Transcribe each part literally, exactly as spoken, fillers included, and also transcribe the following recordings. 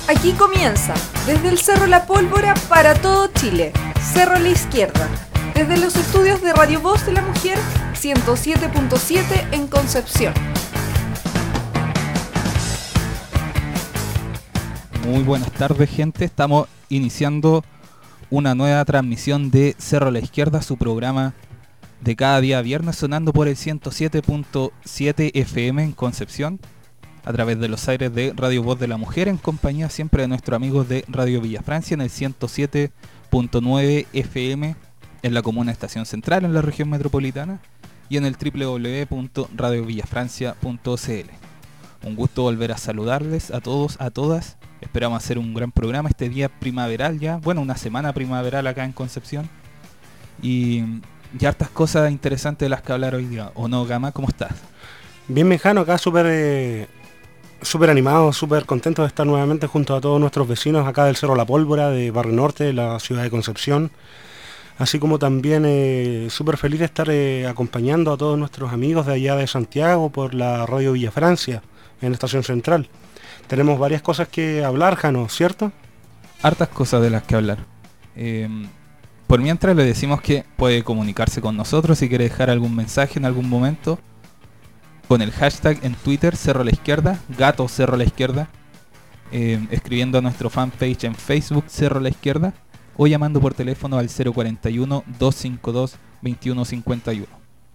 Aquí comienza, desde el Cerro La Pólvora para todo Chile, Cerro La Izquierda, desde los estudios de Radio Voz de la Mujer, ciento siete punto siete en Concepción. Muy buenas tardes, gente. Estamos iniciando una nueva transmisión de Cerro La Izquierda, su programa de cada día viernes, sonando por el ciento siete punto siete F M en Concepción, a través de los aires de Radio Voz de la Mujer, en compañía siempre de nuestros amigos de Radio Villa Francia, en el ciento siete punto nueve F M en la comuna Estación Central, en la región metropolitana, y en el doble u doble u doble u punto radio villafrancia punto c l. Un gusto volver a saludarles a todos, a todas. Esperamos hacer un gran programa este día primaveral ya, bueno, una semana primaveral acá en Concepción, y, y hartas cosas interesantes de las que hablar hoy día. ¿O no, Gama? ¿Cómo estás? Bien, Benjano, acá súper eh, súper animado, súper contento de estar nuevamente junto a todos nuestros vecinos acá del Cerro La Pólvora, de Barrio Norte, de la ciudad de Concepción. Así como también eh, súper feliz de estar eh, acompañando a todos nuestros amigos de allá de Santiago por la Radio Villa Francia, en Estación Central. Tenemos varias cosas que hablar, Jano, ¿cierto? Hartas cosas de las que hablar. Eh, por mientras le decimos que puede comunicarse con nosotros si quiere dejar algún mensaje en algún momento con el hashtag en Twitter Cerro La Izquierda, Gato Cerro La Izquierda, eh, escribiendo a nuestro fanpage en Facebook Cerro La Izquierda, o llamando por teléfono al cero cuarenta y uno, doscientos cincuenta y dos, veintiuno cincuenta y uno.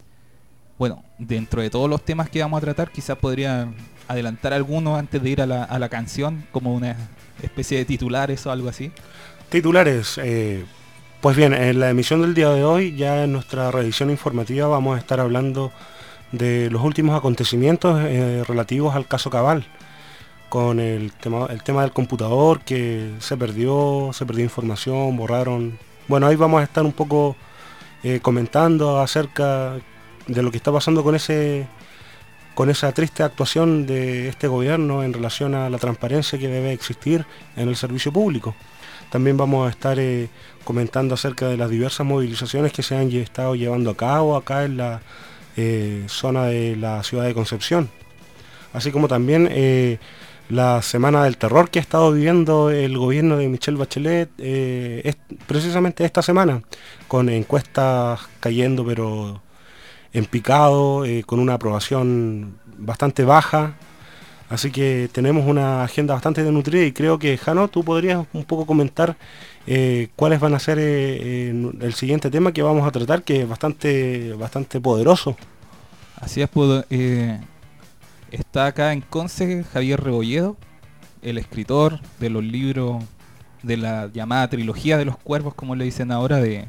Bueno, dentro de todos los temas que vamos a tratar, quizás podría adelantar alguno antes de ir a la, a la canción, como una especie de titulares o algo así. Titulares, eh, pues bien, en la emisión del día de hoy, ya en nuestra revisión informativa, vamos a estar hablando de los últimos acontecimientos eh, relativos al caso Cabal, con el tema, el tema del computador que se perdió, se perdió información, borraron. Bueno, ahí vamos a estar un poco eh, comentando acerca de lo que está pasando con ese con esa triste actuación de este gobierno en relación a la transparencia que debe existir en el servicio público. También vamos a estar eh, comentando acerca de las diversas movilizaciones que se han estado llevando a cabo acá en la eh, zona de la ciudad de Concepción, así como también eh, la semana del terror que ha estado viviendo el gobierno de Michelle Bachelet eh, es precisamente esta semana, con encuestas cayendo pero en picado, eh, con una aprobación bastante baja. Así que tenemos una agenda bastante nutrida y creo que, Jano, tú podrías un poco comentar eh, cuáles van a ser eh, eh, el siguiente tema que vamos a tratar, que es bastante, bastante poderoso. Así es, puedo, eh, está acá en Conce Javier Rebolledo, el escritor de los libros de la llamada trilogía de los cuervos, como le dicen ahora, de,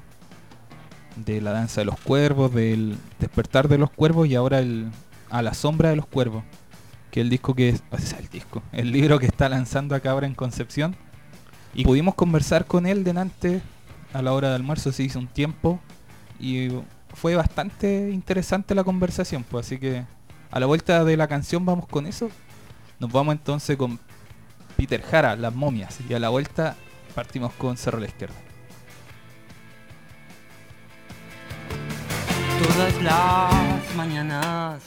de la danza de los cuervos, del despertar de los cuervos y ahora el, a la sombra de los cuervos, que el disco que es, o sea, el disco, el libro que está lanzando acá ahora en Concepción. Y pudimos conversar con él delante a la hora de almuerzo, se hizo un tiempo y fue bastante interesante la conversación, pues así que a la vuelta de la canción vamos con eso. Nos vamos entonces con Peter Jara, Las Momias, y a la vuelta partimos con Cerro La Izquierda. Todas las mañanas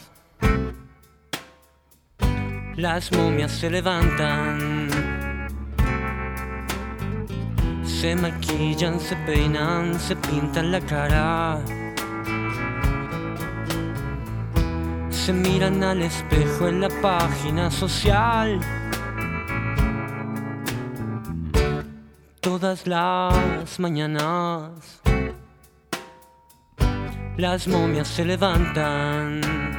las momias se levantan, se maquillan, se peinan, se pintan la cara, se miran al espejo en la página social. Todas las mañanas las momias se levantan,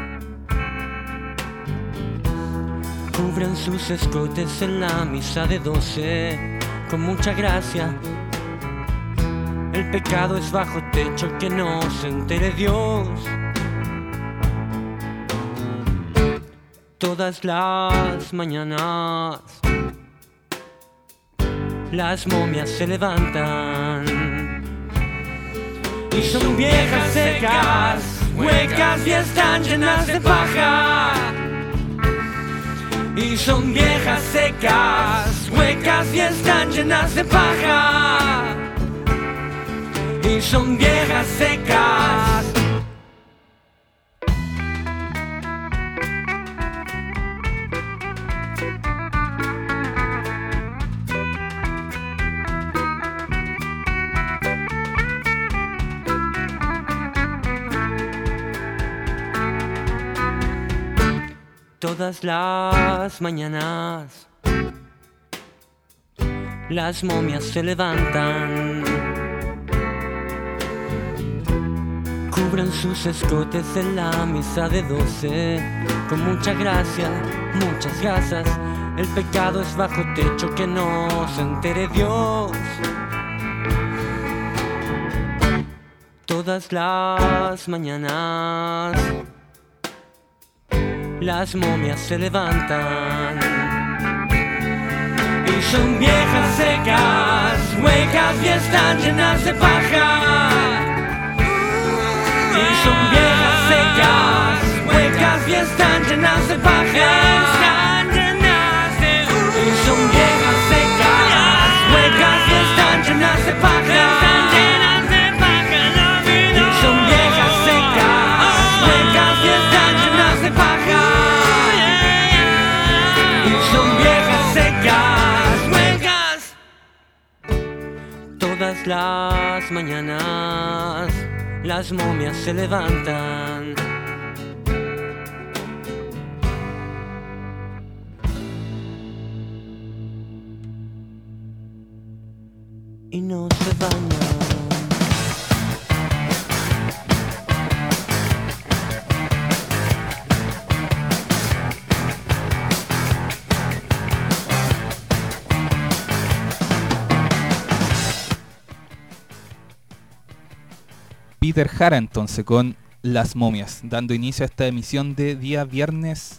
cubren sus escotes en la misa de doce con mucha gracia. El pecado es bajo techo, que no se entere Dios. Todas las mañanas las momias se levantan y son viejas secas, huecas y están llenas de paja. Y son viejas secas, huecas y están llenas de paja. Y son viejas secas. Todas las mañanas las momias se levantan, cubren sus escotes en la misa de doce, con mucha gracia, muchas gasas. El pecado es bajo techo, que no se entere Dios. Todas las mañanas las momias se levantan y son viejas secas, huecas y están llenas de paja. Y son viejas secas, huecas y están llenas de paja. Están llenas de y son viejas secas, huecas y están llenas de paja. Están llenas de paja la vida. Y son viejas secas, huecas y están llenas de paja. Y son viejas secas, huecas. Todas las mañanas las momias se levantan y no se bañan. Peter Jara entonces con Las Momias, dando inicio a esta emisión de día viernes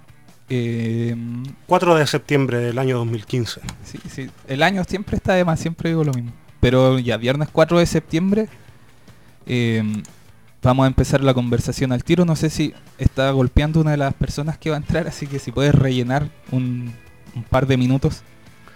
eh, cuatro de septiembre del año dos mil quince. Sí, sí, el año siempre está de más, siempre digo lo mismo. Pero ya, viernes cuatro de septiembre, eh, vamos a empezar la conversación al tiro. No sé si está golpeando una de las personas que va a entrar, así que si puedes rellenar un, un par de minutos.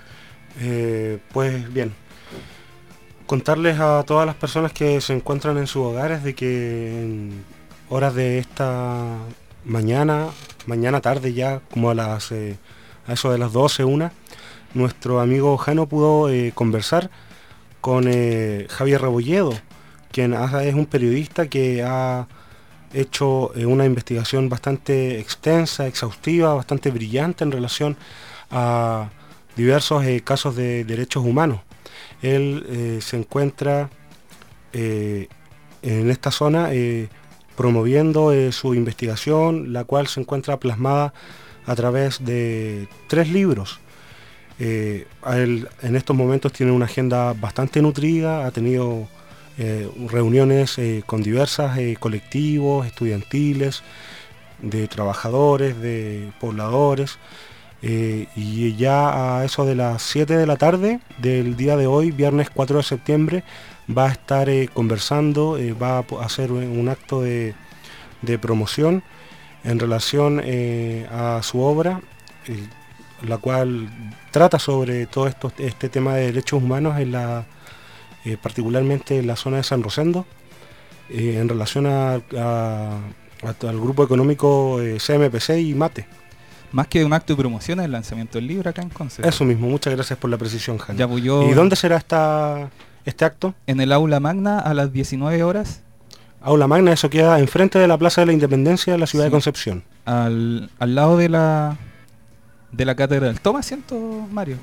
Eh, pues bien, contarles a todas las personas que se encuentran en sus hogares de que en horas de esta mañana, mañana tarde ya, como a las eh, a eso de las doce, una, nuestro amigo Jano pudo eh, conversar con eh, Javier Rebolledo, quien es un periodista que ha hecho eh, una investigación bastante extensa, exhaustiva, bastante brillante en relación a diversos eh, casos de derechos humanos. Él eh, se encuentra eh, en esta zona eh, promoviendo eh, su investigación, la cual se encuentra plasmada a través de tres libros. Eh, él en estos momentos tiene una agenda bastante nutrida, ha tenido eh, reuniones eh, con diversos eh, colectivos estudiantiles, de trabajadores, de pobladores. Eh, y ya a eso de las siete de la tarde del día de hoy, viernes cuatro de septiembre, va a estar eh, conversando, eh, va a hacer un acto de, de promoción en relación eh, a su obra, eh, la cual trata sobre todo esto, este tema de derechos humanos, en la, eh, particularmente en la zona de San Rosendo, eh, en relación a, a, a, al grupo económico eh, C M P C y MATE. Más que un acto de promoción, es el lanzamiento del libro acá en Conce. Eso mismo, muchas gracias por la precisión, Jano. Ya, pues yo... ¿Y dónde será esta, este acto? En el Aula Magna a las diecinueve horas. Aula Magna, eso queda enfrente de la Plaza de la Independencia de la ciudad sí. de Concepción. Al, al lado de la de la catedral. Toma asiento, Mario.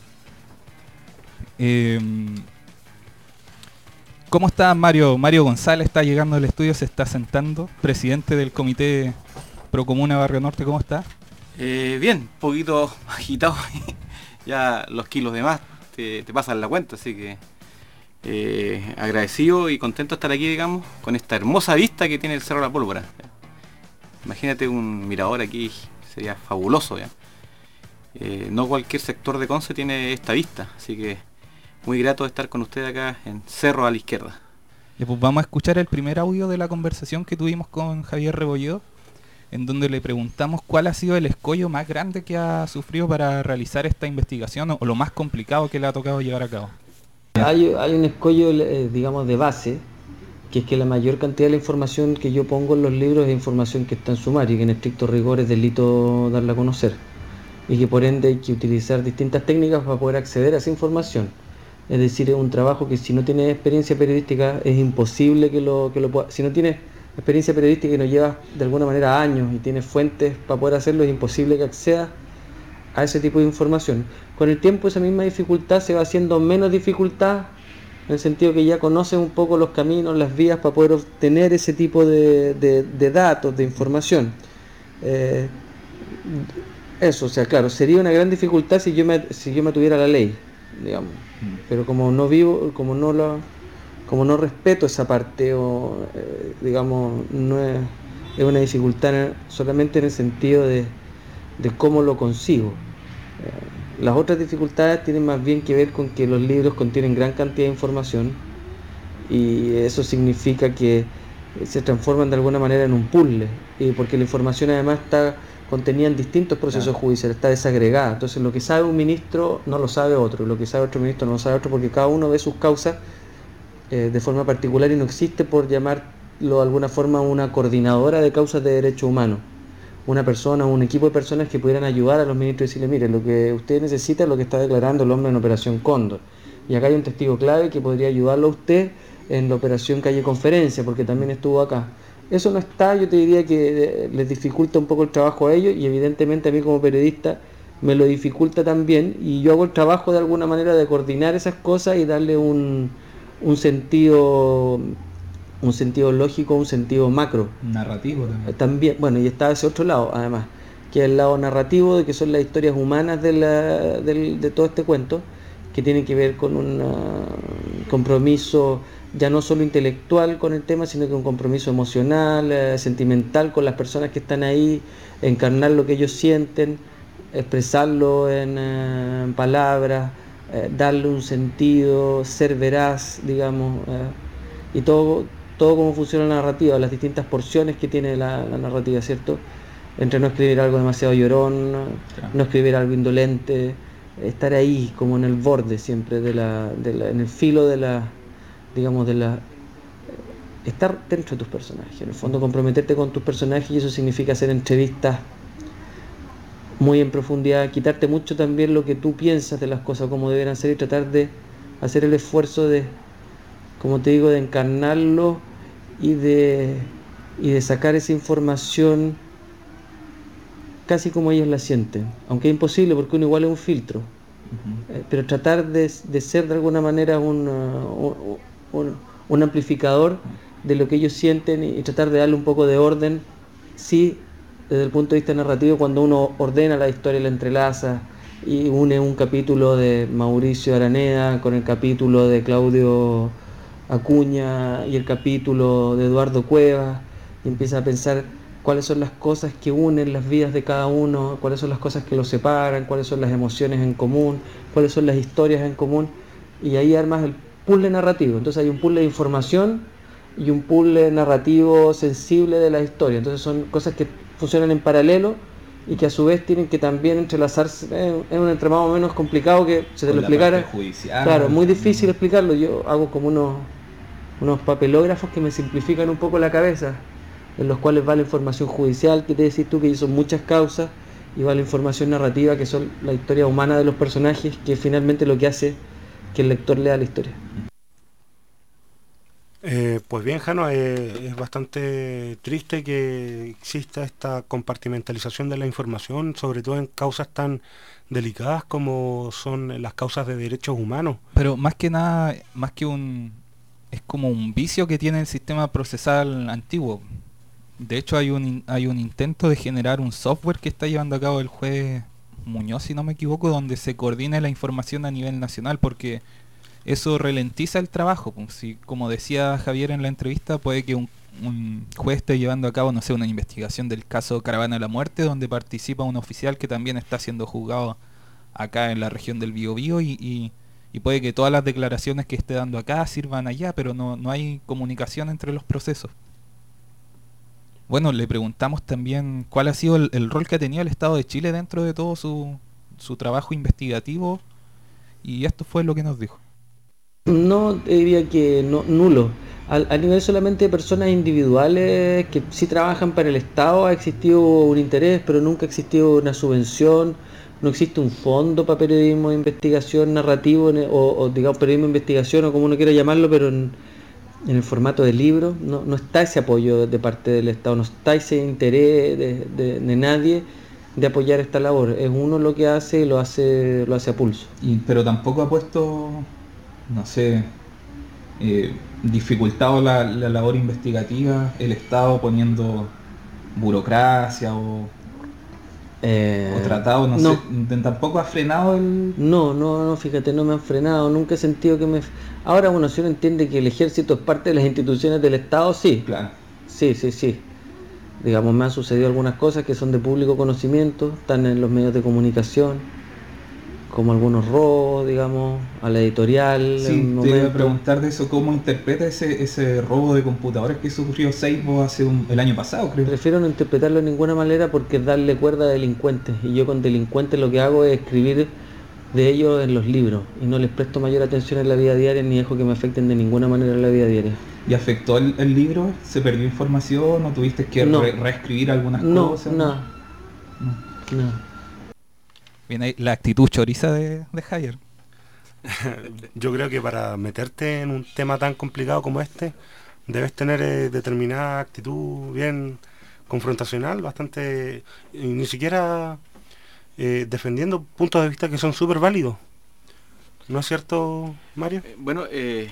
Eh, ¿Cómo está Mario? Mario González está llegando al estudio, se está sentando. Presidente del Comité Procomuna Barrio Norte, ¿cómo está? Eh, bien, un poquito agitado, ya los kilos de más te, te pasan la cuenta, así que eh, agradecido y contento de estar aquí, digamos, con esta hermosa vista que tiene el Cerro La Pólvora. Imagínate un mirador aquí, sería fabuloso ya. Eh, no cualquier sector de Conce tiene esta vista, así que muy grato de estar con ustedes acá en Cerro a la Izquierda. Y pues vamos a escuchar el primer audio de la conversación que tuvimos con Javier Rebolledo, en donde le preguntamos cuál ha sido el escollo más grande que ha sufrido para realizar esta investigación, o lo más complicado que le ha tocado llevar a cabo. Hay, hay un escollo, eh, digamos, de base, que es que la mayor cantidad de la información que yo pongo en los libros es información que está en sumario y que en estricto rigor es delito darla a conocer, y que por ende hay que utilizar distintas técnicas para poder acceder a esa información. Es decir, es un trabajo que si no tienes experiencia periodística es imposible que lo, que lo pueda, si no tienes experiencia periodística que nos lleva de alguna manera años y tiene fuentes para poder hacerlo, es imposible que acceda a ese tipo de información. Con el tiempo esa misma dificultad se va haciendo menos dificultad, en el sentido que ya conoces un poco los caminos, las vías para poder obtener ese tipo de, de, de datos, de información. Eh, eso, o sea, claro, sería una gran dificultad si yo me, si yo me tuviera la ley, digamos. Mm. Pero como no vivo, como no lo, como no respeto esa parte, o eh, digamos, no es, es una dificultad solamente en el sentido de, de cómo lo consigo. Eh, Las otras dificultades tienen más bien que ver con que los libros contienen gran cantidad de información y eso significa que se transforman de alguna manera en un puzzle, y porque la información además está contenida en distintos procesos claro. judiciales, está desagregada. Entonces lo que sabe un ministro no lo sabe otro, lo que sabe otro ministro no lo sabe otro, porque cada uno ve sus causas eh, de forma particular y no existe, por llamarlo de alguna forma, una coordinadora de causas de derechos humanos. Una persona, un equipo de personas que pudieran ayudar a los ministros y decirle, mire, lo que usted necesita es lo que está declarando el hombre en Operación Cóndor. Y acá hay un testigo clave que podría ayudarlo a usted en la Operación Calle Conferencia, porque también estuvo acá. Eso no está, yo te diría que les dificulta un poco el trabajo a ellos, y evidentemente a mí como periodista me lo dificulta también, y yo hago el trabajo de alguna manera de coordinar esas cosas y darle un, un sentido... un sentido lógico, un sentido macro. Narrativo también. También, bueno, y está ese otro lado, además, que es el lado narrativo, de que son las historias humanas de, la, de, de todo este cuento, que tiene que ver con un compromiso ya no solo intelectual con el tema, sino que un compromiso emocional, eh, sentimental con las personas que están ahí, encarnar lo que ellos sienten, expresarlo en, eh, en palabras, eh, darle un sentido, ser veraz, digamos, eh, y todo... todo cómo funciona la narrativa, las distintas porciones que tiene la, la narrativa, ¿cierto? Entre no escribir algo demasiado llorón, claro. no escribir algo indolente, estar ahí como en el borde siempre, de la, de la, en el filo de la, digamos, de la... estar dentro de tus personajes, en el fondo comprometerte con tus personajes, y eso significa hacer entrevistas muy en profundidad, quitarte mucho también lo que tú piensas de las cosas como deberían ser, y tratar de hacer el esfuerzo de, como te digo, de encarnarlo y de, y de sacar esa información casi como ellos la sienten, aunque es imposible porque uno igual es un filtro, uh-huh. eh, pero tratar de, de ser de alguna manera un, un, un, un amplificador de lo que ellos sienten, y, y tratar de darle un poco de orden, sí, desde el punto de vista narrativo, cuando uno ordena la historia, la entrelaza y une un capítulo de Mauricio Araneda con el capítulo de Claudio Acuña y el capítulo de Eduardo Cuevas, y empieza a pensar cuáles son las cosas que unen las vidas de cada uno, cuáles son las cosas que los separan, cuáles son las emociones en común, cuáles son las historias en común, y ahí armas el puzzle narrativo. Entonces hay un puzzle de información y un puzzle narrativo sensible de la historia. Entonces son cosas que funcionan en paralelo y que a su vez tienen que también entrelazarse en, en un entramado menos complicado que se te lo explicara. Claro, muy difícil explicarlo. Yo hago como unos, unos papelógrafos que me simplifican un poco la cabeza, en los cuales va la información judicial, que te decís tú, que son muchas causas, y va la información narrativa, que son la historia humana de los personajes, que finalmente lo que hace que el lector lea la historia. Eh, pues bien, Jano, eh, es bastante triste que exista esta compartimentalización de la información, sobre todo en causas tan delicadas como son las causas de derechos humanos. Pero más que nada, más que un... es como un vicio que tiene el sistema procesal antiguo. De hecho, hay un hay un intento de generar un software que está llevando a cabo el juez Muñoz, si no me equivoco, donde se coordine la información a nivel nacional, porque eso ralentiza el trabajo. Pues, si, como decía Javier en la entrevista, puede que un, un juez esté llevando a cabo, no sé, una investigación del caso Caravana de la Muerte, donde participa un oficial que también está siendo juzgado acá en la región del Biobío, y, y, y puede que todas las declaraciones que esté dando acá sirvan allá, pero no, no hay comunicación entre los procesos. Bueno, le preguntamos también cuál ha sido el, el rol que ha tenido el Estado de Chile dentro de todo su, su trabajo investigativo, y esto fue lo que nos dijo. No, diría que no, nulo. A, a nivel solamente de personas individuales que sí trabajan para el Estado, ha existido un interés, pero nunca ha existido una subvención, no existe un fondo para periodismo de investigación narrativo, o, o digamos periodismo de investigación, o como uno quiera llamarlo, pero en, en el formato de libro, no, no está ese apoyo de parte del Estado, no está ese interés de, de, de nadie de apoyar esta labor. Es uno lo que hace y lo hace, lo hace a pulso. Y, pero tampoco ha puesto, no sé, eh, dificultado la, la labor investigativa, el Estado poniendo burocracia o, Eh, o tratado, no, no. sé, tampoco ha frenado el... No, no, no, fíjate, no me han frenado, nunca he sentido que me... Ahora, bueno, si uno entiende que el ejército es parte de las instituciones del Estado, sí. Claro. Sí, sí, sí. Digamos, me han sucedido algunas cosas que son de público conocimiento, están en los medios de comunicación, como algunos robos, digamos, a la editorial. Sí, en te iba a momento. preguntar de eso, ¿cómo interpreta ese, ese robo de computadores que sufrió Seibo hace un, el año pasado, creo? Prefiero no interpretarlo de ninguna manera porque es darle cuerda a delincuentes, y yo con delincuentes lo que hago es escribir de ellos en los libros, y no les presto mayor atención en la vida diaria ni dejo que me afecten de ninguna manera en la vida diaria. ¿Y afectó el, el libro? ¿Se perdió información o tuviste que No. re reescribir algunas No, cosas? nada. No. No. Viene ahí la actitud choriza de, de Javier. Yo creo que para meterte en un tema tan complicado como este, debes tener eh, determinada actitud bien confrontacional, bastante, y ni siquiera eh, defendiendo puntos de vista que son súper válidos. ¿No es cierto, Mario? Eh, bueno, eh,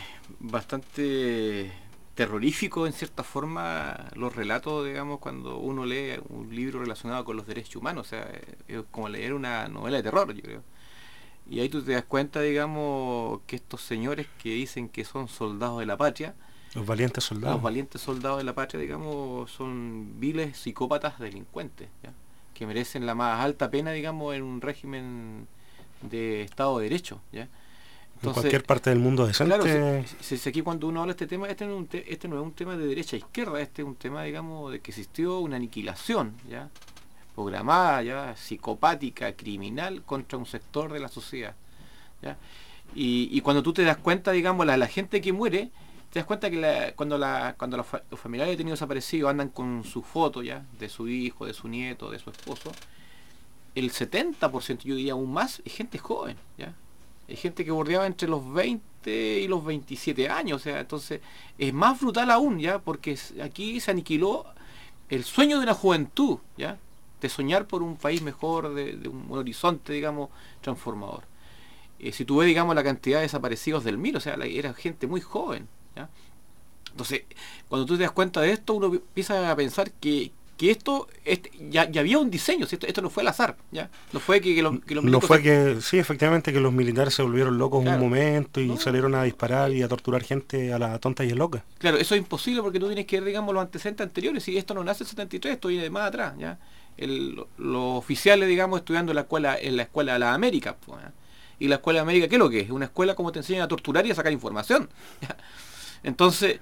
bastante terrorífico en cierta forma los relatos, digamos, cuando uno lee un libro relacionado con los derechos humanos. O sea, es como leer una novela de terror, yo creo. Y ahí tú te das cuenta, digamos, que estos señores que dicen que son soldados de la patria, Los valientes soldados. los valientes soldados de la patria, digamos, son viles psicópatas delincuentes, ¿ya? Que merecen la más alta pena, digamos, en un régimen de Estado de Derecho, ¿ya? En cualquier parte del mundo decente. Claro, si, si aquí cuando uno habla de este tema, este no, es un te, este no es un tema de derecha a izquierda, este es un tema, digamos, de que existió una aniquilación, ya programada, ya psicopática, criminal contra un sector de la sociedad, ¿ya? Y, y cuando tú te das cuenta, digamos, la, la gente que muere, te das cuenta que la, cuando, la, cuando los, fa, los familiares detenidos desaparecidos andan con su foto, ya, de su hijo, de su nieto, de su esposo, el setenta por ciento, yo diría aún más, es gente joven, ya. Hay gente que bordeaba entre los veinte y los veintisiete años, o sea, entonces es más brutal aún, ya, porque aquí se aniquiló el sueño de la juventud, ya, de soñar por un país mejor, de, de un horizonte, digamos, transformador. Eh, si tú ves, digamos, la cantidad de desaparecidos del M I R, o sea, la, era gente muy joven, ya. Entonces, cuando tú te das cuenta de esto, uno empieza a pensar que que esto, este, ya, ya había un diseño, ¿sí? esto, esto no fue al azar, ¿ya? No fue que, que, los, que los No fue se... que, sí, efectivamente, que los militares se volvieron locos claro. un momento y no. salieron a disparar y a torturar gente a la tonta y a loca. Claro, eso es imposible porque tú tienes que ver, digamos, los antecedentes anteriores, y esto no nace en setenta y tres, esto viene de más atrás, ¿ya? El, los oficiales, digamos, estudiando en la escuela, en la escuela de las Américas, pues, ¿ya? Y la escuela de América, ¿qué es lo que es? Una escuela como te enseñan a torturar y a sacar información, ¿ya? Entonces,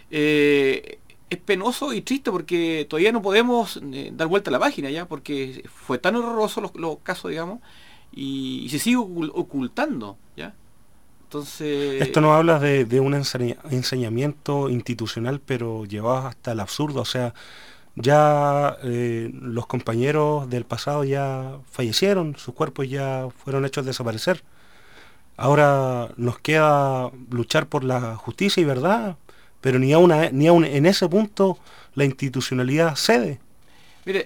eh, es penoso y triste porque todavía no podemos eh, dar vuelta a la página, ya, porque fue tan horroroso los, los casos, digamos, y, y se sigue ocultando, ya. Entonces, esto no habla de, de un enseña, enseñamiento institucional, pero llevado hasta el absurdo. O sea, ya eh, los compañeros del pasado ya fallecieron, sus cuerpos ya fueron hechos desaparecer. Ahora nos queda luchar por la justicia y verdad, pero ni aún, ni aún en ese punto la institucionalidad cede. Mire,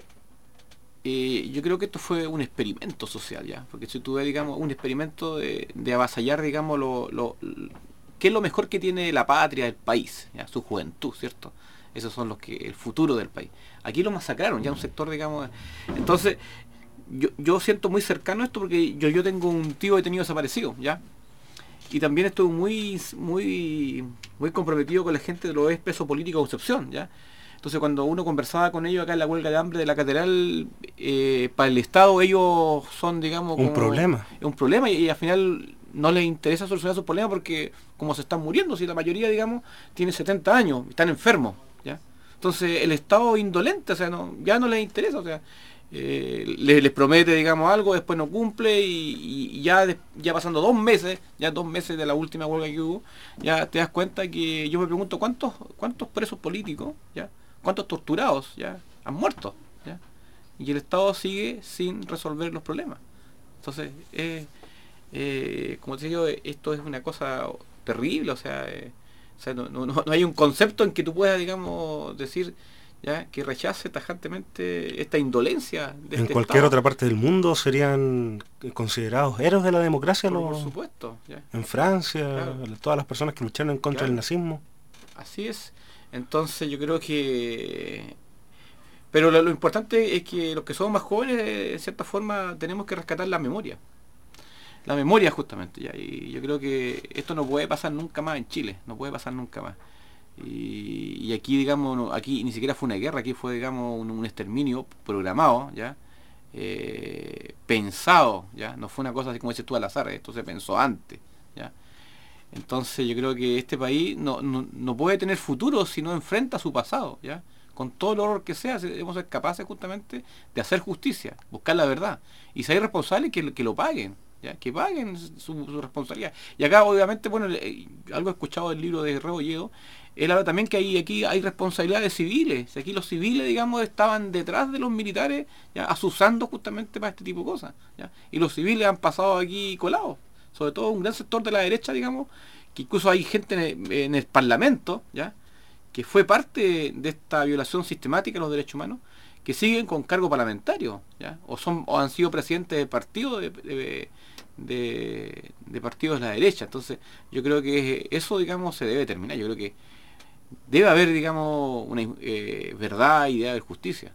eh, yo creo que esto fue un experimento social, ya, porque si tú ves, digamos, un experimento de, de avasallar, digamos, lo, lo, lo, qué es lo mejor que tiene la patria, el país, ya, su juventud, ¿cierto? Esos son los que, el futuro del país. Aquí lo masacraron, ya un sector, digamos, entonces, yo, yo siento muy cercano esto porque yo, yo tengo un tío detenido desaparecido, ya. Y también estoy muy muy muy comprometido con la gente de los expresos políticos de Concepción, ¿ya? Entonces cuando uno conversaba con ellos acá en la huelga de hambre de la catedral, eh, para el Estado ellos son, digamos, un problema. Un problema y, y al final no les interesa solucionar sus problemas porque como se están muriendo, si la mayoría, digamos, tiene setenta años, están enfermos, ¿ya? Entonces el Estado indolente, o sea, no, ya no les interesa, o sea, Eh, les, les promete, digamos, algo, después no cumple y, y ya de, ya pasando dos meses, ya dos meses de la última huelga que hubo, ya te das cuenta que yo me pregunto cuántos cuántos presos políticos, ya, cuántos torturados ya han muerto, ya, y el Estado sigue sin resolver los problemas. Entonces, eh, eh, como te digo, esto es una cosa terrible, o sea, eh, O sea, no, no, no hay un concepto en que tú puedas, digamos, decir ya que rechace tajantemente esta indolencia de En este cualquier Estado. otra parte del mundo serían considerados héroes de la democracia, Por, los, por supuesto. ¿ya? en Francia, Claro. todas las personas que lucharon en contra Claro. del nazismo. Así es. Entonces yo creo que... Pero lo, lo importante es que los que somos más jóvenes, de cierta forma, tenemos que rescatar la memoria. La memoria justamente, ya. Y yo creo que esto no puede pasar nunca más en Chile, no puede pasar nunca más. Y, y aquí, digamos, no, aquí ni siquiera fue una guerra, aquí fue, digamos, un, un exterminio programado, ya, eh, pensado, ya, no fue una cosa así como dices tú al azar, esto se pensó antes, ya. Entonces yo creo que este país no, no, no puede tener futuro si no enfrenta su pasado, ya, con todo el horror que sea, debemos ser capaces justamente de hacer justicia, buscar la verdad, y si hay responsables que, que lo paguen. ¿Ya? Que paguen su, su responsabilidad. Y acá obviamente, bueno, eh, algo he escuchado del libro de Rebolledo, él habla también que hay, aquí hay responsabilidades civiles. Aquí los civiles, digamos, estaban detrás de los militares, ya, asusando justamente para este tipo de cosas, ¿ya? Y los civiles han pasado aquí colados, sobre todo un gran sector de la derecha, digamos, que incluso hay gente en el, en el Parlamento, ya, que fue parte de esta violación sistemática de los derechos humanos, que siguen con cargo parlamentario, ¿ya? O son o han sido presidentes de partidos de, de, de, de partidos de la derecha. Entonces yo creo que eso, digamos, se debe terminar. Yo creo que debe haber, digamos, una eh, verdad y debe haber justicia.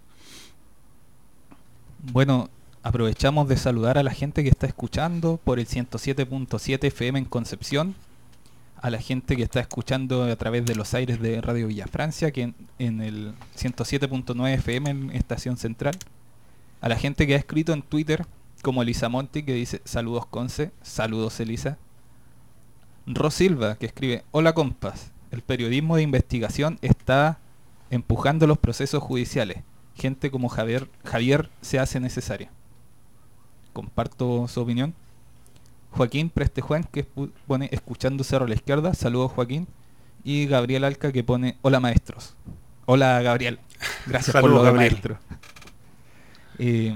Bueno, aprovechamos de saludar a la gente que está escuchando por el ciento siete punto siete F M en Concepción, a la gente que está escuchando a través de los aires de Radio Villa Francia, que en, en el ciento siete punto nueve F M en Estación Central, a la gente que ha escrito en Twitter, como Elisa Monti, que dice saludos Conce, saludos Elisa. Ro Silva, que escribe, hola compas, el periodismo de investigación está empujando los procesos judiciales. Gente como Javier, Javier se hace necesaria. Comparto su opinión. Joaquín Prestejuan, que pone escuchando Cerro a la Izquierda, saludos Joaquín. Y Gabriel Alca, que pone hola maestros. Hola Gabriel, gracias por lo de maestro. Eh,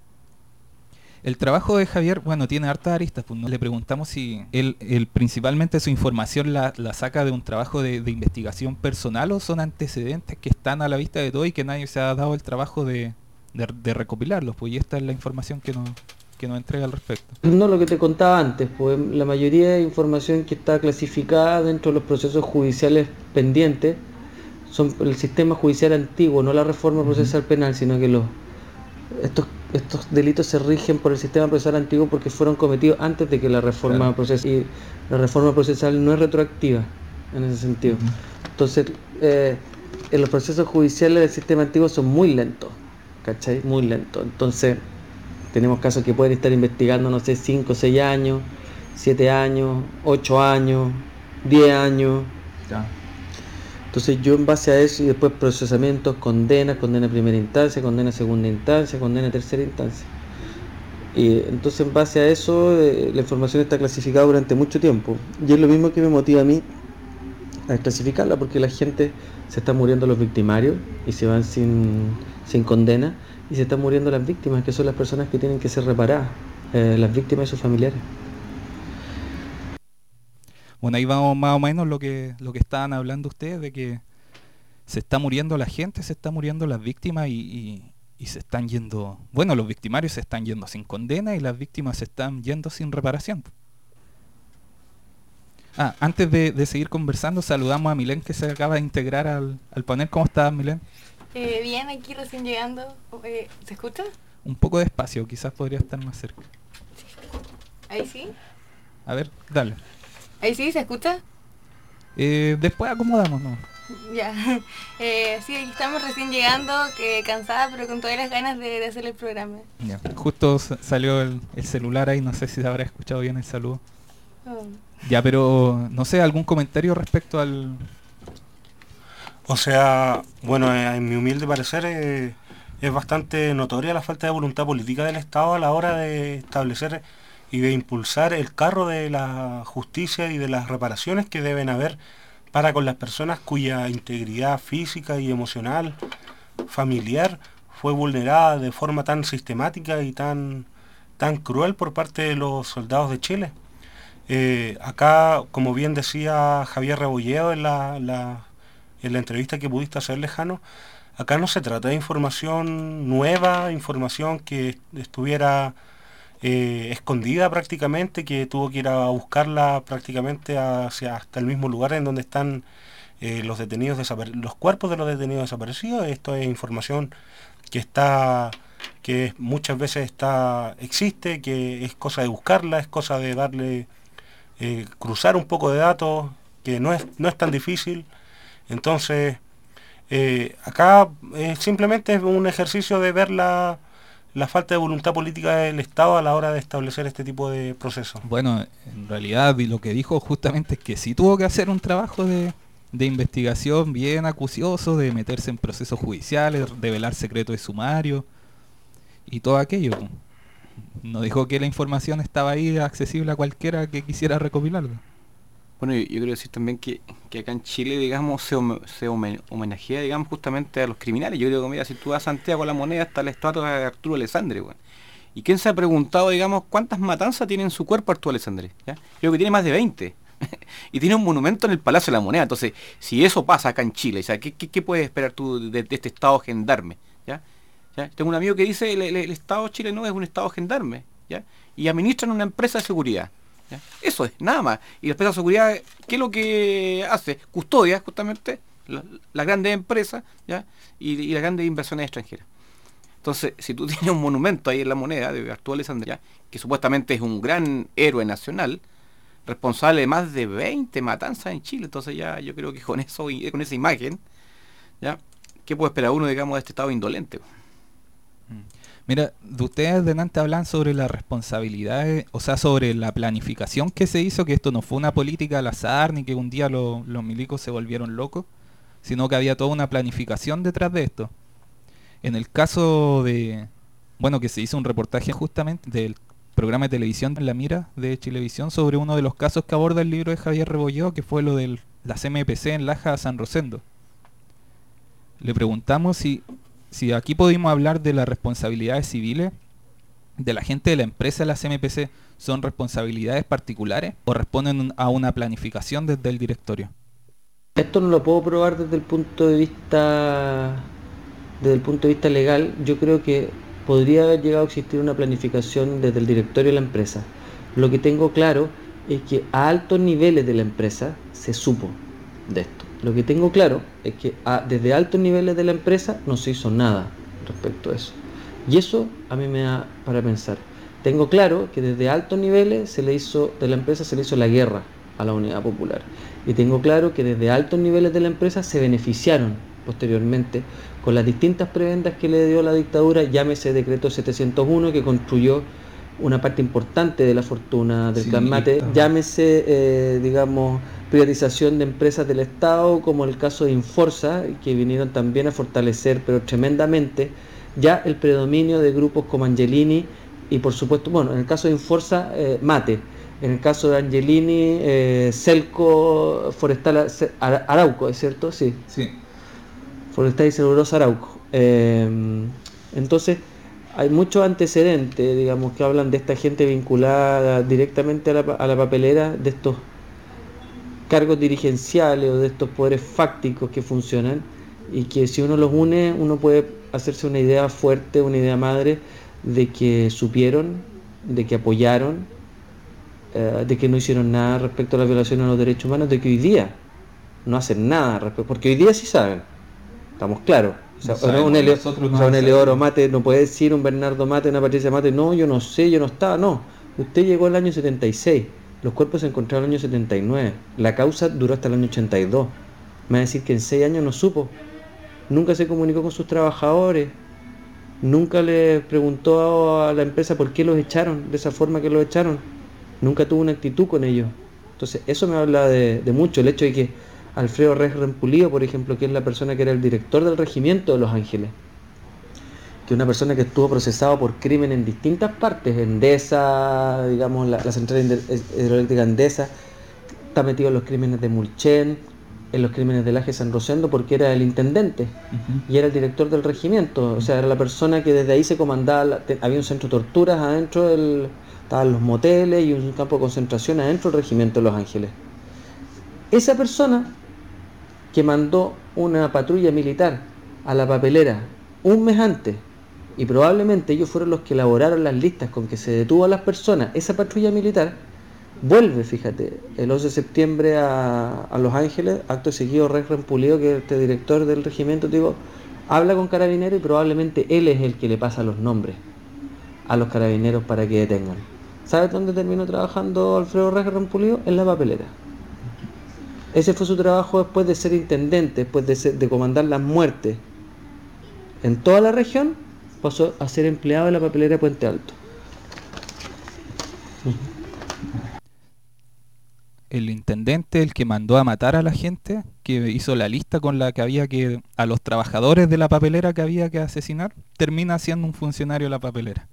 el trabajo de Javier, bueno, tiene hartas aristas, pues, ¿no? Le preguntamos si él, él principalmente su información la, la saca de un trabajo de, de investigación personal o son antecedentes que están a la vista de todo y que nadie se ha dado el trabajo de, de, de recopilarlos, pues, y esta es la información que nos, que nos entrega al respecto. No, lo que te contaba antes, pues la mayoría de información que está clasificada dentro de los procesos judiciales pendientes son el sistema judicial antiguo, no la reforma procesal penal, sino que los estos estos delitos se rigen por el sistema procesal antiguo porque fueron cometidos antes de que la reforma claro. procesal, y la reforma procesal no es retroactiva en ese sentido. Uh-huh. Entonces, eh, en los procesos judiciales del sistema antiguo son muy lentos, ¿cachai? Muy lentos. Entonces, tenemos casos que pueden estar investigando, no sé, cinco, seis años, siete años, ocho años, diez años. Ya. Entonces yo en base a eso y después procesamientos, condenas, condena primera instancia, condena segunda instancia, condena tercera instancia. Y entonces en base a eso eh, la información está clasificada durante mucho tiempo. Y es lo mismo que me motiva a mí a clasificarla, porque la gente se está muriendo los victimarios y se van sin, sin condena, y se están muriendo las víctimas, que son las personas que tienen que ser reparadas, eh, las víctimas y sus familiares. Bueno, ahí vamos más o menos lo que lo que estaban hablando ustedes, de que se está muriendo la gente, se está muriendo las víctimas y, y, y se están yendo, bueno, los victimarios se están yendo sin condena y las víctimas se están yendo sin reparación. Ah, antes de, de seguir conversando, saludamos a Milén, que se acaba de integrar al, al panel. ¿Cómo estás, Milén? Eh, bien, aquí recién llegando. Eh, ¿Se escucha? Un poco despacio, quizás podría estar más cerca. ¿Ahí sí? A ver, dale. ¿Ahí sí? ¿Se escucha? Eh, después acomodamos, ¿no? Ya. Eh, sí, aquí estamos recién llegando, que cansada, pero con todas las ganas de, de hacer el programa. Ya. Justo salió el, el celular ahí, no sé si se habrá escuchado bien el saludo. Oh. Ya, pero no sé, ¿algún comentario respecto al...? O sea, bueno, en mi humilde parecer eh, es bastante notoria la falta de voluntad política del Estado a la hora de establecer y de impulsar el carro de la justicia y de las reparaciones que deben haber para con las personas cuya integridad física y emocional, familiar, fue vulnerada de forma tan sistemática y tan, tan cruel por parte de los soldados de Chile. Eh, acá, como bien decía Javier Rebolledo en la, la, en la entrevista que pudiste hacerle, Jano, acá no se trata de información nueva, información que estuviera eh, escondida prácticamente, que tuvo que ir a buscarla prácticamente hacia hasta el mismo lugar en donde están eh, los detenidos desapare- los cuerpos de los detenidos desaparecidos. Esto es información que está que muchas veces está existe, que es cosa de buscarla, es cosa de darle eh, cruzar un poco de datos, que no es no es tan difícil. Entonces eh, acá eh, simplemente es un ejercicio de ver la, la falta de voluntad política del Estado a la hora de establecer este tipo de procesos. Bueno, en realidad y lo que dijo justamente es que sí tuvo que hacer un trabajo de, de investigación bien acucioso, de meterse en procesos judiciales, develar secretos de sumario y todo aquello. No dijo que la información estaba ahí accesible a cualquiera que quisiera recopilarla. Bueno, yo, yo quiero decir también que, que acá en Chile, digamos, se, home- se home- homenajea, digamos, justamente a los criminales. Yo creo que, mira, si tú vas a Santiago La Moneda, está la estatua de Arturo Alessandri, weón. ¿Y quién se ha preguntado, digamos, cuántas matanzas tiene en su cuerpo Arturo Alessandri? ¿Ya? Creo que tiene más de veinte. Y tiene un monumento en el Palacio de la Moneda. Entonces, si eso pasa acá en Chile, o sea, ¿qué, qué, qué puedes esperar tú de, de este Estado gendarme? ¿Ya? ¿Ya? Tengo un amigo que dice el, el, el Estado chileno es un Estado gendarme, ¿ya? Y administran una empresa de seguridad. ¿Ya? Eso es, nada más. Y la empresa de seguridad, ¿qué es lo que hace? Custodia justamente las la grandes empresas, ¿ya? Y, y las grandes inversiones extranjeras. Entonces, si tú tienes un monumento ahí en La Moneda de Arturo Alessandri, ¿ya? Que supuestamente es un gran héroe nacional, responsable de más de veinte matanzas en Chile, entonces ya yo creo que con eso, con esa imagen, ¿ya? ¿Qué puede esperar uno, digamos, de este Estado indolente? Mira, de ustedes delante hablan sobre las responsabilidades, o sea, sobre la planificación que se hizo, que esto no fue una política al azar, ni que un día lo, los milicos se volvieron locos, sino que había toda una planificación detrás de esto. En el caso de, bueno, que se hizo un reportaje justamente del programa de televisión La Mira de Chilevisión sobre uno de los casos que aborda el libro de Javier Rebolledo, que fue lo de la C M P C en Laja San Rosendo. Le preguntamos si Si aquí pudimos hablar de las responsabilidades civiles de la gente de la empresa de la C M P C, ¿son responsabilidades particulares o responden a una planificación desde el directorio? Esto no lo puedo probar desde el punto de vista desde el punto de vista legal. Yo creo que podría haber llegado a existir una planificación desde el directorio de la empresa. Lo que tengo claro es que a altos niveles de la empresa se supo de esto. Lo que tengo claro es que a, desde altos niveles de la empresa no se hizo nada respecto a eso. Y eso a mí me da para pensar. Tengo claro que desde altos niveles se le hizo, de la empresa se le hizo la guerra a la Unidad Popular. Y tengo claro que desde altos niveles de la empresa se beneficiaron posteriormente con las distintas prebendas que le dio la dictadura, llámese decreto setecientos uno que construyó una parte importante de la fortuna del Sí, Plan Mate, claro. llámese, eh, digamos, privatización de empresas del Estado, como el caso de Inforsa, que vinieron también a fortalecer, pero tremendamente, ya el predominio de grupos como Angelini y, por supuesto, bueno, en el caso de Inforsa, eh, Mate, en el caso de Angelini, eh, Celco, Forestal Ara- Arauco, ¿es cierto? Sí, Sí. Forestal y Celulosa Arauco. Eh, entonces, hay muchos antecedentes, digamos, que hablan de esta gente vinculada directamente a la, a la papelera, de estos cargos dirigenciales o de estos poderes fácticos que funcionan, y que si uno los une, uno puede hacerse una idea fuerte, una idea madre, de que supieron, de que apoyaron, eh, de que no hicieron nada respecto a la violación a los derechos humanos, de que hoy día no hacen nada respecto, porque hoy día sí saben, estamos claros. O sea, No sabemos, un, Eleo, nosotros o no sea, un sabemos. Eleodoro Mate no puede decir, un Bernardo Mate, una Patricia Mate, no, yo no sé, yo no estaba, no. Usted llegó el año setenta y seis, los cuerpos se encontraron en el año setenta y nueve, la causa duró hasta el año ochenta y dos. Me va a decir que en seis años no supo, nunca se comunicó con sus trabajadores, nunca le preguntó a la empresa por qué los echaron, de esa forma que los echaron, nunca tuvo una actitud con ellos. Entonces, eso me habla de, de mucho, el hecho de que Alfredo Reyes Rempulido, por ejemplo, que es la persona que era el director del regimiento de Los Ángeles, que es una persona que estuvo procesado por crimen en distintas partes, Endesa, digamos, la, la central hidroeléctrica Endesa, está metido en los crímenes de Mulchen, en los crímenes del Laje San Rosendo, porque era el intendente Uh-huh. y era el director del regimiento, o sea, era la persona que desde ahí se comandaba, la, te, había un centro de torturas adentro del, estaban los moteles y un campo de concentración adentro del regimiento de Los Ángeles. Esa persona que mandó una patrulla militar a la papelera un mes antes, y probablemente ellos fueron los que elaboraron las listas con que se detuvo a las personas, esa patrulla militar vuelve, fíjate, el once de septiembre a, a Los Ángeles, acto seguido Rex Rempulido, que es este director del regimiento, digo, habla con carabineros y probablemente él es el que le pasa los nombres a los carabineros para que detengan. ¿Sabes dónde terminó trabajando Alfredo Rex Rempulido? En la papelera. Ese fue su trabajo después de ser intendente, después de, ser, de comandar las muertes en toda la región, pasó a ser empleado de la papelera de Puente Alto. El intendente, el que mandó a matar a la gente, que hizo la lista con la que había que, a los trabajadores de la papelera que había que asesinar, termina siendo un funcionario de la papelera.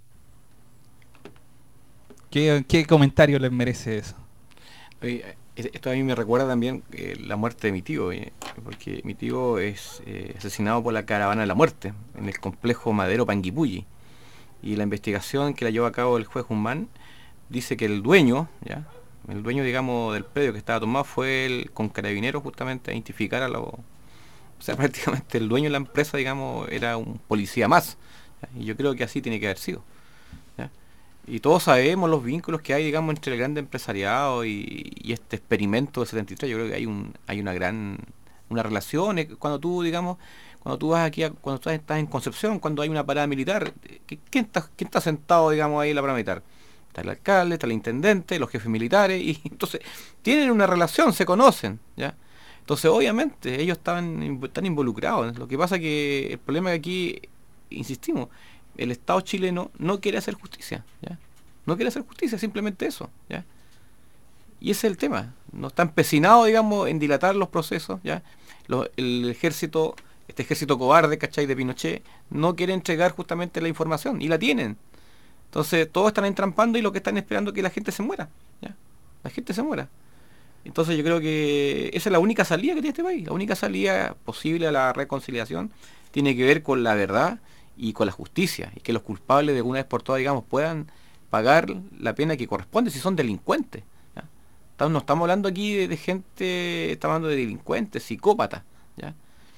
¿Qué, qué comentario les merece eso? Oye, esto a mí me recuerda también eh, la muerte de mi tío, eh, porque mi tío es eh, asesinado por la Caravana de la Muerte en el complejo Madero Panguipulli, y la investigación que la llevó a cabo el juez Guzmán dice que el dueño, ya, el dueño, digamos, del predio que estaba tomado fue el, con carabineros justamente a identificar a los, o sea, prácticamente el dueño de la empresa, digamos, era un policía más, ¿ya? Y yo creo que así tiene que haber sido, ¿ya? Y todos sabemos los vínculos que hay, digamos, entre el grande empresariado y, y este experimento del setenta y tres. Yo creo que hay un hay una gran una relación. Cuando tú, digamos, cuando tú vas aquí, a, cuando tú estás en Concepción, cuando hay una parada militar, ¿quién está, quién está sentado, digamos, ahí en la parada militar? Está el alcalde, está el intendente, los jefes militares, y entonces tienen una relación, se conocen, ¿ya? Entonces, obviamente, ellos estaban, están involucrados. Lo que pasa que el problema es que aquí, insistimos, el Estado chileno no quiere hacer justicia, ¿ya? No quiere hacer justicia, simplemente eso, ¿ya? Y ese es el tema. No está empecinado, digamos, en dilatar los procesos, ¿ya? Los, el ejército, este ejército cobarde, ¿cachai?, de Pinochet, no quiere entregar justamente la información, y la tienen. Entonces, todos están entrampando y lo que están esperando es que la gente se muera, ¿ya? La gente se muera. Entonces, yo creo que esa es la única salida que tiene este país. La única salida posible a la reconciliación tiene que ver con la verdad y con la justicia, y que los culpables de una vez por todas, digamos, puedan pagar la pena que corresponde si son delincuentes, ¿ya? Estamos, no estamos hablando aquí de, de gente, estamos hablando de delincuentes, psicópatas, ¿ya?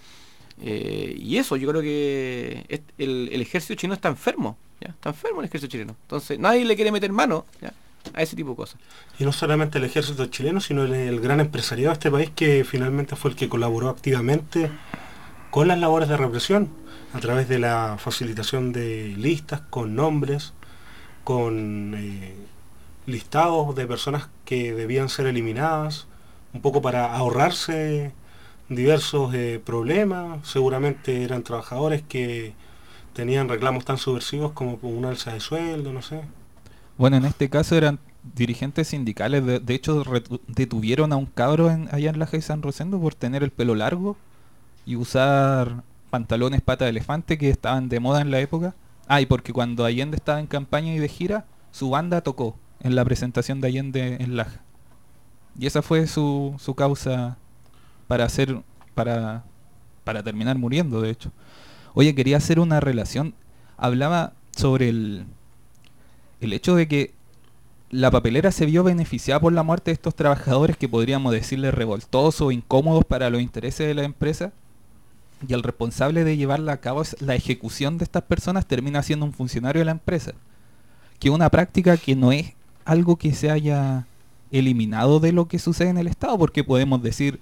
Eh, y eso, yo creo que es, el, el ejército chileno está enfermo, ¿ya? Está enfermo el ejército chileno. Entonces, nadie le quiere meter mano, ¿ya?, a ese tipo de cosas. Y no solamente el ejército chileno, sino el, el gran empresariado de este país, que finalmente fue el que colaboró activamente con las labores de represión, a través de la facilitación de listas con nombres, con eh, listados de personas que debían ser eliminadas, un poco para ahorrarse diversos eh, problemas. Seguramente eran trabajadores que tenían reclamos tan subversivos como un alza de sueldo, no sé. Bueno, en este caso eran dirigentes sindicales, de, de hecho detuvieron a un cabro en, allá en la J. San Rosendo por tener el pelo largo y usar pantalones pata de elefante que estaban de moda en la época. Ah, y porque cuando Allende estaba en campaña y de gira, su banda tocó en la presentación de Allende en Laja. Y esa fue su, su causa para hacer, para, para terminar muriendo, de hecho. Oye, quería hacer una relación. Hablaba sobre el, el hecho de que la papelera se vio beneficiada por la muerte de estos trabajadores que podríamos decirle revoltosos o incómodos para los intereses de la empresa. Y el responsable de llevarla a cabo la ejecución de estas personas termina siendo un funcionario de la empresa, que es una práctica que no es algo que se haya eliminado de lo que sucede en el Estado, porque podemos decir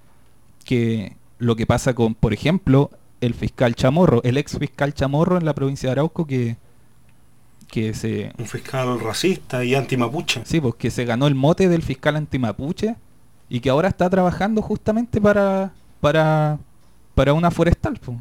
que lo que pasa con, por ejemplo, el fiscal Chamorro, el ex fiscal Chamorro en la provincia de Arauco, que que se... un fiscal racista y antimapuche. Sí, pues que se ganó el mote del fiscal antimapuche y que ahora está trabajando justamente para para para una forestal, pues.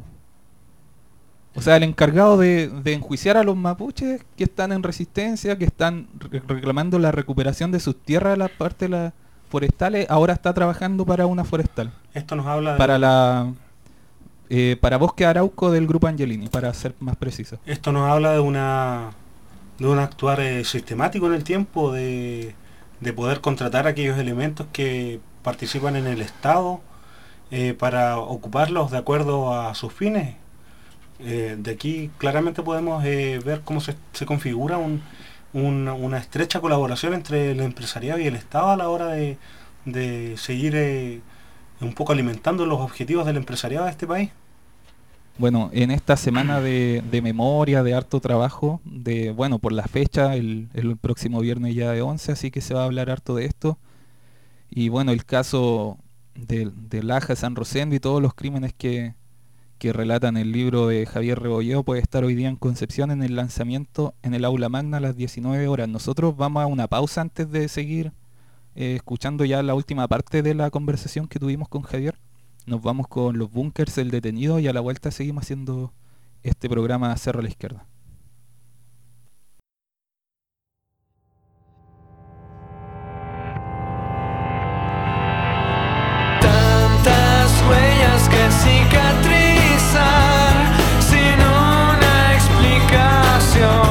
O sea, el encargado de, de enjuiciar a los mapuches que están en resistencia, que están re reclamando la recuperación de sus tierras, la parte de las forestales, ahora está trabajando para una forestal. Esto nos habla de... Para la... Eh, para Bosque Arauco del Grupo Angelini, para ser más preciso. Esto nos habla de una... de un actuar eh, sistemático en el tiempo, de, de poder contratar aquellos elementos que participan en el Estado eh, para ocuparlos de acuerdo a sus fines. Eh, de aquí claramente podemos eh, ver cómo se, se configura un, una, una estrecha colaboración entre el empresariado y el Estado a la hora de, de seguir eh, un poco alimentando los objetivos del empresariado de este país. Bueno, en esta semana de, de memoria, de harto trabajo, de bueno, por la fecha, el, el próximo viernes ya de once, así que se va a hablar harto de esto. Y bueno, el caso de, de Laja, San Rosendo y todos los crímenes que, que relatan el libro de Javier Rebolledo puede estar hoy día en Concepción en el lanzamiento en el Aula Magna a las diecinueve horas. Nosotros vamos a una pausa antes de seguir eh, escuchando ya la última parte de la conversación que tuvimos con Javier. Nos vamos con los Bunkers, el detenido, y a la vuelta seguimos haciendo este programa Cerro a la Izquierda. Tantas huellas que cicatrizan sin una explicación.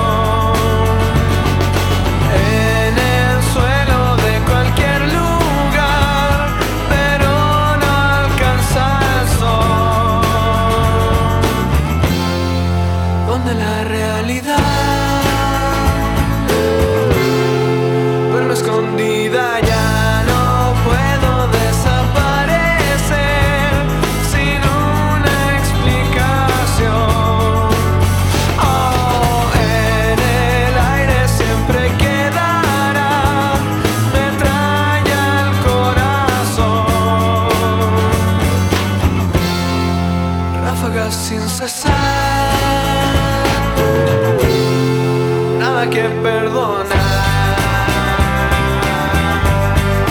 Escondida ya no puedo desaparecer sin una explicación. Oh, en el aire siempre quedará metralla al corazón. Ráfagas sin cesar, nada que perdonar.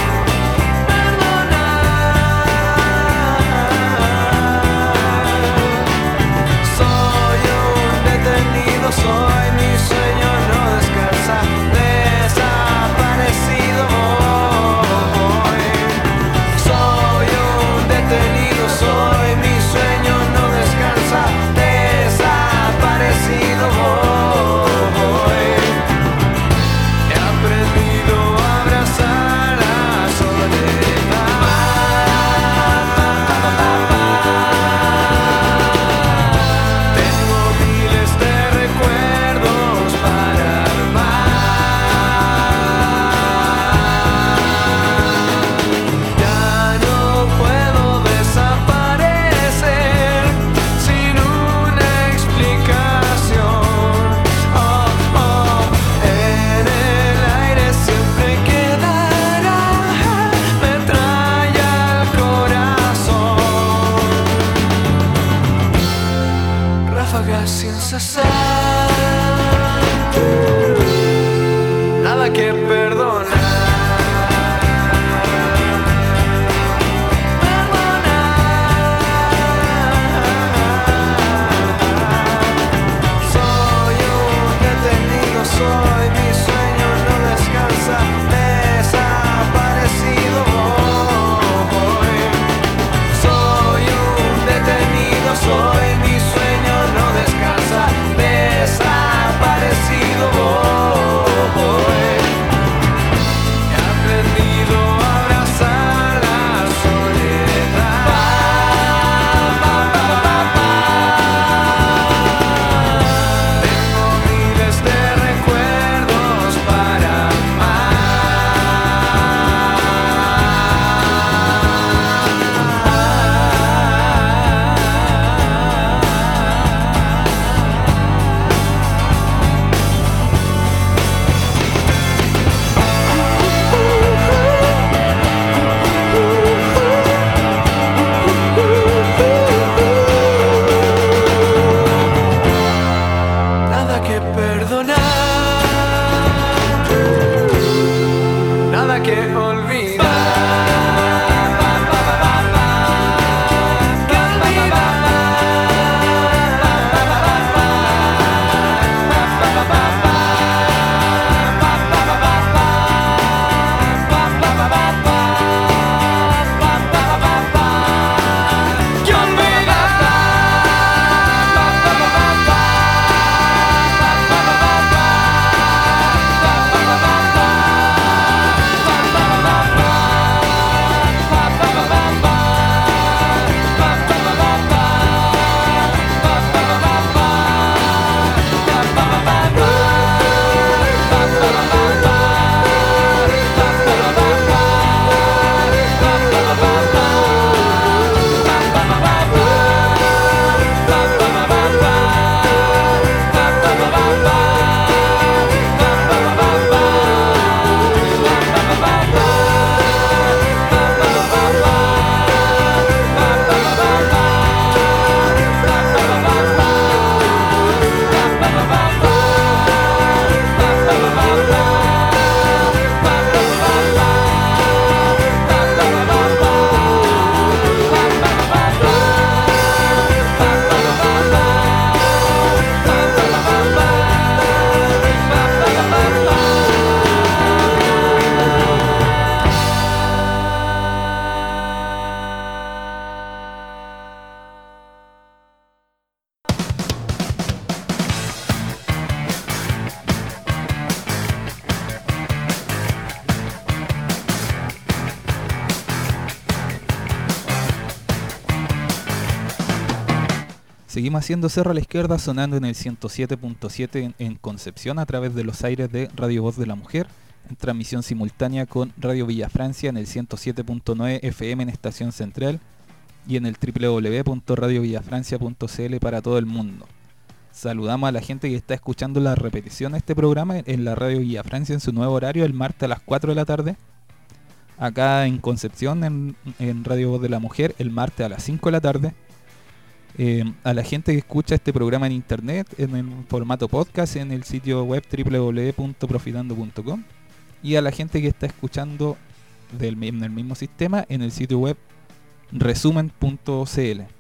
Seguimos haciendo Cerro a la Izquierda, sonando en el ciento siete punto siete en, en Concepción a través de los aires de Radio Voz de la Mujer, en transmisión simultánea con Radio Villa Francia en el ciento siete punto nueve F M en Estación Central y en el doble u doble u doble u punto radio villafrancia punto c l para todo el mundo. Saludamos a la gente que está escuchando la repetición de este programa en la Radio Villa Francia en su nuevo horario, el martes a las cuatro de la tarde. Acá en Concepción, en, en Radio Voz de la Mujer, el martes a las cinco de la tarde. Eh, a la gente que escucha este programa en internet, en el formato podcast, en el sitio web doble u doble u doble u punto profitando punto com. Y a la gente que está escuchando del, en el mismo sistema, en el sitio web resumen punto c l.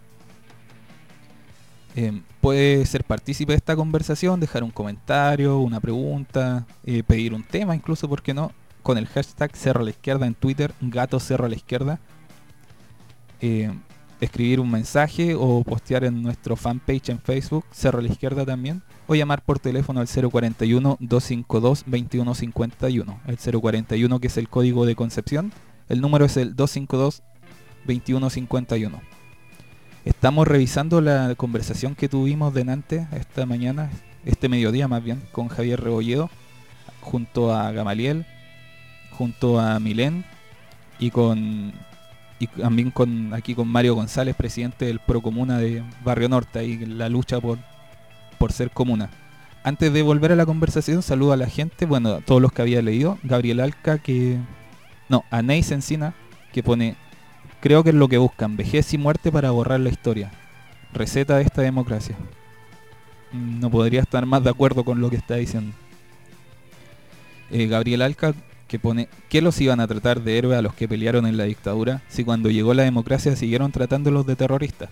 Eh, puede ser partícipe de esta conversación, dejar un comentario, una pregunta, eh, pedir un tema, incluso, ¿por qué no? Con el hashtag Cerro a la Izquierda en Twitter, Gato Cerro a la Izquierda. Eh, escribir un mensaje o postear en nuestro fanpage en Facebook, Cerro a la Izquierda también, o llamar por teléfono al cero cuarenta y uno, doscientos cincuenta y dos, veintiuno cincuenta y uno. El cero cuarenta y uno, que es el código de Concepción, el número es el doscientos cincuenta y dos, veintiuno cincuenta y uno. Estamos revisando la conversación que tuvimos delante esta mañana, este mediodía más bien, con Javier Rebolledo, junto a Gamaliel, junto a Milén y con y también con aquí con Mario González, presidente del Procomuna de Barrio Norte, ahí en la lucha por, por ser comuna. Antes de volver a la conversación, saludo a la gente, bueno, a todos los que había leído. Gabriel Alca, que... No, a Neis Encina, que pone: creo que es lo que buscan, vejez y muerte para borrar la historia. Receta de esta democracia. No podría estar más de acuerdo con lo que está diciendo. Eh, Gabriel Alca, que pone: ¿qué los iban a tratar de héroes a los que pelearon en la dictadura si cuando llegó la democracia siguieron tratándolos de terroristas?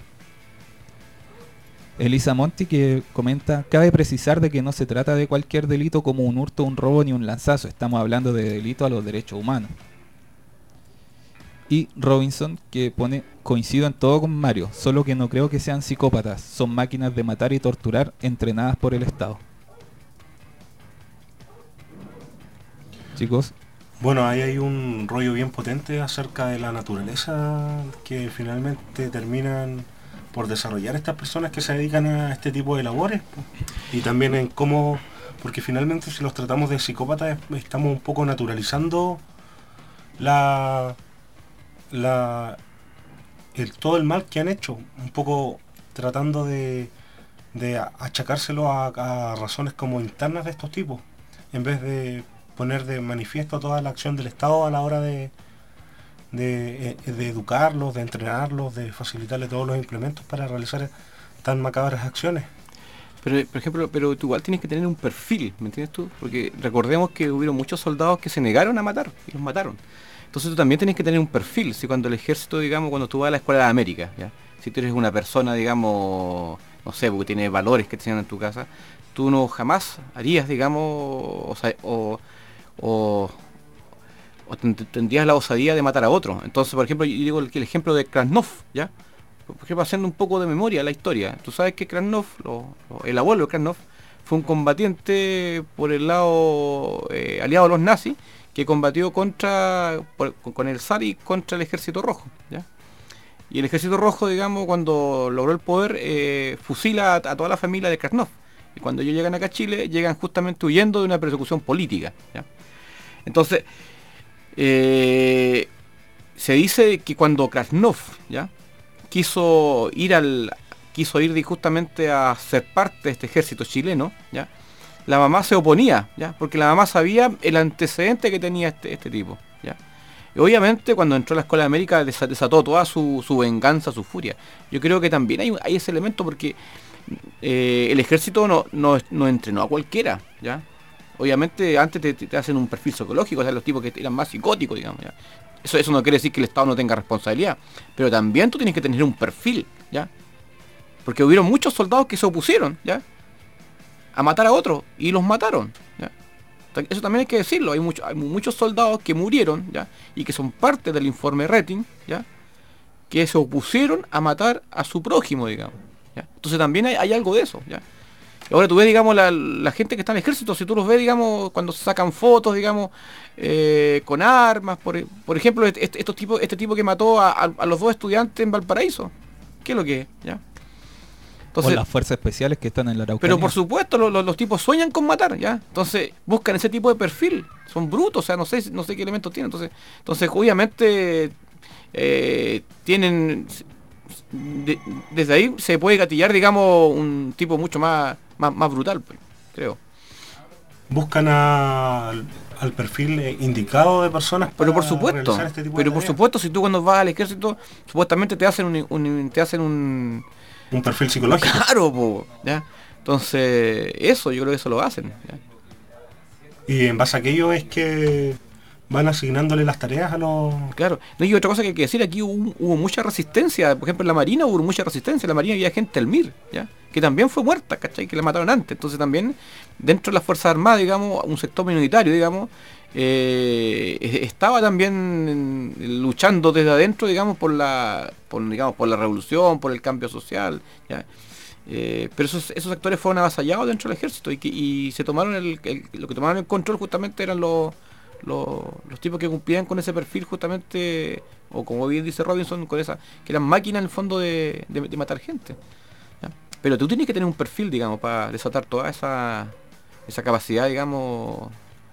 Elisa Monti, que comenta: cabe precisar de que no se trata de cualquier delito como un hurto, un robo ni un lanzazo, estamos hablando de delito a los derechos humanos. Y Robinson, que pone: coincido en todo con Mario, solo que no creo que sean psicópatas, son máquinas de matar y torturar entrenadas por el Estado. Chicos. Bueno, ahí hay un rollo bien potente acerca de la naturaleza que finalmente terminan por desarrollar estas personas que se dedican a este tipo de labores, y también en cómo, porque finalmente si los tratamos de psicópatas estamos un poco naturalizando la, la el, todo el mal que han hecho, un poco tratando de, de achacárselo a, a razones como internas de estos tipos, en vez de poner de manifiesto toda la acción del Estado a la hora de, de, de educarlos, de entrenarlos, de facilitarles todos los implementos para realizar tan macabras acciones. Pero, por ejemplo, pero tú igual tienes que tener un perfil, ¿me entiendes tú? Porque recordemos que hubieron muchos soldados que se negaron a matar y los mataron. Entonces tú también tienes que tener un perfil. Si cuando el ejército, digamos, cuando tú vas a la Escuela de América, ¿ya? Si tú eres una persona, digamos, no sé, porque tienes valores que te enseñan en tu casa, tú no jamás harías, digamos, o, sea, o o, o tendrías la osadía de matar a otro. Entonces, por ejemplo, yo digo el, el ejemplo de Krasnov, ¿ya? Por ejemplo, haciendo un poco de memoria la historia. Tú sabes que Krasnov, lo, lo, el abuelo de Krasnov, fue un combatiente por el lado eh, aliado a los nazis, que combatió contra por, con el zar y contra el ejército rojo, ¿ya? Y el ejército rojo, digamos, cuando logró el poder, eh, fusila a, a toda la familia de Krasnov. Y cuando ellos llegan acá a Chile, llegan justamente huyendo de una persecución política, ¿ya? Entonces, eh, se dice que cuando Krasnov, ¿ya? quiso ir al quiso ir justamente a ser parte de este ejército chileno, ¿ya? La mamá se oponía, ¿ya? Porque la mamá sabía el antecedente que tenía este, este tipo, ¿ya? Y obviamente cuando entró a la Escuela de América desató toda su, su venganza, su furia. Yo creo que también hay, hay ese elemento porque eh, el ejército no, no, no entrenó a cualquiera, ¿ya? Obviamente antes te, te hacen un perfil psicológico, o sea, los tipos que eran más psicóticos, digamos, ¿ya? Eso, eso no quiere decir que el Estado no tenga responsabilidad, pero también tú tienes que tener un perfil, ¿ya? Porque hubieron muchos soldados que se opusieron, ¿ya? A matar a otros, y los mataron, ¿ya? Eso también hay que decirlo, hay, mucho, hay muchos soldados que murieron, ¿ya? Y que son parte del informe Rating, ¿ya? Que se opusieron a matar a su prójimo, digamos, ¿ya? Entonces también hay, hay algo de eso, ¿ya? Ahora tú ves, digamos, la, la gente que está en el ejército, si tú los ves, digamos, cuando se sacan fotos, digamos, eh, con armas, por, por ejemplo, este, estos tipos, este tipo que mató a, a, a los dos estudiantes en Valparaíso, ¿qué es lo que es? ¿Ya? Entonces, o las fuerzas especiales que están en la Araucanía. pero por supuesto, lo, lo, los tipos sueñan con matar, ¿ya? Entonces, buscan ese tipo de perfil. Son brutos, o sea, no sé, no sé qué elementos tienen. Entonces, entonces obviamente, eh, tienen... De, desde ahí se puede gatillar, digamos, un tipo mucho más, más, más brutal, pues, creo. Buscan a, al perfil indicado de personas pero para por supuesto realizar este tipo pero de por tareas. supuesto, si tú cuando vas al ejército supuestamente te hacen un, un te hacen un un perfil psicológico. Claro, po, ¿ya? Entonces eso, yo creo que eso lo hacen, ¿ya? Y en base a aquello es que van asignándole las tareas a los... Claro. No, y otra cosa que hay que decir, aquí hubo, hubo mucha resistencia. Por ejemplo, en la Marina hubo mucha resistencia. En la Marina había gente del M I R, ¿ya? Que también fue muerta, ¿cachai? Que la mataron antes. Entonces también, dentro de las Fuerzas Armadas, digamos, un sector minoritario, digamos, eh, estaba también luchando desde adentro, digamos, por la por, digamos, por la revolución, por el cambio social, ¿ya? Eh, pero esos, esos sectores fueron avasallados dentro del ejército y, que, y se tomaron el, el, lo que tomaron el control justamente eran los Los, los tipos que cumplían con ese perfil justamente, o como bien dice Robinson, con esa, que eran máquinas en el fondo de, de, de matar gente, ¿ya? Pero tú tienes que tener un perfil, digamos, para desatar toda esa esa capacidad, digamos,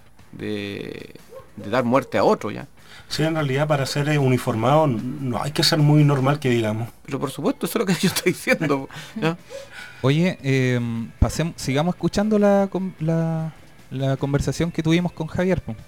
de, de dar muerte a otro, ¿ya? Sí, en realidad para ser uniformado no hay que ser muy normal, que digamos. Pero por supuesto, eso es lo que yo estoy diciendo, ¿ya? Oye, eh, pasemos, sigamos escuchando la, la, la conversación que tuvimos con Javier, po.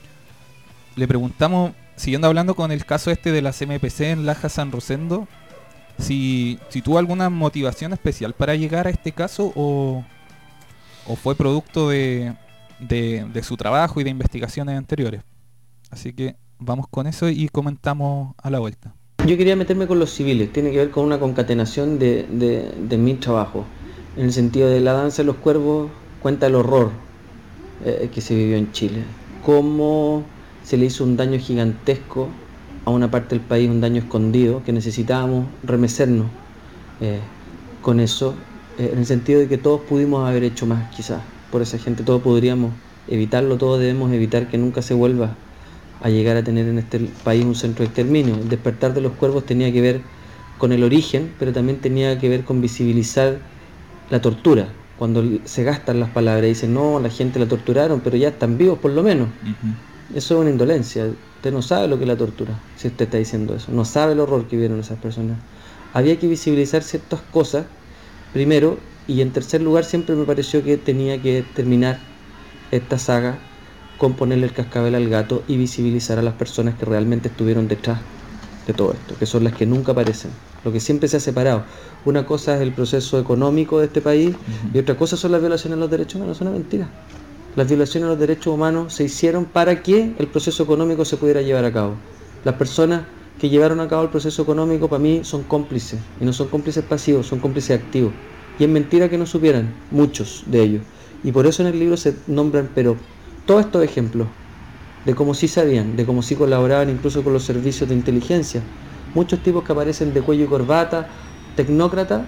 Le preguntamos, siguiendo hablando con el caso este de la C M P C en Laja San Rosendo, si, si tuvo alguna motivación especial para llegar a este caso o, o fue producto de, de, de su trabajo y de investigaciones anteriores. Así que vamos con eso y comentamos a la vuelta. Yo quería meterme con los civiles, tiene que ver con una concatenación de, de, de mi trabajo, en el sentido de La Danza de los Cuervos cuenta el horror eh, que se vivió en Chile, cómo se le hizo un daño gigantesco a una parte del país, un daño escondido, que necesitábamos remecernos eh, con eso, eh, en el sentido de que todos pudimos haber hecho más, quizás, por esa gente, todos podríamos evitarlo, todos debemos evitar que nunca se vuelva a llegar a tener en este país un centro de exterminio. El despertar de los cuervos tenía que ver con el origen, pero también tenía que ver con visibilizar la tortura. Cuando se gastan las palabras y dicen, no, la gente la torturaron, pero ya están vivos por lo menos. Uh-huh. Eso es una indolencia. Usted no sabe lo que es la tortura, si usted está diciendo eso. No sabe el horror que vieron esas personas. Había que visibilizar ciertas cosas, primero, y en tercer lugar siempre me pareció que tenía que terminar esta saga con ponerle el cascabel al gato y visibilizar a las personas que realmente estuvieron detrás de todo esto, que son las que nunca aparecen, lo que siempre se ha separado. Una cosa es el proceso económico de este país, uh-huh, y otra cosa son las violaciones a los derechos humanos. Es una mentira. Las violaciones a los derechos humanos se hicieron para que el proceso económico se pudiera llevar a cabo. Las personas que llevaron a cabo el proceso económico para mí son cómplices, y no son cómplices pasivos, son cómplices activos. Y es mentira que no supieran, muchos de ellos. Y por eso en el libro se nombran, pero todos estos ejemplos de cómo sí sabían, de cómo sí colaboraban incluso con los servicios de inteligencia. Muchos tipos que aparecen de cuello y corbata, tecnócrata,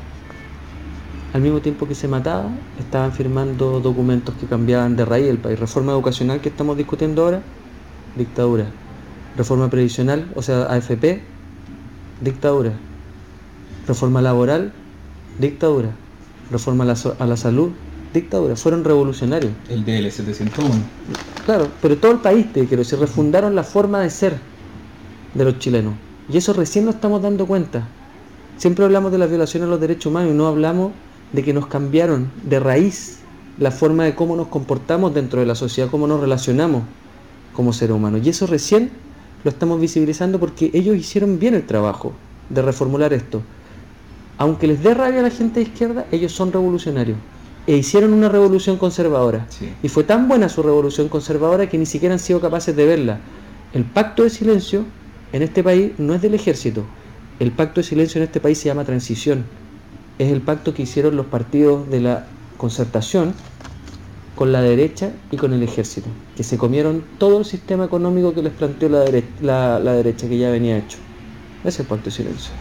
al mismo tiempo que se mataba, estaban firmando documentos que cambiaban de raíz el país. Reforma educacional que estamos discutiendo ahora, dictadura. Reforma previsional, o sea, A F P, dictadura. Reforma laboral, dictadura. Reforma a la, so- a la salud, dictadura. Fueron revolucionarios. El D L setecientos uno. Claro, pero todo el país, te quiero decir, refundaron la forma de ser de los chilenos. Y eso recién nos estamos dando cuenta. Siempre hablamos de las violaciones a los derechos humanos y no hablamos de que nos cambiaron de raíz la forma de cómo nos comportamos dentro de la sociedad, cómo nos relacionamos como seres humanos. Y eso recién lo estamos visibilizando porque ellos hicieron bien el trabajo de reformular esto. Aunque les dé rabia a la gente de izquierda, ellos son revolucionarios. E hicieron una revolución conservadora. Sí. Y fue tan buena su revolución conservadora que ni siquiera han sido capaces de verla. El pacto de silencio en este país no es del ejército. El pacto de silencio en este país se llama transición. Es el pacto que hicieron los partidos de la concertación con la derecha y con el ejército, que se comieron todo el sistema económico que les planteó la, dere- la, la derecha, que ya venía hecho. Ese es el pacto de silencio.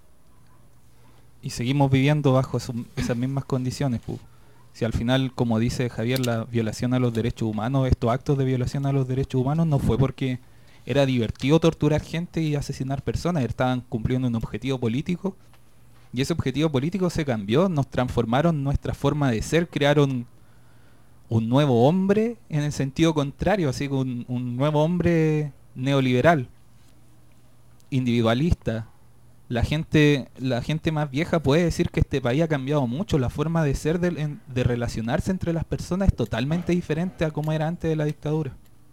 Y seguimos viviendo bajo su, esas mismas condiciones, pues. Si al final, como dice Javier, la violación a los derechos humanos, estos actos de violación a los derechos humanos no fue porque era divertido torturar gente y asesinar personas, estaban cumpliendo un objetivo político Y ese objetivo político se cambió, nos transformaron nuestra forma de ser, crearon un nuevo hombre en el sentido contrario, así que un, un nuevo hombre neoliberal, individualista. La gente, la gente más vieja puede decir que este país ha cambiado mucho, la forma de ser, de, en- de relacionarse entre las personas es totalmente diferente a como era antes de la dictadura.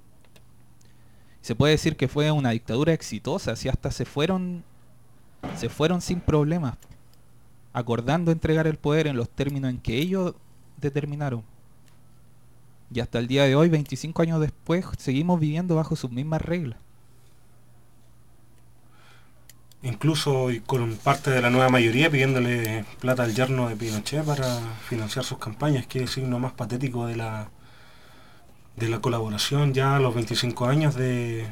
Se puede decir que fue una dictadura exitosa, así hasta se fueron, se fueron sin problemas, acordando entregar el poder en los términos en que ellos determinaron. Y hasta el día de hoy, veinticinco años después, seguimos viviendo bajo sus mismas reglas. Incluso y con parte de la nueva mayoría pidiéndole plata al yerno de Pinochet para financiar sus campañas, que es el signo más patético de la de la colaboración ya a los veinticinco años de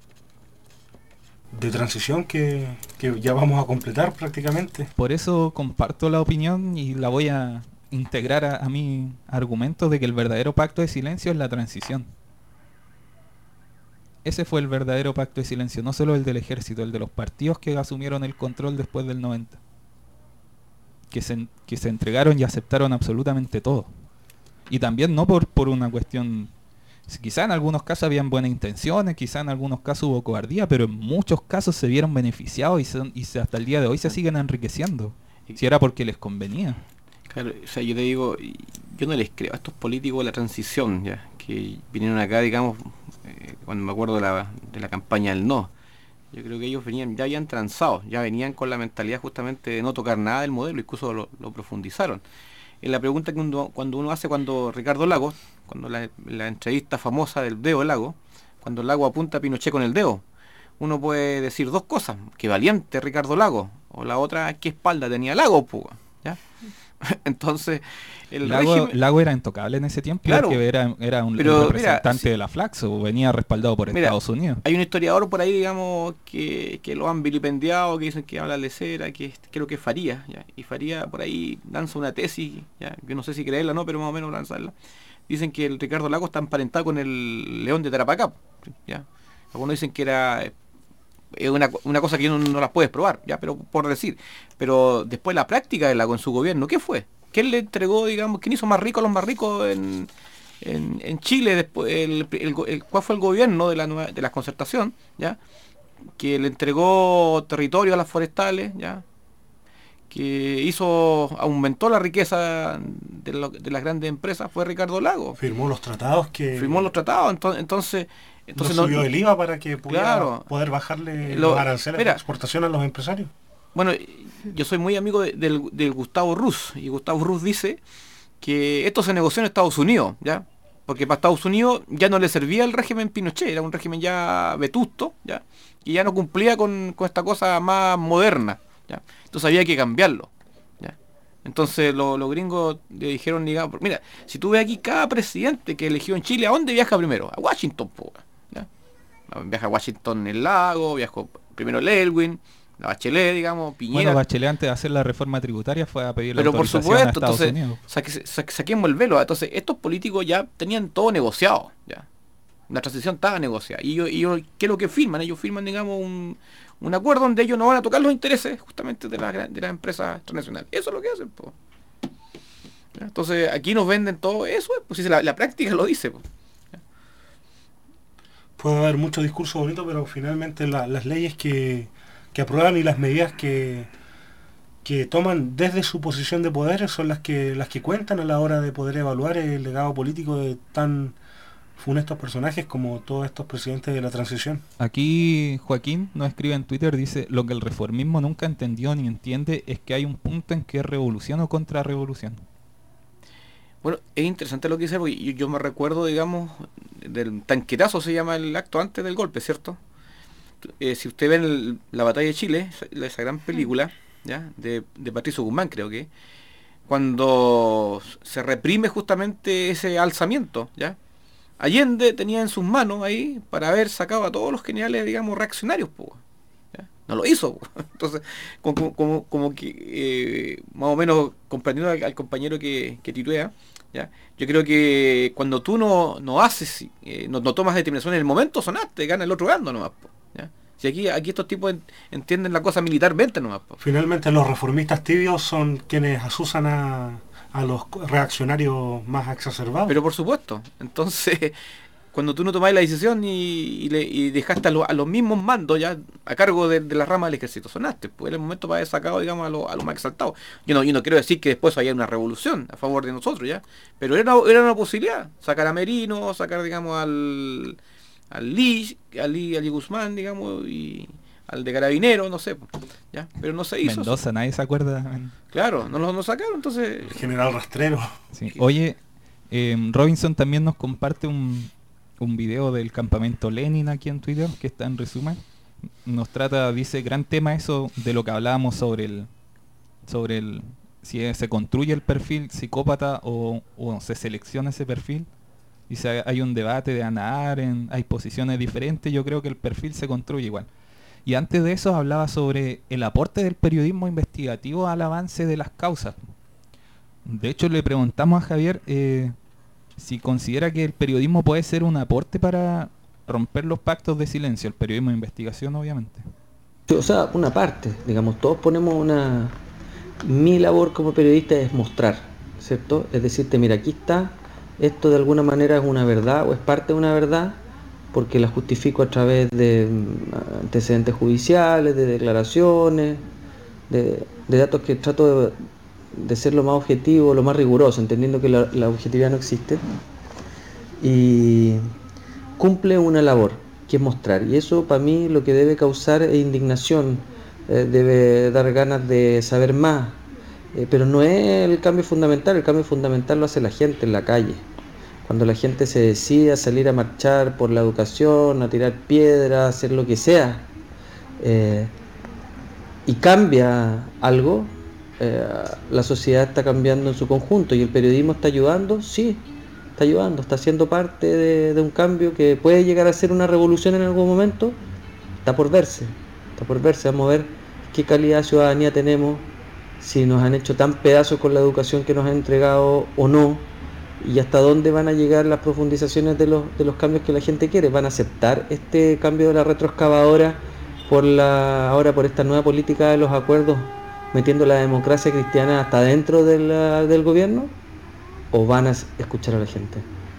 de transición que, que ya vamos a completar prácticamente. Por eso comparto la opinión y la voy a integrar a, a mi argumento de que el verdadero pacto de silencio es la transición. Ese fue el verdadero pacto de silencio, no solo el del ejército, el de los partidos que asumieron el control después del noventa. Que se, que se entregaron y aceptaron absolutamente todo. Y también no por, por una cuestión... Quizá en algunos casos habían buenas intenciones, quizá en algunos casos hubo cobardía, pero en muchos casos se vieron beneficiados y, son, y se, hasta el día de hoy se siguen enriqueciendo. Si era porque les convenía. Claro, o sea, yo te digo, yo no les creo a estos políticos de la transición, ya, que vinieron acá, digamos, eh, cuando me acuerdo de la, de la campaña del no. Yo creo que ellos venían, ya habían transado, ya venían con la mentalidad justamente de no tocar nada del modelo, incluso lo, lo profundizaron. En la pregunta que uno, cuando uno hace cuando Ricardo Lagos, cuando la, la entrevista famosa del dedo de Lagos, cuando Lagos apunta a Pinochet con el dedo, uno puede decir dos cosas, que valiente Ricardo Lagos, o la otra, qué espalda tenía Lagos, pues, ¿ya? Entonces, el Lago, régimen... Lago era intocable en ese tiempo, Claro, porque era, era un, pero, un representante mira, sí. de la Flaxo, venía respaldado por Mira, Estados Unidos. Hay un historiador por ahí, digamos, que, que lo han vilipendiado, que dicen que habla de cera, que es- creo que es Faría, ¿ya? Y Faría por ahí lanza una tesis, ¿ya? Yo no sé si creerla o no, pero más o menos lanzarla. Dicen que el Ricardo Lagos está emparentado con el León de Tarapacá, ¿ya? Algunos dicen que era es una, una cosa que no, no las puedes probar, ya, pero por decir. Pero después la práctica de Lagos en su gobierno, ¿qué fue? ¿Quién le entregó, digamos, quién hizo más rico a los más ricos en, en, en Chile después? El, el, el- ¿Cuál fue el gobierno de la nueva, de la concertación, ya? Que le entregó territorio a las forestales, ya, que hizo, aumentó la riqueza de, lo- de las grandes empresas, fue Ricardo Lagos. Firmó los tratados que Firmó los tratados, entonces, entonces, no entonces subió no- el I V A para que pudiera Claro. poder bajarle Lo- los aranceles mira. de exportación a los empresarios. Bueno, yo soy muy amigo de- del, del Gustavo Ruz, y Gustavo Ruz dice que esto se negoció en Estados Unidos, ¿ya? Porque para Estados Unidos ya no le servía el régimen Pinochet, era un régimen ya vetusto, ¿ya? Y ya no cumplía con, con esta cosa más moderna, ¿ya? Entonces había que cambiarlo, ¿ya? Entonces lo- los gringos le dijeron, digamos, mira, si tú ves aquí cada presidente que eligió en Chile, ¿a dónde viaja primero? A Washington, po, ¿ya? Viaja a Washington el Lago, viajó primero el Elwin, la Bachelet, digamos, Piñera. Bueno, Bachelet antes de hacer la reforma tributaria fue a pedir la Pero por autorización supuesto, a Estados entonces, Unidos. saque- sa- saquemos el velo. Entonces, estos políticos ya tenían todo negociado, ya. La transición estaba negociada. Y ellos, y ellos, ¿qué es lo que firman? Ellos firman, digamos, un, un acuerdo donde ellos no van a tocar los intereses justamente de, la, gran- de las empresas transnacionales. Eso es lo que hacen, po. ¿Ya? Entonces, aquí nos venden todo eso, pues si la, la práctica lo dice, po. Puede haber mucho discurso bonito, pero finalmente la- las leyes que, que aprueban y las medidas que, que toman desde su posición de poder son las que las que cuentan a la hora de poder evaluar el legado político de tan funestos personajes como todos estos presidentes de la transición. Aquí Joaquín nos escribe en Twitter, dice, lo que el reformismo nunca entendió ni entiende es que hay un punto en que es revolución o contrarrevolución. Bueno, es interesante lo que dice, porque yo, yo me recuerdo, digamos, del tanquetazo se llama el acto antes del golpe, ¿cierto? Eh, si usted ve el- la batalla de Chile, esa, esa gran película, ¿ya? De, de Patricio Guzmán, creo que, cuando se reprime justamente ese alzamiento, ¿ya? Allende tenía en sus manos ahí para haber sacado a todos los generales, digamos, reaccionarios, po, ¿ya? No lo hizo, po. Entonces, como, como, como que, eh, más o menos comprendiendo al, al compañero que, que tituea, ¿ya? Yo creo que cuando tú no, no haces, eh, no, no tomas determinación en el momento, sonaste, gana el otro bando nomás, po, ¿ya? Si aquí, aquí estos tipos en, entienden la cosa militarmente nomás. Po. Finalmente los reformistas tibios son quienes asusan a, a los reaccionarios más exacerbados. Pero por supuesto, entonces cuando tú no tomás la decisión y, y, le, y dejaste a, lo, a los mismos mandos ya a cargo de, de la rama del ejército, sonaste, pues era el momento para haber sacado, digamos, a los a lo más exaltados. Yo no, yo no quiero decir que después haya una revolución a favor de nosotros, ya, pero era, era una posibilidad, sacar a Merino, sacar, digamos, al al Lee, al Lee, al Lee Guzmán, digamos, y al de Carabinero, no sé, ya, pero no se hizo. Mendoza, eso. Nadie se acuerda. Claro, no lo no sacaron, entonces... El general Rastrero. Sí. Oye, eh, Robinson también nos comparte un, un video del campamento Lenin aquí en Twitter, que está en resumen. Nos trata, dice, gran tema eso de lo que hablábamos sobre el, sobre el, si se construye el perfil psicópata o, o se selecciona ese perfil. Dice, hay un debate de Hannah Arendt, hay posiciones diferentes, yo creo que el perfil se construye igual. Y antes de eso hablaba sobre el aporte del periodismo investigativo al avance de las causas. De hecho, le preguntamos a Javier eh, si considera que el periodismo puede ser un aporte para romper los pactos de silencio, el periodismo de investigación, obviamente. O sea, una parte, digamos, todos ponemos una... Mi labor como periodista es mostrar, ¿cierto? Es decirte, mira, aquí está... Esto de alguna manera es una verdad o es parte de una verdad porque la justifico a través de antecedentes judiciales, de declaraciones, de, de datos que trato de, de ser lo más objetivo, lo más riguroso, entendiendo que la, la objetividad no existe. Y cumple una labor, que es mostrar. Y eso para mí lo que debe causar es indignación, eh, debe dar ganas de saber más. Eh, pero no es el cambio fundamental, el cambio fundamental lo hace la gente en la calle. Cuando la gente se decide a salir a marchar por la educación, a tirar piedras, a hacer lo que sea, eh, y cambia algo, eh, la sociedad está cambiando en su conjunto y el periodismo está ayudando, sí, está ayudando, está siendo parte de, de un cambio que puede llegar a ser una revolución en algún momento, está por verse, está por verse, vamos a ver qué calidad de ciudadanía tenemos, si nos han hecho tan pedazos con la educación que nos han entregado o no, y hasta dónde van a llegar las profundizaciones de los, de los cambios que la gente quiere. ¿Van a aceptar este cambio de la retroexcavadora por la, ahora por esta nueva política de los acuerdos, metiendo la democracia cristiana hasta dentro de la, del gobierno? ¿O van a escuchar a la gente?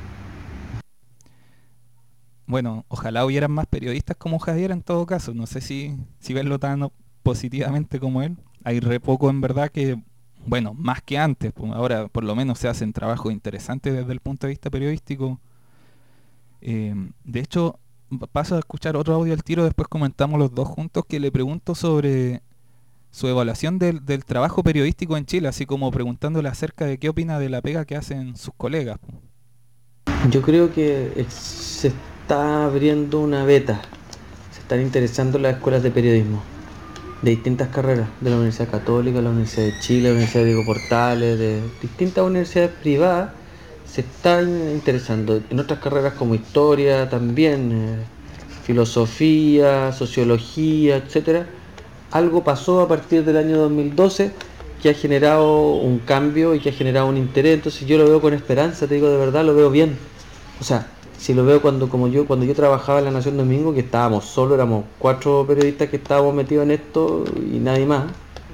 Bueno, ojalá hubieran más periodistas como Javier en todo caso. No sé si, si verlo tan positivamente como él. Hay re poco en verdad que, bueno, más que antes, pues ahora por lo menos se hacen trabajos interesantes desde el punto de vista periodístico. Eh, de hecho, paso a escuchar otro audio al tiro, después comentamos los dos juntos, que le pregunto sobre su evaluación del, del trabajo periodístico en Chile, así como preguntándole acerca de qué opina de la pega que hacen sus colegas. Yo creo que se está abriendo una beta, se están interesando las escuelas de periodismo de distintas carreras, de la Universidad Católica, la Universidad de Chile, la Universidad de Diego Portales, de distintas universidades privadas, se están interesando en otras carreras como historia también, eh, filosofía, sociología, etcétera. Algo pasó a partir del año dos mil doce que ha generado un cambio y que ha generado un interés, entonces yo lo veo con esperanza, te digo de verdad, lo veo bien. O sea, si lo veo cuando como yo cuando yo trabajaba en La Nación Domingo, que estábamos solo, éramos cuatro periodistas que estábamos metidos en esto y nadie más.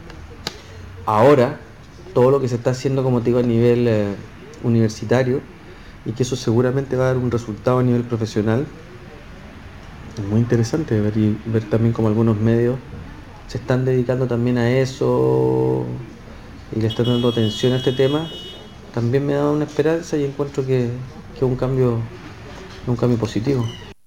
Ahora, todo lo que se está haciendo, como te digo, a nivel eh, universitario, y que eso seguramente va a dar un resultado a nivel profesional, es muy interesante ver, y ver también como algunos medios se están dedicando también a eso y le están dando atención a este tema. También me da una esperanza y encuentro que es un cambio un cambio positivo.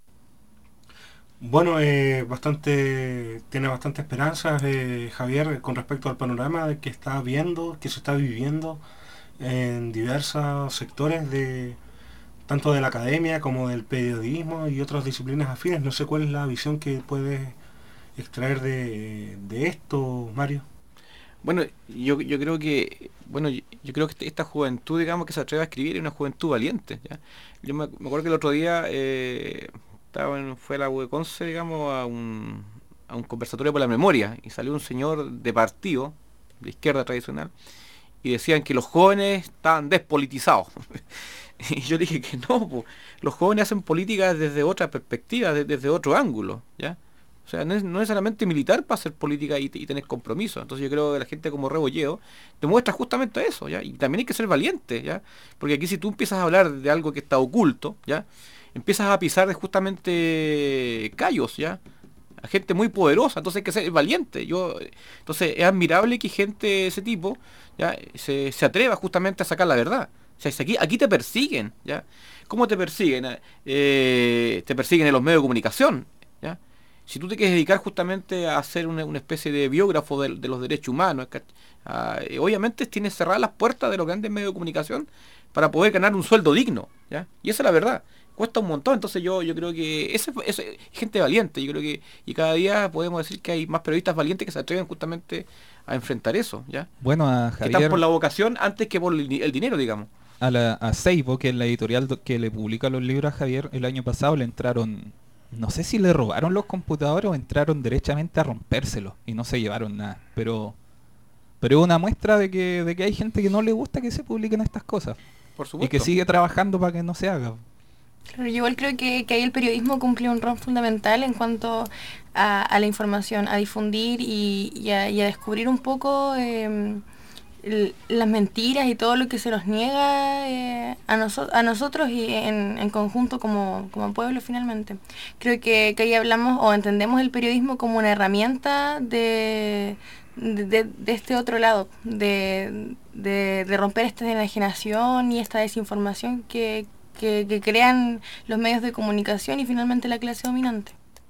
Bueno, eh, bastante tiene bastante esperanzas eh, Javier con respecto al panorama que está viendo, que se está viviendo en diversos sectores de tanto de la academia como del periodismo y otras disciplinas afines. No sé cuál es la visión que puedes extraer de, de esto, Mario. Bueno, yo, yo creo que bueno yo, yo creo que esta juventud, digamos, que se atreve a escribir es una juventud valiente, ¿ya? Yo me, me acuerdo que el otro día eh, estaba en, fue a la U de Conce, digamos, a un, a un conversatorio por la memoria, y salió un señor de partido, de izquierda tradicional, y decían que los jóvenes estaban despolitizados. Y yo dije que no, pues, los jóvenes hacen política desde otra perspectiva, desde, desde otro ángulo, ¿ya? O sea, no es no necesariamente militar para hacer política y, y tener compromiso. Entonces yo creo que la gente como Rebolledo demuestra justamente eso, ¿ya? Y también hay que ser valiente, ¿ya? Porque aquí si tú empiezas a hablar de algo que está oculto, ¿ya? Empiezas a pisar justamente callos, ¿ya? A gente muy poderosa, entonces hay que ser valiente. Yo, entonces es admirable que gente de ese tipo, ¿ya? Se, se atreva justamente a sacar la verdad. O sea, aquí, aquí te persiguen, ¿ya? ¿Cómo te persiguen? Eh, te persiguen en los medios de comunicación, ¿ya? Si tú te quieres dedicar justamente a hacer una, una especie de biógrafo de, de los derechos humanos, ah, eh, obviamente tienes cerradas las puertas de los grandes medios de comunicación para poder ganar un sueldo digno, ¿ya? Y esa es la verdad. Cuesta un montón, entonces yo yo creo que esa es gente valiente, yo creo que y cada día podemos decir que hay más periodistas valientes que se atreven justamente a enfrentar eso, ¿ya? Bueno, a que Javier, están por la vocación antes que por el, el dinero, digamos. A, la, a Seibo, que es la editorial do- que le publica los libros a Javier, el año pasado le entraron, no sé si le robaron los computadores o entraron derechamente a rompérselos y no se llevaron nada, pero pero es una muestra de que de que hay gente que no le gusta que se publiquen estas cosas. Por supuesto. Y que sigue trabajando para que no se haga. Claro, yo igual creo que, que ahí el periodismo cumple un rol fundamental en cuanto a, a la información, a difundir y, y, a, y a descubrir un poco eh, el, las mentiras y todo lo que se nos niega eh, a, noso- a nosotros y en, en conjunto como, como pueblo finalmente. Creo que, que ahí hablamos o entendemos el periodismo como una herramienta de... De, de, de este otro lado, de, de, de romper esta enajenación y esta desinformación que, que, que crean los medios de comunicación y finalmente la clase dominante.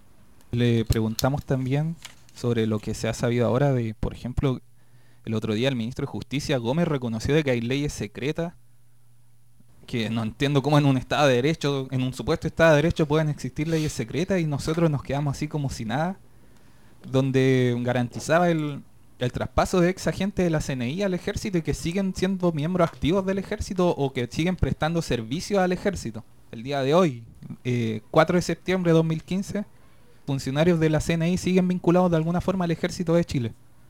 Le preguntamos también sobre lo que se ha sabido ahora de, por ejemplo, el otro día el ministro de Justicia, Gómez, reconoció de que hay leyes secretas que no entiendo cómo en un Estado de Derecho, en un supuesto Estado de Derecho pueden existir leyes secretas y nosotros nos quedamos así como si nada, donde garantizaba el, el traspaso de ex agentes de la C N I al ejército y que siguen siendo miembros activos del ejército o que siguen prestando servicio al ejército. El día de hoy, eh, cuatro de septiembre de dos mil quince, funcionarios de la C N I siguen vinculados de alguna forma al ejército de Chile.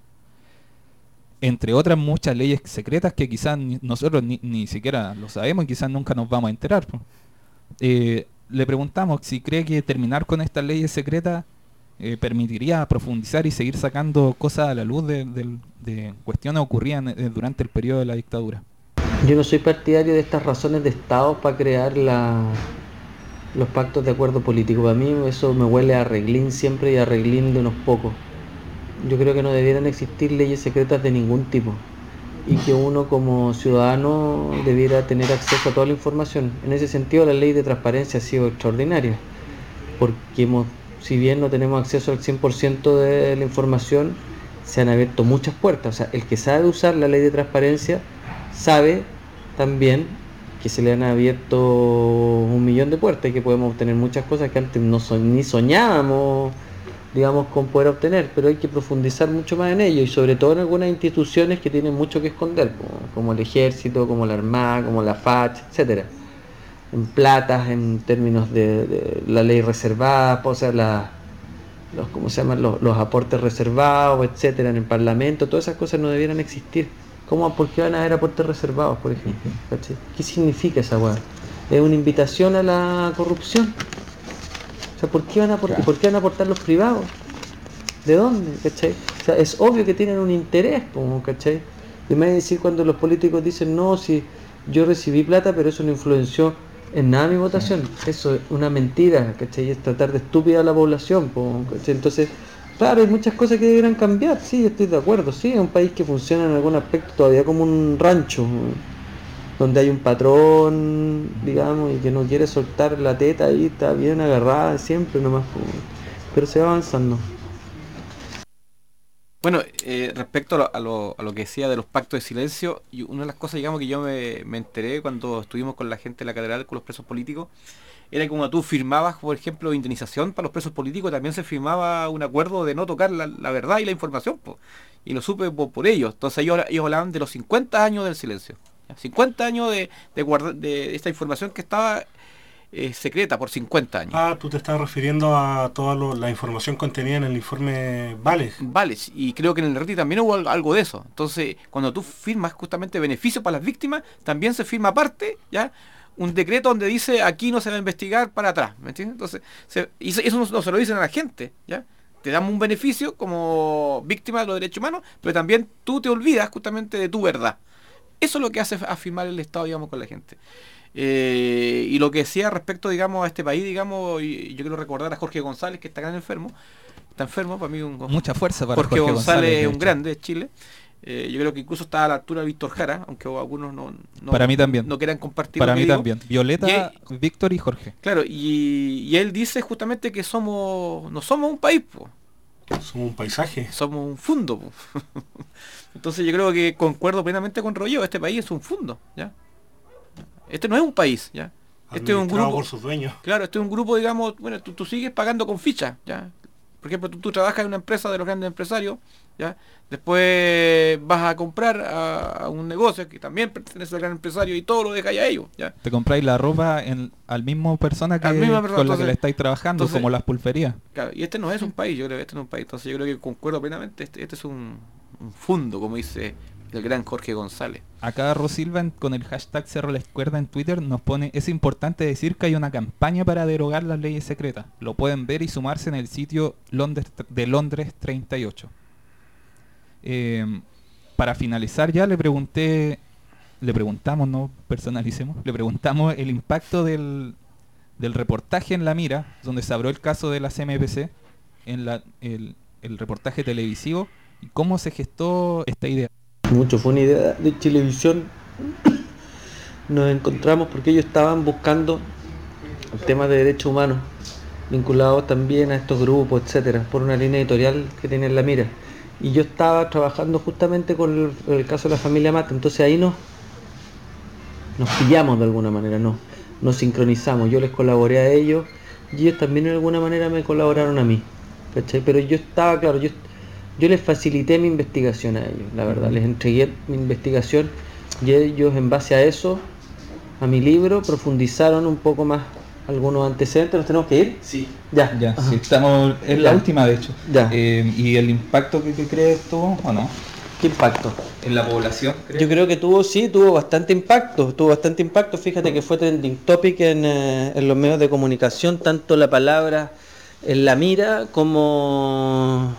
Entre otras muchas leyes secretas que quizás ni, nosotros ni, ni siquiera lo sabemos y quizás nunca nos vamos a enterar. Eh, le preguntamos si cree que terminar con estas leyes secretas Eh, permitiría profundizar y seguir sacando cosas a la luz de, de, de cuestiones ocurridas eh, durante el periodo de la dictadura. Yo no soy partidario de estas razones de Estado para crear la, los pactos de acuerdo político. Para mí eso me huele a arreglín siempre y a arreglín de unos pocos. Yo creo que no debieran existir leyes secretas de ningún tipo y que uno como ciudadano debiera tener acceso a toda la información. En ese sentido la ley de transparencia ha sido extraordinaria porque hemos si bien no tenemos acceso al cien por ciento de la información, se han abierto muchas puertas. O sea, el que sabe usar la ley de transparencia sabe también que se le han abierto un millón de puertas y que podemos obtener muchas cosas que antes no so- ni soñábamos, digamos, con poder obtener, pero hay que profundizar mucho más en ello y sobre todo en algunas instituciones que tienen mucho que esconder, como, como el Ejército, como la Armada, como la F A C, etcétera. En platas, en términos de, de la ley reservada, o sea, la, los, ¿cómo se llaman? Los, los aportes reservados, etcétera, en el Parlamento, todas esas cosas no debieran existir. ¿Cómo, ¿Por qué van a haber aportes reservados, por ejemplo? ¿Cachai? ¿Qué significa esa hueá? ¿Es una invitación a la corrupción? O sea, ¿por qué van a aportar, ¿por qué van a aportar los privados? ¿De dónde? ¿Cachai? O sea, es obvio que tienen un interés, ¿cachai? Y me van a decir cuando los políticos dicen, no, si yo recibí plata, pero eso no influenció en nada mi votación. Eso es una mentira, ¿cachai? Es tratar de estúpida a la población, ¿cachai? Entonces, claro, hay muchas cosas que deberían cambiar, sí, yo estoy de acuerdo, sí, es un país que funciona en algún aspecto todavía como un rancho, donde hay un patrón, digamos, y que no quiere soltar la teta ahí, está bien agarrada siempre nomás, pero se va avanzando. Bueno, eh, respecto a lo, a, lo, a lo que decía de los pactos de silencio, y una de las cosas, digamos, que yo me, me enteré cuando estuvimos con la gente de la catedral, con los presos políticos, era que cuando tú firmabas, por ejemplo, indemnización para los presos políticos, también se firmaba un acuerdo de no tocar la, la verdad y la información, po, y lo supe por, por ellos. Entonces ellos, ellos hablaban de los cincuenta años del silencio, ¿ya? cincuenta años de, de, guarda, de esta información que estaba eh, secreta por cincuenta años. Ah, tú te estás refiriendo a toda lo, la información contenida en el informe Vales. Vales, y creo que en el R T I también hubo algo de eso. Entonces, cuando tú firmas justamente beneficio para las víctimas, también se firma aparte, ¿ya? Un decreto donde dice aquí no se va a investigar para atrás, ¿me entiendes? Entonces, se, y eso no, no se lo dicen a la gente, ¿ya? te damos un beneficio como víctima de los derechos humanos, pero también tú te olvidas justamente de tu verdad. Eso es lo que hace afirmar el Estado, digamos, con la gente. Eh, y lo que decía respecto, digamos, a este país, digamos, y yo quiero recordar a Jorge González, que está acá enfermo, está enfermo, para mí un, mucha fuerza para Jorge, Jorge González, González es un grande de Chile. Eh, yo creo que incluso está a la altura de Víctor Jara, aunque algunos no, no, para mí también. no quieran compartir. Para lo que mí digo. también. Violeta, y, Víctor y Jorge. Claro, y, y él dice justamente que somos no somos un país, po. Somos un paisaje. Somos un fundo, po. Entonces yo creo que concuerdo plenamente con Rollo, este país es un fundo, ¿ya? Este no es un país, ¿ya? Este es un grupo por sus dueños. Claro, este es un grupo, digamos, bueno, tú, tú sigues pagando con ficha, ¿ya? Por ejemplo, tú, tú trabajas en una empresa de los grandes empresarios, ¿ya? Después vas a comprar a, a un negocio que también pertenece al gran empresario y todo lo dejáis a ellos, ¿ya? Te compráis la ropa en, al mismo persona que Al misma persona, con la entonces- que le estáis trabajando, entonces- como las pulperías. Claro, y este no es un país, yo creo que este no es un país, entonces yo creo que concuerdo plenamente, este, este es un, un fundo, como dice el gran Jorge González. Acá Rosilva en- con el hashtag Cerro la Izquierda en Twitter nos pone: es importante decir que hay una campaña para derogar las leyes secretas. Lo pueden ver y sumarse en el sitio Londres, de Londres treinta y ocho. Eh, para finalizar ya le pregunté, le preguntamos, no personalicemos, le preguntamos el impacto del, del reportaje en La Mira, donde se abrió el caso de la C M P C, en la, el, el reportaje televisivo, y cómo se gestó esta idea. Mucho, fue una idea de televisión. Nos encontramos porque ellos estaban buscando el tema de derechos humanos, vinculados también a estos grupos, etcétera, por una línea editorial que tiene en La Mira. Y yo estaba trabajando justamente con el, el caso de la familia Mata, entonces ahí nos, nos pillamos de alguna manera, no, nos sincronizamos. Yo les colaboré a ellos y ellos también de alguna manera me colaboraron a mí, ¿cachai? Pero yo estaba, claro, yo Yo les facilité mi investigación a ellos, la verdad, les entregué mi investigación y ellos en base a eso, a mi libro, profundizaron un poco más algunos antecedentes. ¿Nos tenemos que ir? Sí. Ya. Ya, Ajá. sí, estamos en Ya. la última de hecho. Ya. Eh, ¿Y el impacto que, que crees tuvo o no? ¿Qué impacto? ¿En la población? ¿crees? Yo creo que tuvo, sí, tuvo bastante impacto, tuvo bastante impacto. Fíjate que fue trending topic en, eh, en los medios de comunicación, tanto la palabra en La Mira como...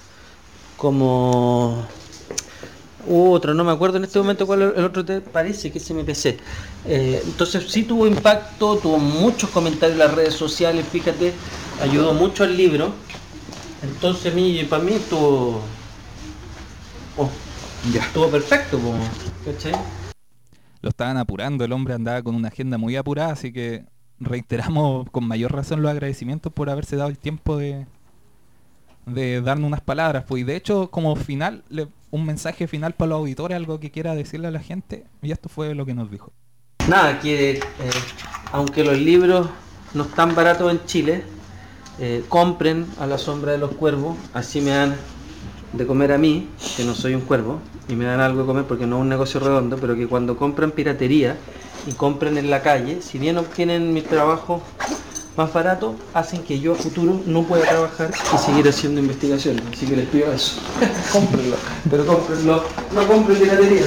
como otro, no me acuerdo en este momento cuál el otro, te parece que es M P C. Eh, entonces sí tuvo impacto, tuvo muchos comentarios en las redes sociales, fíjate, ayudó mucho al libro. Entonces a mí, para mí estuvo, oh, Ya. estuvo perfecto, po, ¿cachai? Lo estaban apurando, el hombre andaba con una agenda muy apurada, así que reiteramos con mayor razón los agradecimientos por haberse dado el tiempo de, de darnos unas palabras. Pues, y de hecho, como final, le- un mensaje final para los auditores, algo que quiera decirle a la gente, y esto fue lo que nos dijo. Nada, que eh, aunque los libros no están baratos en Chile, eh, compren A la sombra de los cuervos, así me dan de comer a mí, que no soy un cuervo, y me dan algo de comer porque no es un negocio redondo, pero que cuando compran piratería y compren en la calle, si bien obtienen mi trabajo más barato, hacen que yo a futuro no pueda trabajar y seguir haciendo investigación. Así que les pido eso. Cómprenlo, pero cómprenlo, no compren piratería.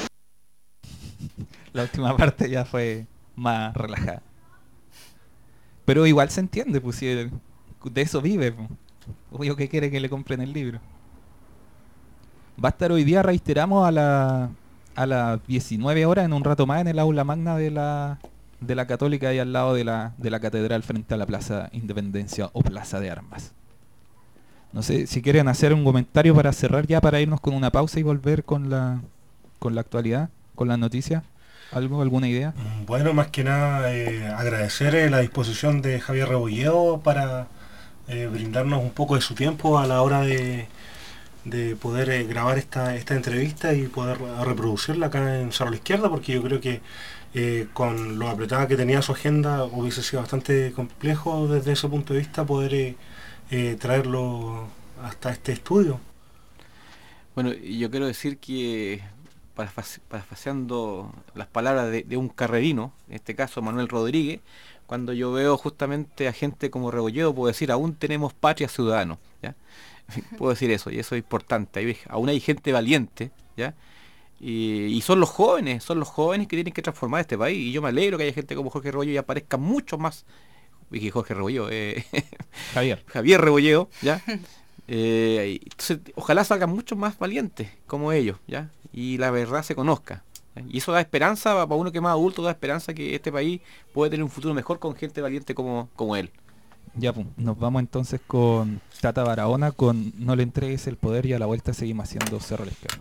La última parte ya fue más relajada. Pero igual se entiende, pues si el- de eso vive, pues. Obvio que quiere que le compren el libro. Va a estar hoy día, reiteramos, a la a las diecinueve horas, en un rato más, en el aula magna de la de la Católica, ahí al lado de la de la catedral, frente a la Plaza Independencia o Plaza de Armas. No sé si quieren hacer un comentario para cerrar ya, para irnos con una pausa y volver con la con la actualidad, con las noticias. ¿Algo, alguna idea? Bueno, más que nada eh, agradecer eh, la disposición de Javier Rebolledo para eh, brindarnos un poco de su tiempo a la hora de, de poder eh, grabar esta, esta entrevista y poder reproducirla acá en Cerro la Izquierda, porque yo creo que eh, con lo apretada que tenía su agenda hubiese sido bastante complejo desde ese punto de vista poder eh, eh, traerlo hasta este estudio. Bueno, y yo quiero decir que, parafase- parafaseando las palabras de, de un carrerino, en este caso Manuel Rodríguez, cuando yo veo justamente a gente como Rebolledo, puedo decir, aún tenemos patria ciudadanos, ¿ya? Puedo decir eso, y eso es importante. Ahí, aún hay gente valiente, ¿ya? Y, y son los jóvenes, son los jóvenes que tienen que transformar este país, y yo me alegro que haya gente como Jorge Rebolledo y aparezca mucho más, y que Jorge Rebolledo, eh, Javier. Javier Rebolledo, ¿ya? Eh, entonces, ojalá salgan muchos más valientes como ellos, ¿ya? Y la verdad se conozca. ¿Ya? Y eso da esperanza, para uno que es más adulto, da esperanza que este país puede tener un futuro mejor con gente valiente como, como él. Ya, pues, nos vamos entonces con Tata Barahona con No le entregues el poder, y a la vuelta seguimos haciendo Cerro a la Izquierda.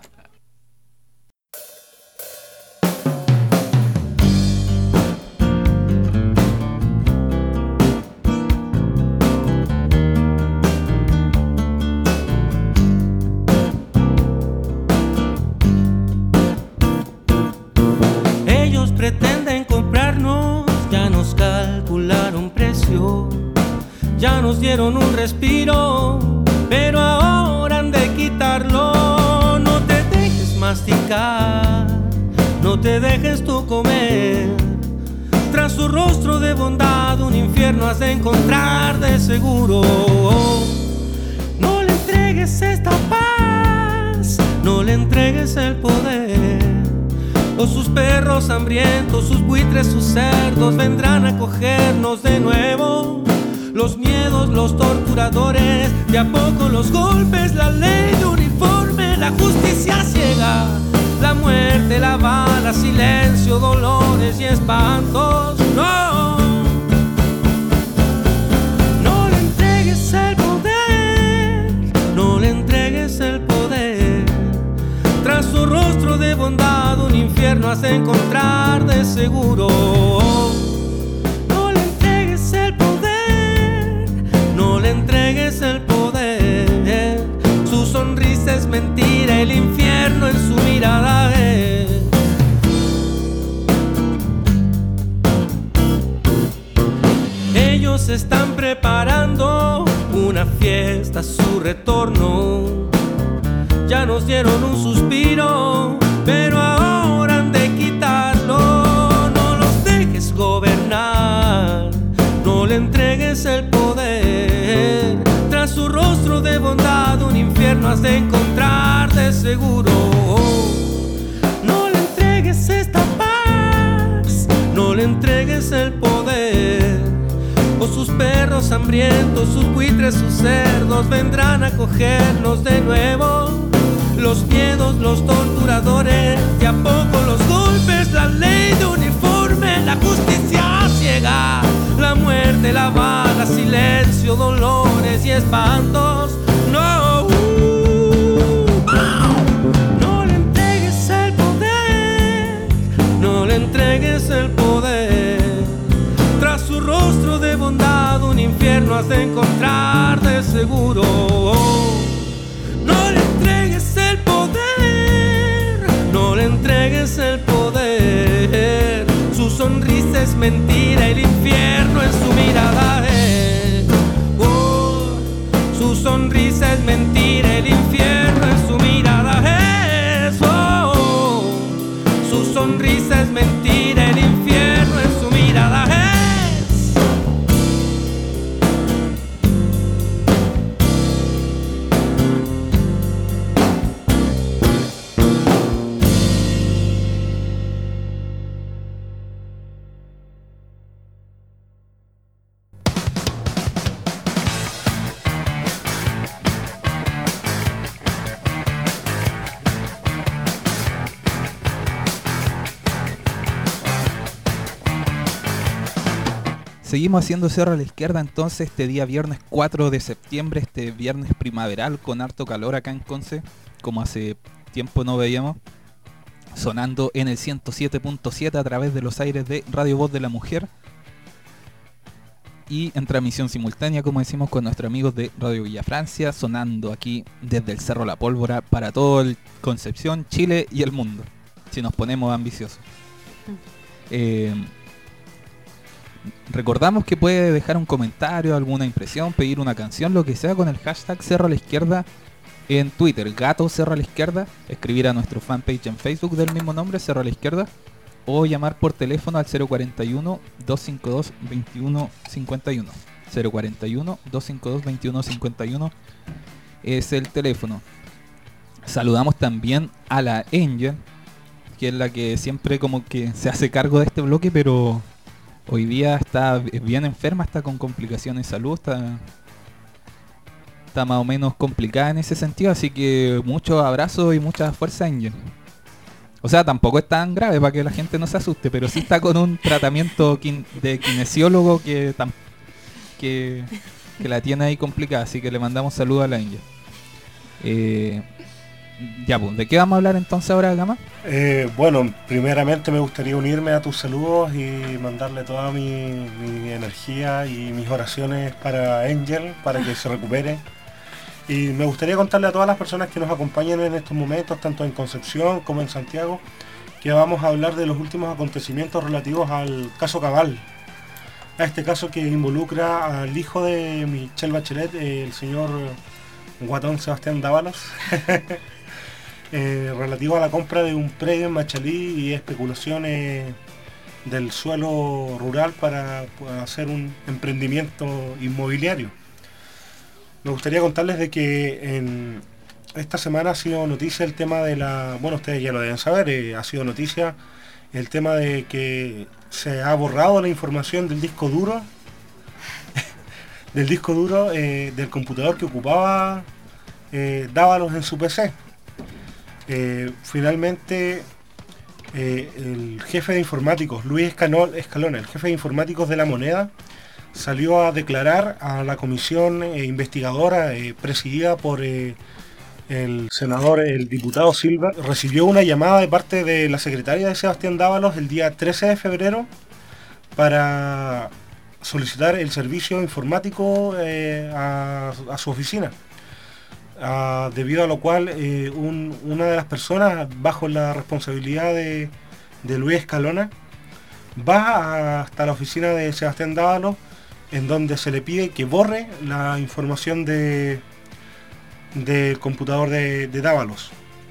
Pretenden comprarnos, ya nos calcularon precio, ya nos dieron un respiro, pero ahora han de quitarlo. No te dejes masticar, no te dejes tú comer, tras su rostro de bondad un infierno has de encontrar de seguro. No le entregues esta paz, no le entregues el poder, o sus perros hambrientos, sus buitres, sus cerdos vendrán a cogernos de nuevo. Los miedos, los torturadores, de a poco los golpes, la ley de uniforme, la justicia ciega, la muerte, la bala, silencio, dolores y espantos. No, no le entregues el poder, no le entregues el poder, tras su rostro de bondad un infierno has de encontrar de seguro. No le entregues el poder, no le entregues el poder, su sonrisa es mentira, el infierno en su mirada es. Ellos están preparando una fiesta a su retorno, ya nos dieron un suspiro, pero ahora han de quitarlo. No los dejes gobernar, no le entregues el poder, tras su rostro de bondad un infierno has de encontrar de seguro. No le entregues esta paz, no le entregues el poder, o sus perros hambrientos, sus buitres, sus cerdos vendrán a cogernos de nuevo. Los miedos, los torturadores, de a poco los golpes, la ley de uniforme, la justicia ciega, la muerte, la bala, silencio, dolores y espantos. No, no le entregues el poder, no le entregues el poder, tras su rostro de bondad un infierno has de encontrar de seguro. No le entregues el poder, no le entregues el poder, su sonrisa es mentira, el infierno en su mirada es. Oh, su sonrisa es mentira, el infierno en su mirada es. Oh, su sonrisa es mentira, el infierno en su mirada es. Seguimos haciendo Cerro a la Izquierda entonces este día viernes cuatro de septiembre, este viernes primaveral con harto calor acá en Conce, como hace tiempo no veíamos, sonando en el ciento siete punto siete a través de los aires de Radio Voz de la Mujer y en transmisión simultánea, como decimos, con nuestros amigos de Radio Villa Francia, sonando aquí desde el Cerro La Pólvora para todo el Concepción, Chile y el mundo, si nos ponemos ambiciosos. Eh, Recordamos que puede dejar un comentario, alguna impresión, pedir una canción, lo que sea, con el hashtag Cerro a la Izquierda en Twitter, Gato Cerro a la Izquierda, escribir a nuestro fanpage en Facebook del mismo nombre, Cerro a la Izquierda, o llamar por teléfono al cero cuarenta y uno, doscientos cincuenta y dos, veintiuno cincuenta y uno. cero cuarenta y uno, doscientos cincuenta y dos, veintiuno cincuenta y uno es el teléfono. Saludamos también a la Angel, que es la que siempre como que se hace cargo de este bloque, pero hoy día está bien enferma, está con complicaciones de salud, está, está más o menos complicada en ese sentido, así que muchos abrazos y mucha fuerza, Angel. O sea, tampoco es tan grave para que la gente no se asuste, pero sí está con un tratamiento kin- de kinesiólogo que, tam- que, que la tiene ahí complicada, así que le mandamos saludos a la Angel. Eh, ya, pues, ¿de qué vamos a hablar entonces ahora, Gama? Eh, bueno, primeramente me gustaría unirme a tus saludos y mandarle toda mi, mi energía y mis oraciones para Angel, para que se recupere. Y me gustaría contarle a todas las personas que nos acompañan en estos momentos, tanto en Concepción como en Santiago, que vamos a hablar de los últimos acontecimientos relativos al caso Cabal. A este caso que involucra al hijo de Michelle Bachelet, el señor Guatón Sebastián Dávalos, eh, relativo a la compra de un predio en Machalí y especulaciones del suelo rural para, para hacer un emprendimiento inmobiliario. Me gustaría contarles de que en esta semana ha sido noticia el tema de la... Bueno, ustedes ya lo deben saber, eh, ha sido noticia el tema de que se ha borrado la información del disco duro, del disco duro eh, del computador que ocupaba eh, Dávalos en su P C. Eh, finalmente, eh, el jefe de informáticos, Luis Escanol, Escalona, el jefe de informáticos de La Moneda, salió a declarar a la comisión eh, investigadora eh, presidida por eh, el senador, el diputado Silva. Recibió una llamada de parte de la secretaria de Sebastián Dávalos el día trece de febrero para solicitar el servicio informático eh, a, a su oficina. Uh, debido a lo cual eh, un, una de las personas bajo la responsabilidad de, de Luis Escalona va hasta la oficina de Sebastián Dávalos, en donde se le pide que borre la información de del computador de, de Dávalos.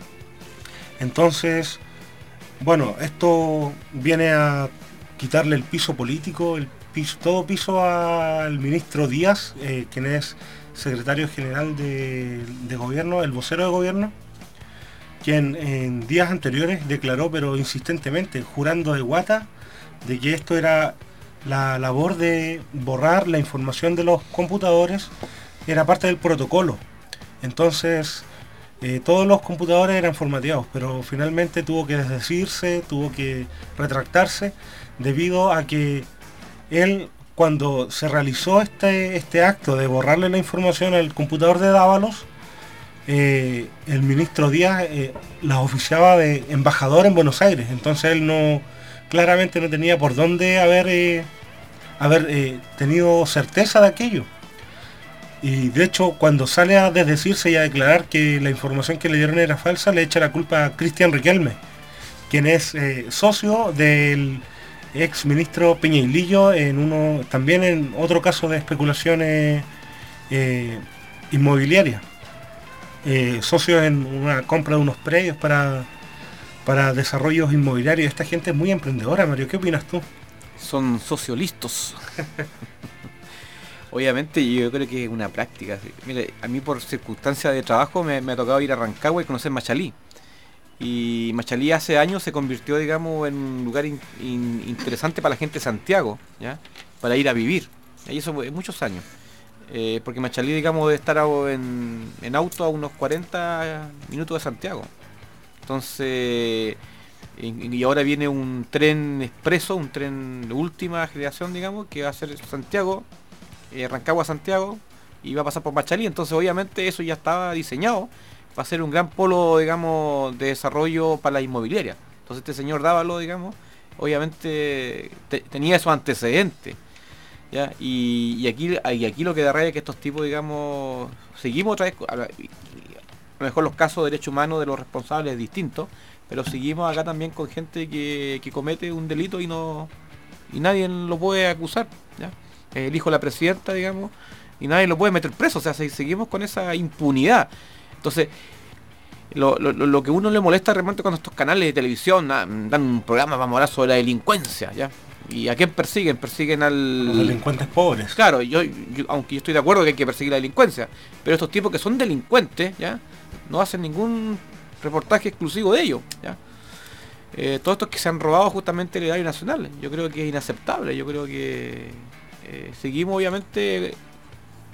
Entonces, bueno, esto viene a quitarle el piso político, el piso, todo piso al ministro Díaz, eh, quien es secretario general de, de gobierno, el vocero de gobierno, quien en días anteriores declaró, pero insistentemente, jurando de guata, de que esto era la labor de borrar la información de los computadores, era parte del protocolo. Entonces, eh, todos los computadores eran formateados, pero finalmente tuvo que desdecirse, tuvo que retractarse, debido a que él, cuando se realizó este, este acto de borrarle la información al computador de Dávalos, eh, el ministro Díaz eh, las oficiaba de embajador en Buenos Aires. Entonces él no, claramente no tenía por dónde haber, eh, haber eh, tenido certeza de aquello. Y de hecho, cuando sale a desdecirse y a declarar que la información que le dieron era falsa, le echa la culpa a Cristian Riquelme, quien es eh, socio del ex ministro Peñailillo, en uno, también en otro caso de especulaciones eh, inmobiliarias, eh, socio en una compra de unos predios para, para desarrollos inmobiliarios. Esta gente es muy emprendedora, Mario, ¿qué opinas tú? Son socialistas. Obviamente yo creo que es una práctica. Mire, a mí por circunstancias de trabajo me, me ha tocado ir a Rancagua y conocer Machalí. Y Machalí hace años se convirtió, digamos, en un lugar in, in, interesante para la gente de Santiago, ¿ya? Para ir a vivir. Y eso es muchos años. Eh, porque Machalí, digamos, debe estar en, en auto a unos cuarenta minutos de Santiago. Entonces, y, y ahora viene un tren expreso, un tren de última generación, digamos, que va a ser Santiago, eh, Rancagua a Santiago, y va a pasar por Machalí. Entonces, obviamente, eso ya estaba diseñado. Va a ser un gran polo, digamos, de desarrollo para la inmobiliaria. Entonces este señor Dávalos, digamos, obviamente te, tenía esos antecedentes, ¿ya? Y, y aquí y aquí lo que da rabia es que estos tipos, digamos, seguimos otra vez, a lo mejor los casos de derechos humanos de los responsables es distinto, pero seguimos acá también con gente que, que comete un delito y no y nadie lo puede acusar, ¿ya? El hijo de la presidenta, digamos, y nadie lo puede meter preso. O sea, seguimos con esa impunidad. Entonces, lo, lo, lo que uno le molesta realmente cuando estos canales de televisión dan, dan un programa, vamos a hablar sobre la delincuencia, ¿ya? ¿Y a quién persiguen? Persiguen al... Los delincuentes pobres. Claro, yo, yo aunque yo estoy de acuerdo que hay que perseguir la delincuencia, pero estos tipos que son delincuentes, ¿ya? No hacen ningún reportaje exclusivo de ellos, ¿ya? Eh, todos estos que se han robado justamente el erario nacional, yo creo que es inaceptable. Yo creo que eh, seguimos obviamente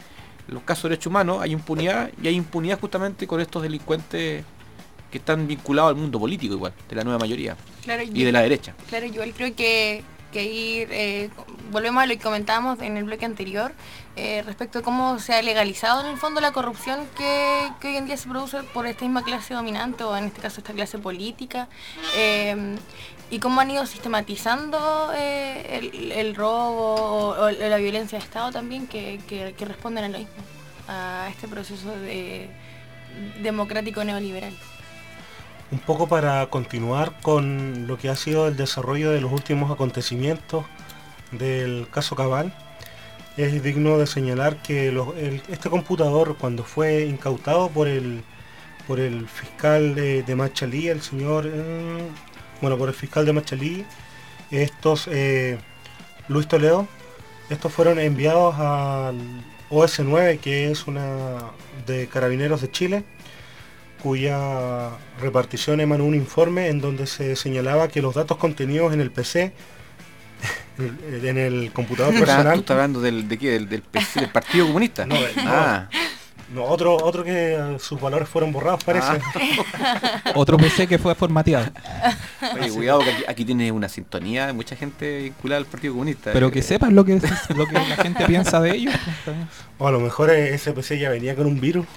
los casos de derechos humanos hay impunidad, y hay impunidad justamente con estos delincuentes que están vinculados al mundo político igual, de la nueva mayoría, Claro, y de la derecha. Claro, yo creo que, que ir, eh, volvemos a lo que comentábamos en el bloque anterior, eh, respecto a cómo se ha legalizado en el fondo la corrupción que, que hoy en día se produce por esta misma clase dominante, o en este caso esta clase política, eh, y cómo han ido sistematizando eh, el, el robo o, o la violencia de Estado también, que, que, que responden a lo mismo, a este proceso de, democrático neoliberal. Un poco para continuar con lo que ha sido el desarrollo de los últimos acontecimientos del caso Cabal, es digno de señalar que los, el, este computador, cuando fue incautado por el por el fiscal de, de Machalí, el señor, eh, bueno, por el fiscal de Machalí, estos, eh, Luis Toledo, estos fueron enviados al O S nueve, que es una de Carabineros de Chile, cuya repartición emanó un informe en donde se señalaba que los datos contenidos en el P C, en el computador personal... ¿Tú estás hablando del, de qué? ¿Del, del, P C, del Partido Comunista? No, no, ah. no, otro, otro que sus valores fueron borrados, parece. Ah. Otro P C que fue formateado. Oye, cuidado que aquí, aquí tiene una sintonía de mucha gente vinculada al Partido Comunista. Pero que sepan lo que, lo que la gente piensa de ellos. O a lo mejor ese P C ya venía con un virus.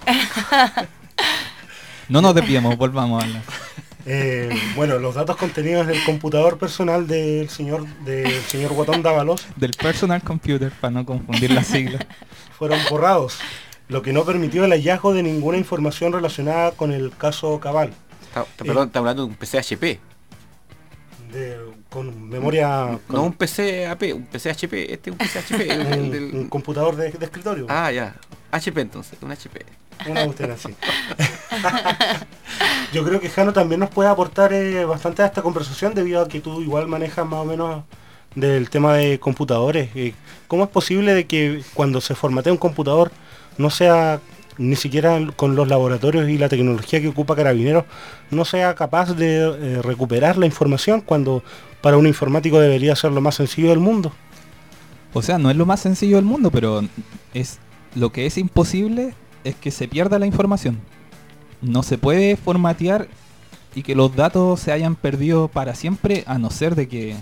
No nos desviemos, volvamos a hablar. Eh, bueno, los datos contenidos en el computador personal del señor del señor Guatón Dávalos, del personal computer, para no confundir las siglas, fueron borrados, lo que no permitió el hallazgo de ninguna información relacionada con el caso Cabal. Está, está, perdón, eh, está hablando de un P C H P. De, con memoria... No, con, un P C A P, un P C H P, este es un P C H P. el, un, del... un computador de, de escritorio. Ah, ya. H P entonces, un H P. Una cuestión así. Yo creo que Jano también nos puede aportar eh, bastante a esta conversación, debido a que tú igual manejas más o menos del tema de computadores. Eh, ¿Cómo es posible de que cuando se formatea un computador no sea, ni siquiera con los laboratorios y la tecnología que ocupa Carabineros, no sea capaz de eh, recuperar la información, cuando para un informático debería ser lo más sencillo del mundo? O sea, no es lo más sencillo del mundo, pero es lo que es imposible es que se pierda la información. No se puede formatear y que los datos se hayan perdido para siempre, a no ser de que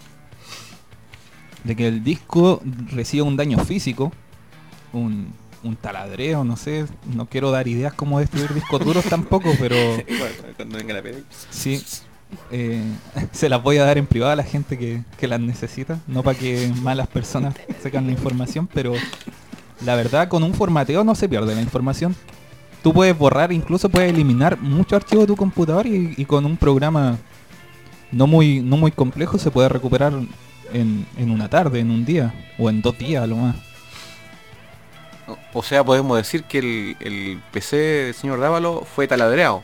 de que el disco reciba un daño físico, un, un taladreo, no sé, no quiero dar ideas cómo destruir discos duros tampoco, pero bueno, cuando venga la peli. Sí, eh, se las voy a dar en privado a la gente que, que las necesita, no para que malas personas secan la información, pero la verdad, con un formateo no se pierde la información. Tú puedes borrar, incluso puedes eliminar muchos archivos de tu computador, y, y con un programa no muy no muy complejo se puede recuperar en, en una tarde, en un día, o en dos días a lo más. O sea, podemos decir que el, el P C del señor Dávalo fue taladreado.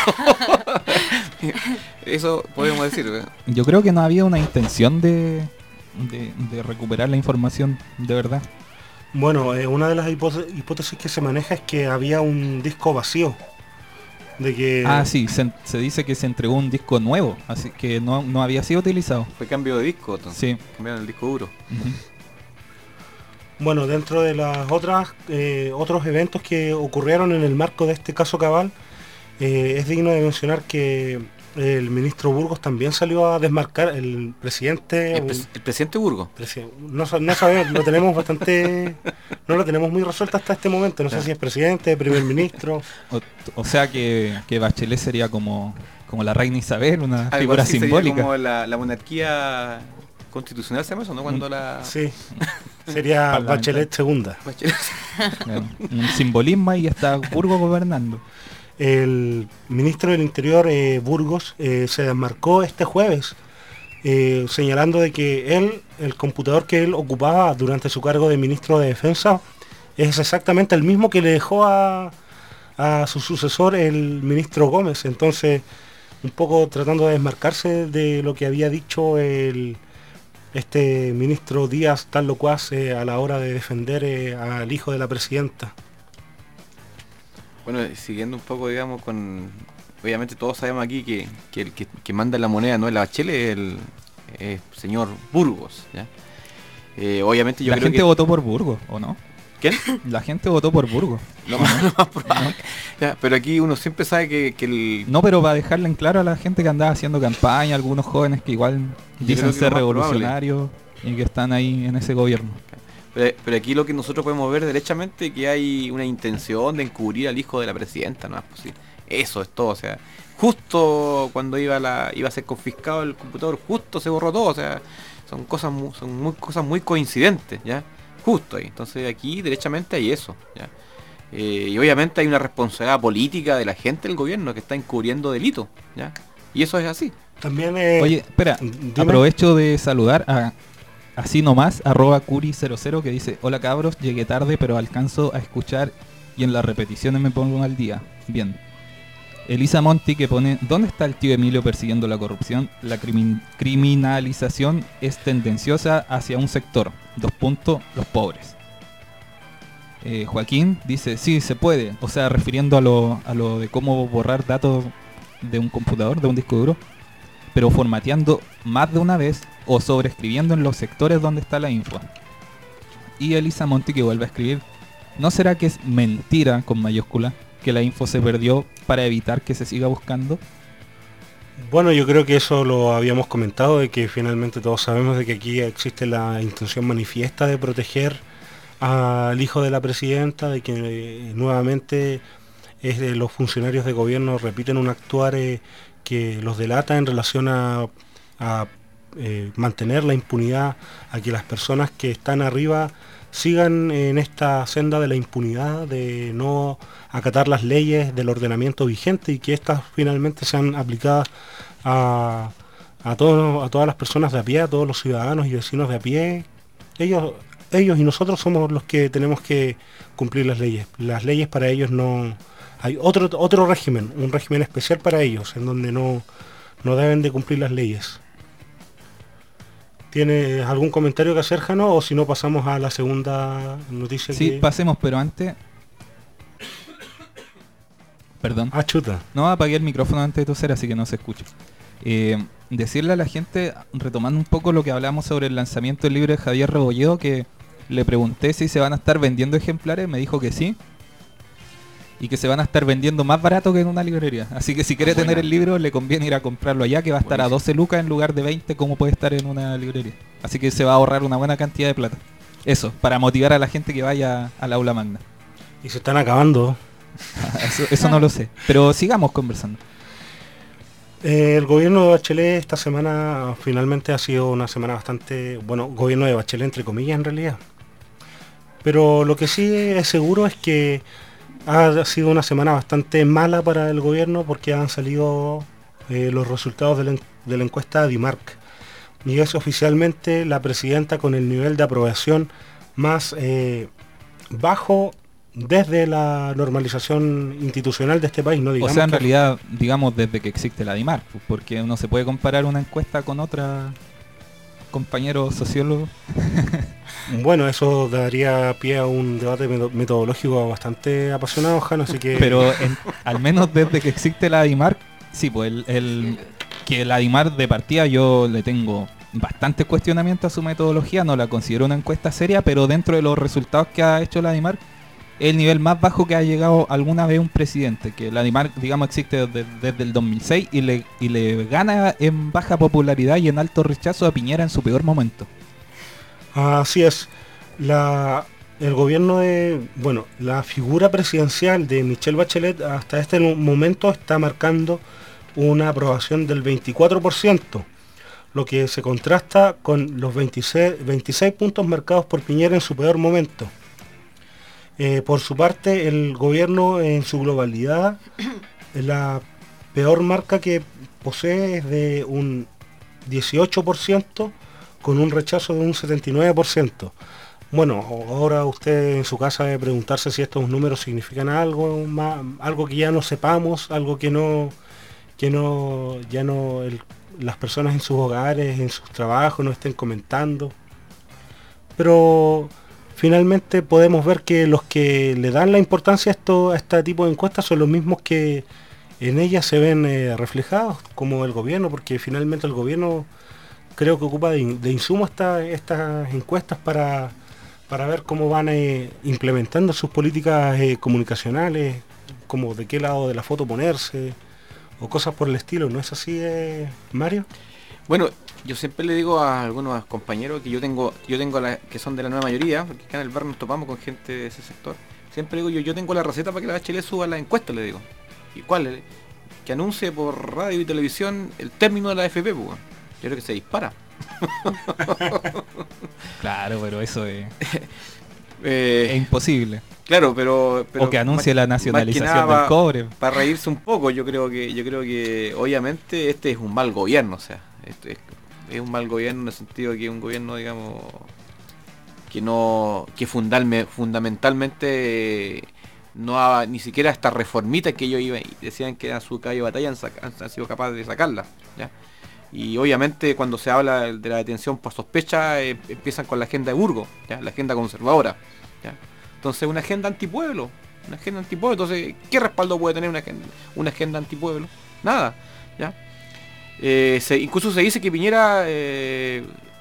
Eso podemos decir, ¿eh? Yo creo que no había una intención de, de, de recuperar la información de verdad. Bueno, eh, una de las hipótesis que se maneja es que había un disco vacío. De que... Ah, sí, se, se dice que se entregó un disco nuevo, así que no, no había sido utilizado. Fue cambio de disco, entonces. Sí. Cambiaron el disco duro. Uh-huh. Bueno, dentro de las otras eh, otros eventos que ocurrieron en el marco de este caso Cabal, eh, es digno de mencionar que el ministro Burgos también salió a desmarcar, el presidente... El, pre el presidente Burgos. Presi no, no sabemos, lo tenemos bastante... No lo tenemos muy resuelto hasta este momento, no sé si es presidente, primer ministro... O, o sea que, que Bachelet sería como, como la reina Isabel, una Algo figura así, simbólica. sería como la, la monarquía constitucional, ¿se llama eso, no? Cuando la... Sí, sería Bachelet segunda. Bachelet. Un simbolismo y está Burgos gobernando. El ministro del Interior, eh, Burgos, eh, se desmarcó este jueves, eh, señalando de que él, el computador que él ocupaba durante su cargo de ministro de Defensa, es exactamente el mismo que le dejó a, a su sucesor, el ministro Gómez. Entonces, un poco tratando de desmarcarse de lo que había dicho el, este ministro Díaz tan locuaz eh, a la hora de defender eh, al hijo de la presidenta. Bueno, siguiendo un poco, digamos, con... Obviamente todos sabemos aquí que, que el que, que manda la moneda no es la Bachelet, es el eh, señor Burgos, ¿ya? Eh, obviamente yo la creo gente que... votó por Burgos, ¿o no? ¿Quién? La gente votó por Burgos. Lo más, lo más probable. Ya, pero aquí uno siempre sabe que, que el... No, pero para dejarle en claro a la gente que andaba haciendo campaña, algunos jóvenes que igual dicen creo que ser lo más revolucionarios y que están ahí en ese gobierno. Pero, pero aquí lo que nosotros podemos ver derechamente es que hay una intención de encubrir al hijo de la presidenta, ¿no? Pues sí, eso es todo, o sea, justo cuando iba la, iba a ser confiscado el computador, justo se borró todo, o sea, son cosas muy, son muy cosas muy coincidentes, ¿ya? Justo ahí. Entonces aquí derechamente hay eso, ¿ya? Eh, y obviamente hay una responsabilidad política de la gente del gobierno que está encubriendo delitos, ¿ya? Y eso es así. También eh, Oye, espera, dime. aprovecho de saludar a así nomás, arroba curi cero cero, que dice: hola cabros, llegué tarde pero alcanzo a escuchar y en las repeticiones me pongo al día. Bien. Elisa Monti, que pone: ¿dónde está el tío Emilio persiguiendo la corrupción? La crimin criminalización es tendenciosa hacia un sector. Dos puntos, los pobres. Eh, Joaquín dice: sí, se puede. O sea, refiriendo a lo, a lo de cómo borrar datos de un computador, de un disco duro, pero formateando más de una vez o sobreescribiendo en los sectores donde está la info. Y Elisa Monti, que vuelve a escribir: ¿no será que es mentira, con mayúscula, que la info se perdió para evitar que se siga buscando? Bueno, yo creo que eso lo habíamos comentado, de que finalmente todos sabemos de que aquí existe la intención manifiesta de proteger al hijo de la presidenta, de que eh, nuevamente es de los funcionarios de gobierno repiten un actuar eh, que los delata en relación a, a eh, mantener la impunidad, a que las personas que están arriba sigan en esta senda de la impunidad, de no acatar las leyes del ordenamiento vigente y que éstas finalmente sean aplicadas a, a, todos, a todas las personas de a pie, a todos los ciudadanos y vecinos de a pie. Ellos, ellos y nosotros somos los que tenemos que cumplir las leyes. Las leyes para ellos no... Hay otro, otro régimen, un régimen especial para ellos, en donde no, no deben de cumplir las leyes. ¿Tienes algún comentario que hacer, Jano? O si no, pasamos a la segunda noticia. Sí, que... pasemos, pero antes... Perdón. Ah, chuta. No, apagué el micrófono antes de toser, así que no se escucha. Eh, decirle a la gente, retomando un poco lo que hablamos sobre el lanzamiento del libro de Javier Rebolledo, que le pregunté si se van a estar vendiendo ejemplares, me dijo que sí. Y que se van a estar vendiendo más barato que en una librería. Así que si quiere Buena. tener el libro, le conviene ir a comprarlo allá, que va a estar Buenísimo. a doce lucas en lugar de veinte, como puede estar en una librería. Así que se va a ahorrar una buena cantidad de plata. Eso, para motivar a la gente que vaya al aula magna. Y se están acabando. Eso, eso no lo sé. Pero sigamos conversando. Eh, el gobierno de Bachelet esta semana finalmente ha sido una semana bastante... Bueno, gobierno de Bachelet entre comillas en realidad. Pero lo que sí es seguro es que ha sido una semana bastante mala para el gobierno, porque han salido eh, los resultados de la, en- de la encuesta DIMARC. Y es oficialmente la presidenta con el nivel de aprobación más eh, bajo desde la normalización institucional de este país. No O digamos sea, en que- realidad, digamos, desde que existe la DIMAR, pues, porque uno se puede comparar una encuesta con otra, compañero sociólogo. Bueno, eso daría pie a un debate meto- metodológico bastante apasionado, Jano, así que... Pero en- al menos desde que existe la DIMAR, sí, pues el, el- que la DIMAR de partida yo le tengo bastante cuestionamiento a su metodología, no la considero una encuesta seria, pero dentro de los resultados que ha hecho la DIMAR, es el nivel más bajo que ha llegado alguna vez un presidente, que la DIMAR, digamos, existe desde, desde el dos mil seis y le, y le gana en baja popularidad y en alto rechazo a Piñera en su peor momento. Así es. La, el gobierno de... Bueno, la figura presidencial de Michelle Bachelet hasta este momento está marcando una aprobación del veinticuatro por ciento, lo que se contrasta con los veintiséis, veintiséis puntos marcados por Piñera en su peor momento. Eh, por su parte, el gobierno en su globalidad, la peor marca que posee es de un dieciocho por ciento, con un rechazo de un setenta y nueve por ciento. Bueno, ahora usted en su casa debe preguntarse si estos números significan algo más, algo que ya no sepamos, algo que no, que no, ya no el- las personas en sus hogares, en sus trabajos no estén comentando. Pero finalmente podemos ver que los que le dan la importancia a, esto, a este tipo de encuestas son los mismos que en ellas se ven eh, reflejados, como el gobierno, porque finalmente el gobierno creo que ocupa de, in- de insumo esta- estas encuestas para, para ver cómo van eh, implementando sus políticas eh, comunicacionales, como de qué lado de la foto ponerse, o cosas por el estilo. ¿No es así, eh, Mario? Bueno, yo siempre le digo a algunos compañeros que yo tengo, yo tengo la, que son de la nueva mayoría, porque acá en el barrio nos topamos con gente de ese sector. Siempre digo yo, yo tengo la receta para que la Bachelet suba la encuesta, le digo. ¿Y cuál? Que anuncie por radio y televisión el término de la A F P, pues. Yo creo que se dispara. Claro, pero eso es, eh, es imposible. Claro, pero, pero o que anuncie más, la nacionalización nada, del pa, cobre. Para reírse un poco, yo creo que, yo creo que obviamente este es un mal gobierno, o sea, este es, es un mal gobierno en el sentido de que es un gobierno, digamos, que no, que fundalme, fundamentalmente no ha, ni siquiera estas reformitas que ellos iban, decían que era su caballo de batalla, han, han, han sido capaces de sacarla, ¿ya? Y obviamente cuando se habla de la detención por sospecha, eh, empiezan con la agenda de Burgos, ¿ya? La agenda conservadora, ¿ya? Entonces una agenda antipueblo, una agenda antipueblo, entonces ¿qué respaldo puede tener una agenda, una agenda antipueblo? Nada, ¿ya? Eh, se, incluso se dice que Piñera eh,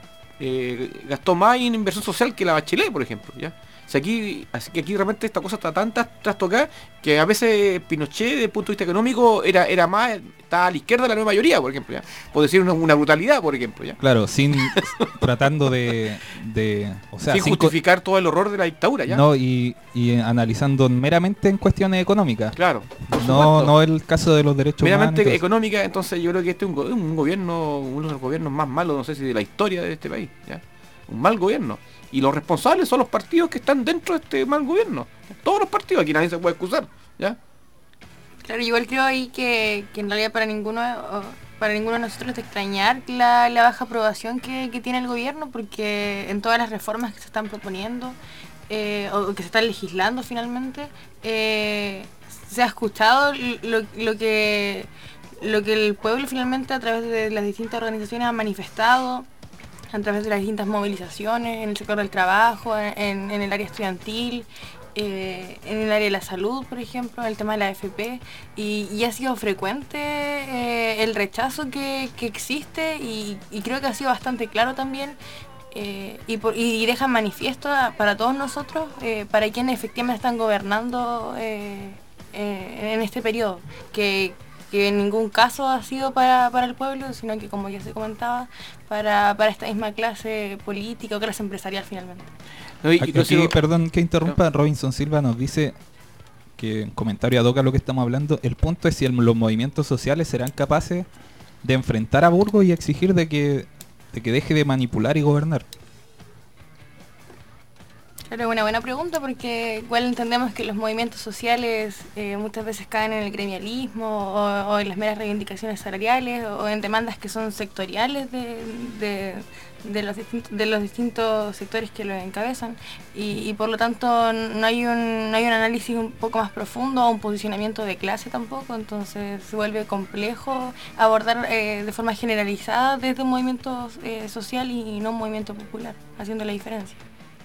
eh, gastó más en inversión social que la Bachelet, por ejemplo, ¿ya? O sea, aquí, así que aquí realmente esta cosa está tan trastocada que a veces Pinochet, desde el punto de vista económico, era, era más, estaba a la izquierda de la nueva mayoría, por ejemplo, ¿ya? Por decir una, una brutalidad, por ejemplo, ¿ya? Claro, sin tratando de, de o sea, sin, sin justificar todo el horror de la dictadura, ¿ya? No, y, y analizando meramente en cuestiones económicas. Claro. No, no el caso de los derechos humanos. Meramente económica, entonces yo creo que este es un, un gobierno, uno de los gobiernos más malos, no sé si de la historia de este país, ¿ya? Un mal gobierno. Y los responsables son los partidos que están dentro de este mal gobierno. Todos los partidos, aquí nadie se puede excusar, ¿ya? Claro, igual creo ahí que, que en realidad para ninguno para ninguno de nosotros es de extrañar la, la baja aprobación que, que tiene el gobierno, porque en todas las reformas que se están proponiendo eh, o que se están legislando finalmente, eh, se ha escuchado lo, lo que lo que el pueblo finalmente a través de las distintas organizaciones ha manifestado, a través de las distintas movilizaciones en el sector del trabajo, en, en el área estudiantil, eh, en el área de la salud, por ejemplo, en el tema de la A F P, y, y ha sido frecuente eh, el rechazo que, que existe, y, y creo que ha sido bastante claro también, eh, y, por, y deja manifiesto para todos nosotros, eh, para quienes efectivamente están gobernando eh, eh, en este periodo, que que en ningún caso ha sido para, para el pueblo, sino que, como ya se comentaba, para, para esta misma clase política o clase empresarial finalmente. No, y, aquí, aquí, perdón que interrumpa, no. Robinson Silva nos dice que en comentario ad hoc a lo que estamos hablando, el punto es si el, los movimientos sociales serán capaces de enfrentar a Burgos y exigir de que, de que deje de manipular y gobernar. Claro, es una buena pregunta, porque igual entendemos que los movimientos sociales eh, muchas veces caen en el gremialismo o, o en las meras reivindicaciones salariales o, o en demandas que son sectoriales de, de, de, los, distintos, de los distintos sectores que los encabezan, y, y por lo tanto no hay, un, no hay un análisis un poco más profundo o un posicionamiento de clase tampoco, entonces se vuelve complejo abordar eh, de forma generalizada desde un movimiento eh, social y, y no un movimiento popular, haciendo la diferencia.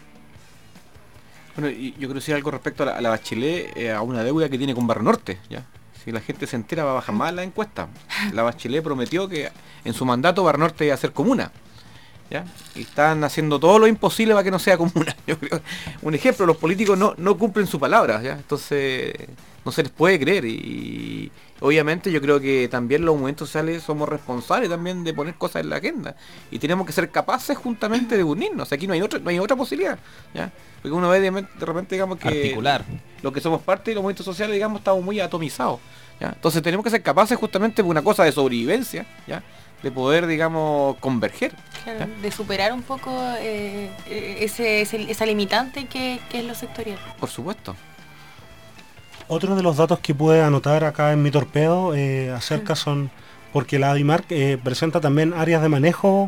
Bueno, y yo quiero decir algo respecto a la, a la Bachelet, eh, a una deuda que tiene con Barrio Norte, ¿ya? Si la gente se entera va a bajar más la encuesta. La Bachelet prometió que en su mandato Barrio Norte iba a ser comuna, ¿ya? Y están haciendo todo lo imposible para que no sea comuna. Yo creo, un ejemplo, los políticos no, no cumplen su palabra, ¿ya? Entonces no se les puede creer, y obviamente yo creo que también los movimientos sociales somos responsables también de poner cosas en la agenda, y tenemos que ser capaces justamente de unirnos. Aquí no hay otra, no hay otra posibilidad, ¿ya? Porque uno ve de, de repente, digamos, que articular. Lo que somos parte de los movimientos sociales, digamos, estamos muy atomizados, ¿ya? Entonces tenemos que ser capaces justamente por una cosa de sobrevivencia, ¿ya? De poder, digamos, converger, claro, de superar un poco eh, ese, ese, esa limitante que, que es lo sectorial. Por supuesto. Otro de los datos que pude anotar acá en mi torpedo eh, acerca son, porque la ADIMARC eh, presenta también áreas de manejo,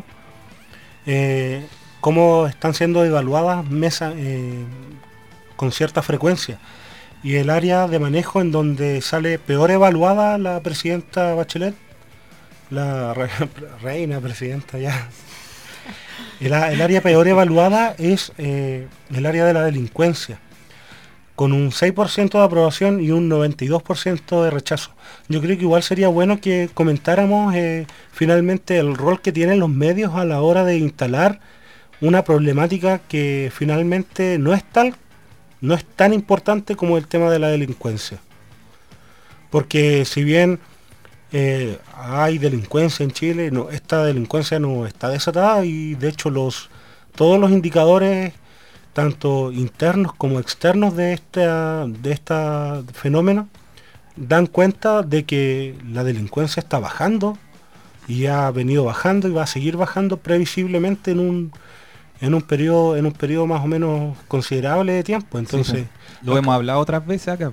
eh, cómo están siendo evaluadas mesas eh, con cierta frecuencia. Y el área de manejo en donde sale peor evaluada la presidenta Bachelet, la re, reina presidenta ya, el, el área peor evaluada es eh, el área de la delincuencia, con un seis por ciento de aprobación y un noventa y dos por ciento de rechazo. Yo creo que igual sería bueno que comentáramos eh, finalmente el rol que tienen los medios a la hora de instalar una problemática que finalmente no es tal, no es tan importante como el tema de la delincuencia. Porque si bien eh, hay delincuencia en Chile, no, esta delincuencia no está desatada y de hecho los todos los indicadores, tanto internos como externos de este de esta fenómeno, dan cuenta de que la delincuencia está bajando y ha venido bajando y va a seguir bajando previsiblemente en un en un periodo en un periodo más o menos considerable de tiempo. Entonces, sí, lo acá, hemos hablado otras veces acá.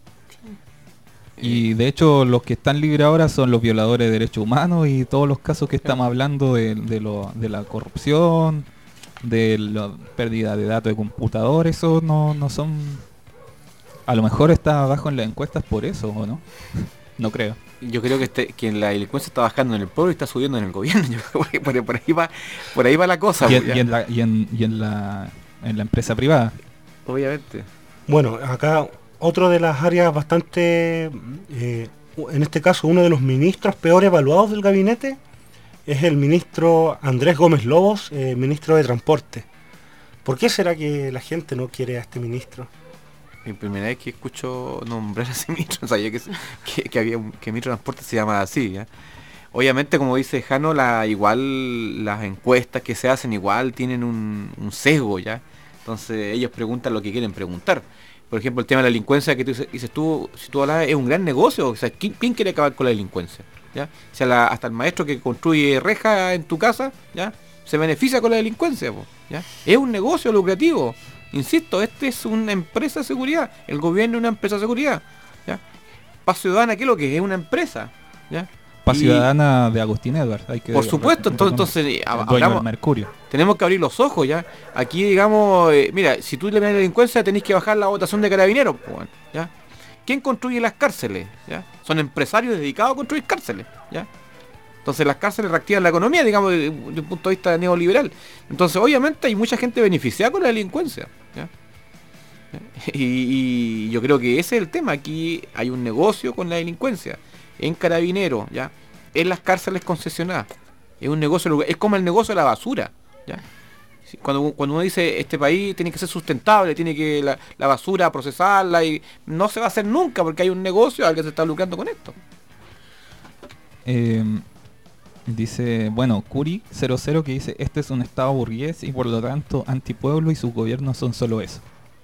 Y de hecho los que están libres ahora son los violadores de derechos humanos y todos los casos que estamos hablando de, de, lo, de la corrupción, de la pérdida de datos de computador, eso no, no son... A lo mejor está abajo en las encuestas por eso, ¿o no? No creo. Yo creo que, este, que la delincuencia está bajando en el pueblo y está subiendo en el gobierno. Yo, por, por, ahí va, por ahí va la cosa. Y, en, y, en, la, y, en, y en, la, en la empresa privada. Obviamente. Bueno, acá otro de las áreas bastante, eh, en este caso uno de los ministros peor evaluados del gabinete, es el ministro Andrés Gómez Lobos, eh, ministro de Transporte. ¿Por qué será que la gente no quiere a este ministro? Mi primera vez que escucho nombrar a ese ministro, no sabía que, que, que había un, que el ministro de Transporte se llama así, ¿ya? Obviamente, como dice Jano, la, igual las encuestas que se hacen igual tienen un, un sesgo, ¿ya? Entonces ellos preguntan lo que quieren preguntar. Por ejemplo, el tema de la delincuencia que tú dices, tú, si tú hablas, es un gran negocio. O sea, ¿quién, quién quiere acabar con la delincuencia? ¿Ya? O sea, la, hasta el maestro que construye rejas en tu casa, ¿ya? Se beneficia con la delincuencia, ¿ya? Es un negocio lucrativo. Insisto, este es una empresa de seguridad. El gobierno es una empresa de seguridad, ¿ya? Paz Ciudadana, ¿qué es lo que es? Es una empresa, ¿ya? Paz Ciudadana de Agustín Edwards. Hay que por supuesto, entonces, entonces hablamos, Mercurio. Tenemos que abrir los ojos, ¿ya? Aquí, digamos, eh, mira, si tú le ves la delincuencia, tenés que bajar la votación de carabineros, pues, ¿ya? ¿Quién construye las cárceles? ¿Ya? Son empresarios dedicados a construir cárceles, ¿ya? Entonces las cárceles reactivan la economía, digamos, desde un punto de vista neoliberal. Entonces, obviamente, hay mucha gente beneficiada con la delincuencia, ¿ya? Y, y yo creo que ese es el tema. Aquí hay un negocio con la delincuencia. En Carabineros, ¿ya? En las cárceles concesionadas. Es un negocio, es como el negocio de la basura, ¿ya? Cuando, cuando uno dice este país tiene que ser sustentable, tiene que la, la basura procesarla, y no se va a hacer nunca porque hay un negocio al que se está lucrando con esto. Eh, dice, bueno, Curi cero cero que dice, este es un estado burgués y por lo tanto antipueblo y sus gobiernos son solo eso.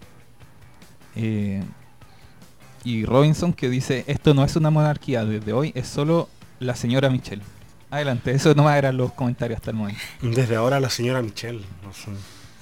Eh, y Robinson que dice, esto no es una monarquía, desde hoy es solo la señora Michelle. Adelante, eso nomás eran los comentarios hasta el momento. Desde ahora la señora Michelle. No sé.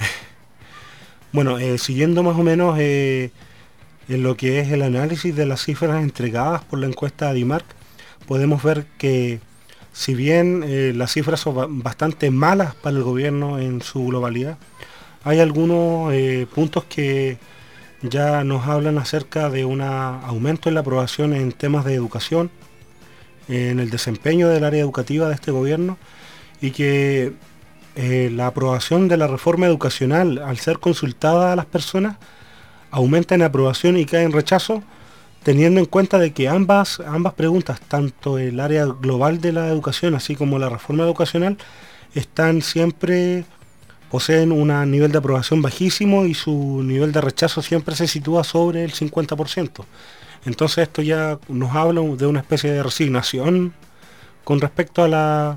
Bueno, eh, siguiendo más o menos eh, en lo que es el análisis de las cifras entregadas por la encuesta Adimark, podemos ver que si bien eh, las cifras son bastante malas para el gobierno en su globalidad, hay algunos eh, puntos que ya nos hablan acerca de un aumento en la aprobación en temas de educación, en el desempeño del área educativa de este gobierno, y que eh, la aprobación de la reforma educacional, al ser consultada a las personas, aumenta en aprobación y cae en rechazo, teniendo en cuenta de que ambas, ambas preguntas, tanto el área global de la educación así como la reforma educacional, están siempre, poseen un nivel de aprobación bajísimo y su nivel de rechazo siempre se sitúa sobre el cincuenta por ciento. Entonces esto ya nos habla de una especie de resignación con respecto a la,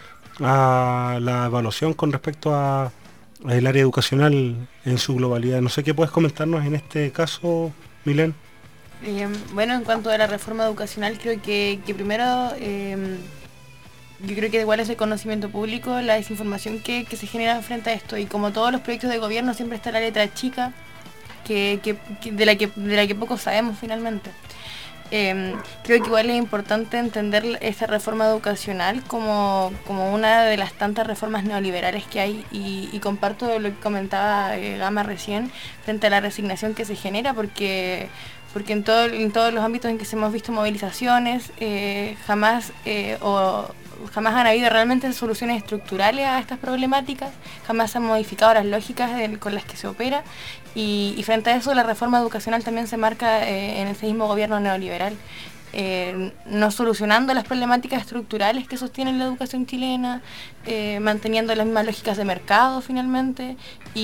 a la evaluación, con respecto a, a el área educacional en su globalidad. No sé qué puedes comentarnos en este caso, Milén. Eh, bueno, en cuanto a la reforma educacional, creo que, que primero, eh, yo creo que igual es el conocimiento público, la desinformación que, que se genera frente a esto, y como todos los proyectos de gobierno siempre está la letra chica, que, que, que, de, la que, de la que poco sabemos finalmente. Eh, creo que igual es importante entender esta reforma educacional como, como una de las tantas reformas neoliberales que hay, y, y comparto lo que comentaba eh, Gama recién frente a la resignación que se genera, porque porque en, todo, en todos los ámbitos en que se hemos visto movilizaciones, eh, jamás eh, o jamás han habido realmente soluciones estructurales a estas problemáticas, jamás se han modificado las lógicas de, con las que se opera, y, y frente a eso la reforma educacional también se marca eh, en ese mismo gobierno neoliberal. eh, no solucionando las problemáticas estructurales que sostienen la educación chilena, eh, manteniendo las mismas lógicas de mercado finalmente,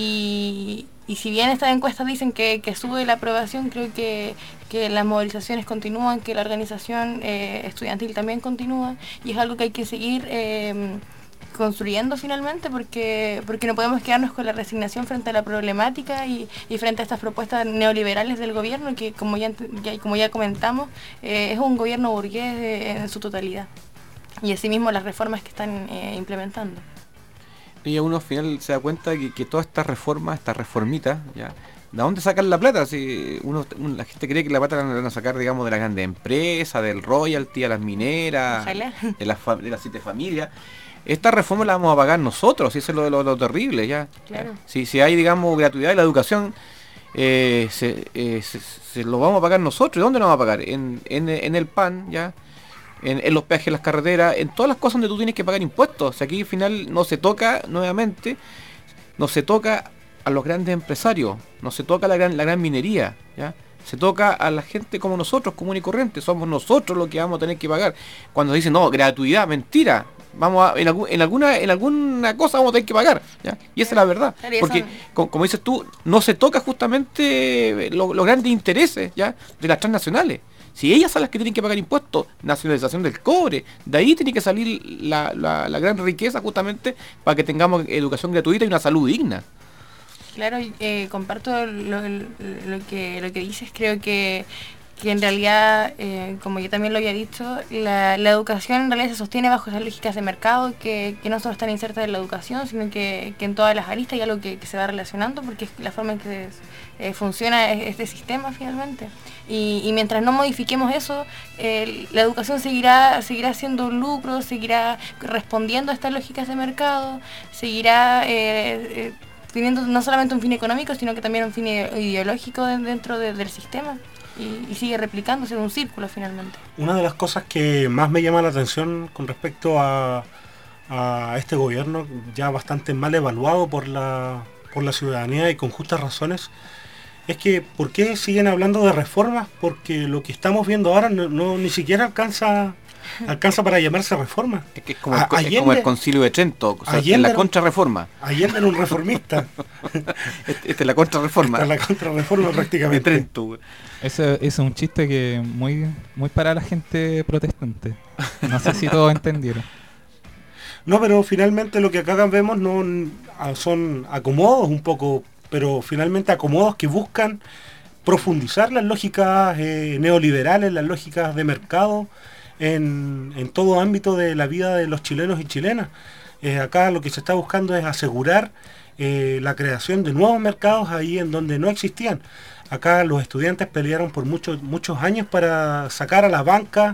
y, y si bien estas encuestas dicen que, que sube la aprobación, creo que, que las movilizaciones continúan, que la organización eh, estudiantil también continúa, y es algo que hay que seguir eh, construyendo finalmente, porque porque no podemos quedarnos con la resignación frente a la problemática y, y frente a estas propuestas neoliberales del gobierno, que como ya, ya como ya comentamos, eh, es un gobierno burgués de, en su totalidad, y asimismo las reformas que están eh, implementando. Y a uno al final se da cuenta que, que todas estas reformas, estas reformitas, ya, ¿de dónde sacan la plata? Si uno, uno, la gente cree que la plata la van a sacar, digamos, de las grandes empresas, del royalty, a las mineras, Ojalá. de las, de las siete familias. Esta reforma la vamos a pagar nosotros, y eso es lo, lo, lo terrible, ya. Claro. Si, si hay, digamos, gratuidad en la educación, eh, se, eh, se, se lo vamos a pagar nosotros. ¿Y dónde lo vamos a pagar? En, en, en el P A N, ya. En, en los peajes, en las carreteras, en todas las cosas donde tú tienes que pagar impuestos. O sea, aquí al final no se toca, nuevamente, no se toca a los grandes empresarios, no se toca a la gran, la gran minería, ¿ya? Se toca a la gente como nosotros, común y corriente. Somos nosotros los que vamos a tener que pagar. Cuando dicen, no, gratuidad, mentira. Vamos a, en, algún, en alguna en alguna cosa vamos a tener que pagar, ¿ya? Y esa es la verdad. Porque, como, como dices tú, no se toca justamente los lo grandes intereses, ¿ya?, de las transnacionales. Si ellas son las que tienen que pagar impuestos, nacionalización del cobre, de ahí tiene que salir la, la, la gran riqueza justamente para que tengamos educación gratuita y una salud digna. Claro, eh, comparto lo, lo, lo que lo que dices. Creo que, que en realidad, eh, como yo también lo había dicho, la, la educación en realidad se sostiene bajo esas lógicas de mercado que, que no solo están insertas en la educación, sino que, que en todas las aristas hay algo que, que se va relacionando, porque es la forma en que eh, funciona este sistema finalmente. Y, y mientras no modifiquemos eso, eh, la educación seguirá seguirá siendo un lucro, seguirá respondiendo a estas lógicas de mercado, seguirá eh, eh, teniendo no solamente un fin económico, sino que también un fin ideológico dentro de, del sistema, y, y sigue replicándose en un círculo finalmente. Una de las cosas que más me llama la atención con respecto a, a este gobierno, ya bastante mal evaluado por la, por la ciudadanía y con justas razones, es que ¿por qué siguen hablando de reformas? Porque lo que estamos viendo ahora no, no ni siquiera alcanza alcanza para llamarse reforma. Es que es como, a, el, Allende, es como el Concilio de Trento, o sea, Allende, es la contrarreforma. Allende era un reformista. Esta este es la contrarreforma. Esta es la contrarreforma prácticamente. De Trento. Ese, ese es un chiste que muy muy para la gente protestante. No sé si todos entendieron. No, pero finalmente lo que acá vemos no son acomodos un poco, pero finalmente acomodos que buscan profundizar las lógicas eh, neoliberales, las lógicas de mercado en, en todo ámbito de la vida de los chilenos y chilenas. Eh, acá lo que se está buscando es asegurar eh, la creación de nuevos mercados ahí en donde no existían. Acá los estudiantes pelearon por muchos muchos años para sacar a la banca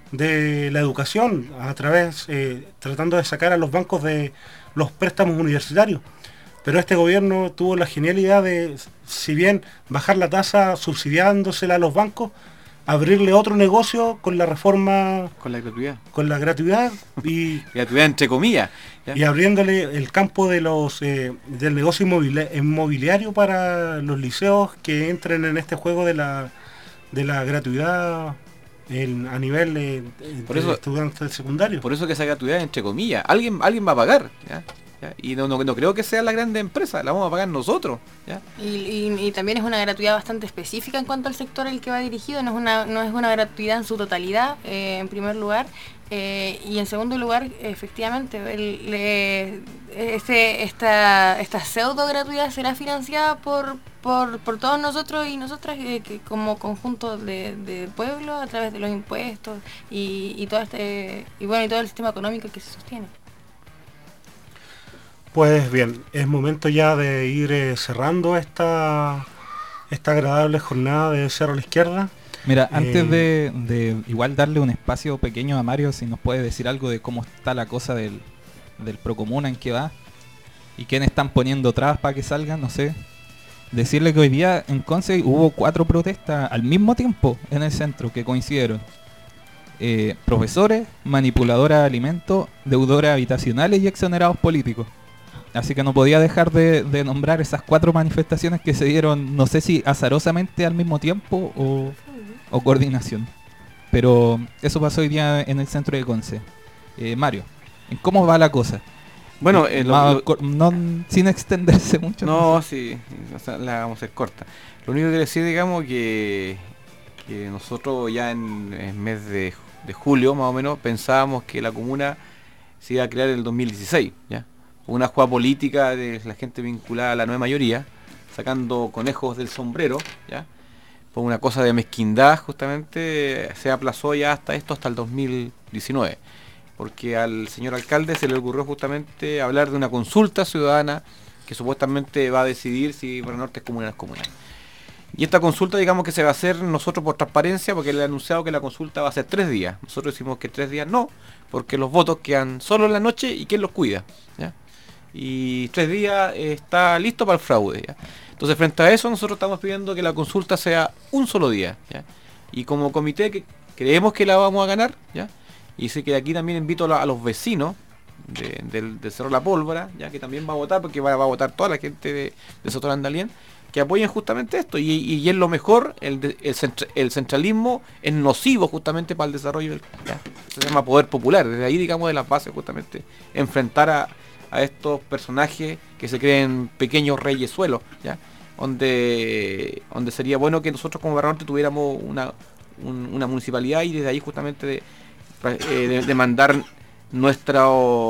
de la educación, a través, eh, tratando de sacar a los bancos de los préstamos universitarios. Pero este gobierno tuvo la genialidad de, si bien bajar la tasa subsidiándosela a los bancos, abrirle otro negocio con la reforma, con la gratuidad, con la gratuidad y gratuidad entre comillas, ¿ya? Y abriéndole el campo de los eh, del negocio inmobiliario, inmobiliario para los liceos que entren en este juego de la de la gratuidad en, a nivel eh, por de eso, estudiantes secundarios. Por eso que esa gratuidad entre comillas, alguien alguien va a pagar, ¿ya? ¿Ya? Y no, no, no creo que sea la grande empresa, la vamos a pagar nosotros, ¿ya? Y, y, y también es una gratuidad bastante específica en cuanto al sector al que va dirigido, no es una, no es una gratuidad en su totalidad, eh, en primer lugar, eh, y en segundo lugar, efectivamente, el, le, este, esta, esta pseudo gratuidad será financiada por, por, por todos nosotros y nosotras eh, que como conjunto de, de pueblo a través de los impuestos y, y todo este y bueno y todo el sistema económico que se sostiene. Pues bien, es momento ya de ir eh, cerrando esta esta agradable jornada de Cerro a la Izquierda. Mira, antes eh, de, de igual darle un espacio pequeño a Mario, si nos puede decir algo de cómo está la cosa del, del Procomuna, en qué va, y quiénes están poniendo trabas para que salgan, no sé. Decirle que hoy día en Conce hubo cuatro protestas al mismo tiempo en el centro que coincidieron. Eh, profesores, manipuladoras de alimentos, deudores habitacionales y exonerados políticos. Así que no podía dejar de, de nombrar esas cuatro manifestaciones que se dieron, no sé si azarosamente al mismo tiempo o, o coordinación. pero eso pasó hoy día en el centro de Conce. Eh, Mario, ¿en cómo va la cosa? Bueno, eh, lo, Más lo, cor- no, sin extenderse mucho. no, sí, o sea, la vamos a hacer corta. Lo único que decir, digamos, que, que nosotros ya en el mes de, de julio, más o menos, pensábamos que la comuna se iba a crear en el dos mil dieciséis, ¿ya? Una jugada política de la gente vinculada a la nueva mayoría, sacando conejos del sombrero, ¿ya? Por una cosa de mezquindad, justamente, se aplazó ya hasta esto, hasta el dos mil diecinueve. Porque al señor alcalde se le ocurrió justamente hablar de una consulta ciudadana que supuestamente va a decidir si Barrio Norte es comuna o no es comuna. Y esta consulta, digamos que se va a hacer nosotros por transparencia, porque él ha anunciado que la consulta va a ser tres días. Nosotros decimos que tres días no, porque los votos quedan solo en la noche y ¿quién los cuida? ¿Ya? Y tres días eh, está listo para el fraude, ¿ya? Entonces, frente a eso, nosotros estamos pidiendo que la consulta sea un solo día, ¿ya? Y como comité que creemos que la vamos a ganar, ¿ya? Y sé que aquí también invito a, la, a los vecinos de, del, del Cerro La Pólvora, ya que también va a votar, porque va, va a votar toda la gente de, de Sotolandalien, que apoyen justamente esto. Y, y, y es lo mejor, el, de, el, centra, el centralismo es nocivo justamente para el desarrollo del, ya, se llama poder popular. Desde ahí, digamos, de las bases justamente, enfrentar a, a estos personajes que se creen pequeños reyesuelos, ya, donde, donde sería bueno que nosotros como Barrio Norte tuviéramos una, un, una municipalidad y desde ahí justamente de Eh, de, de mandar nuestra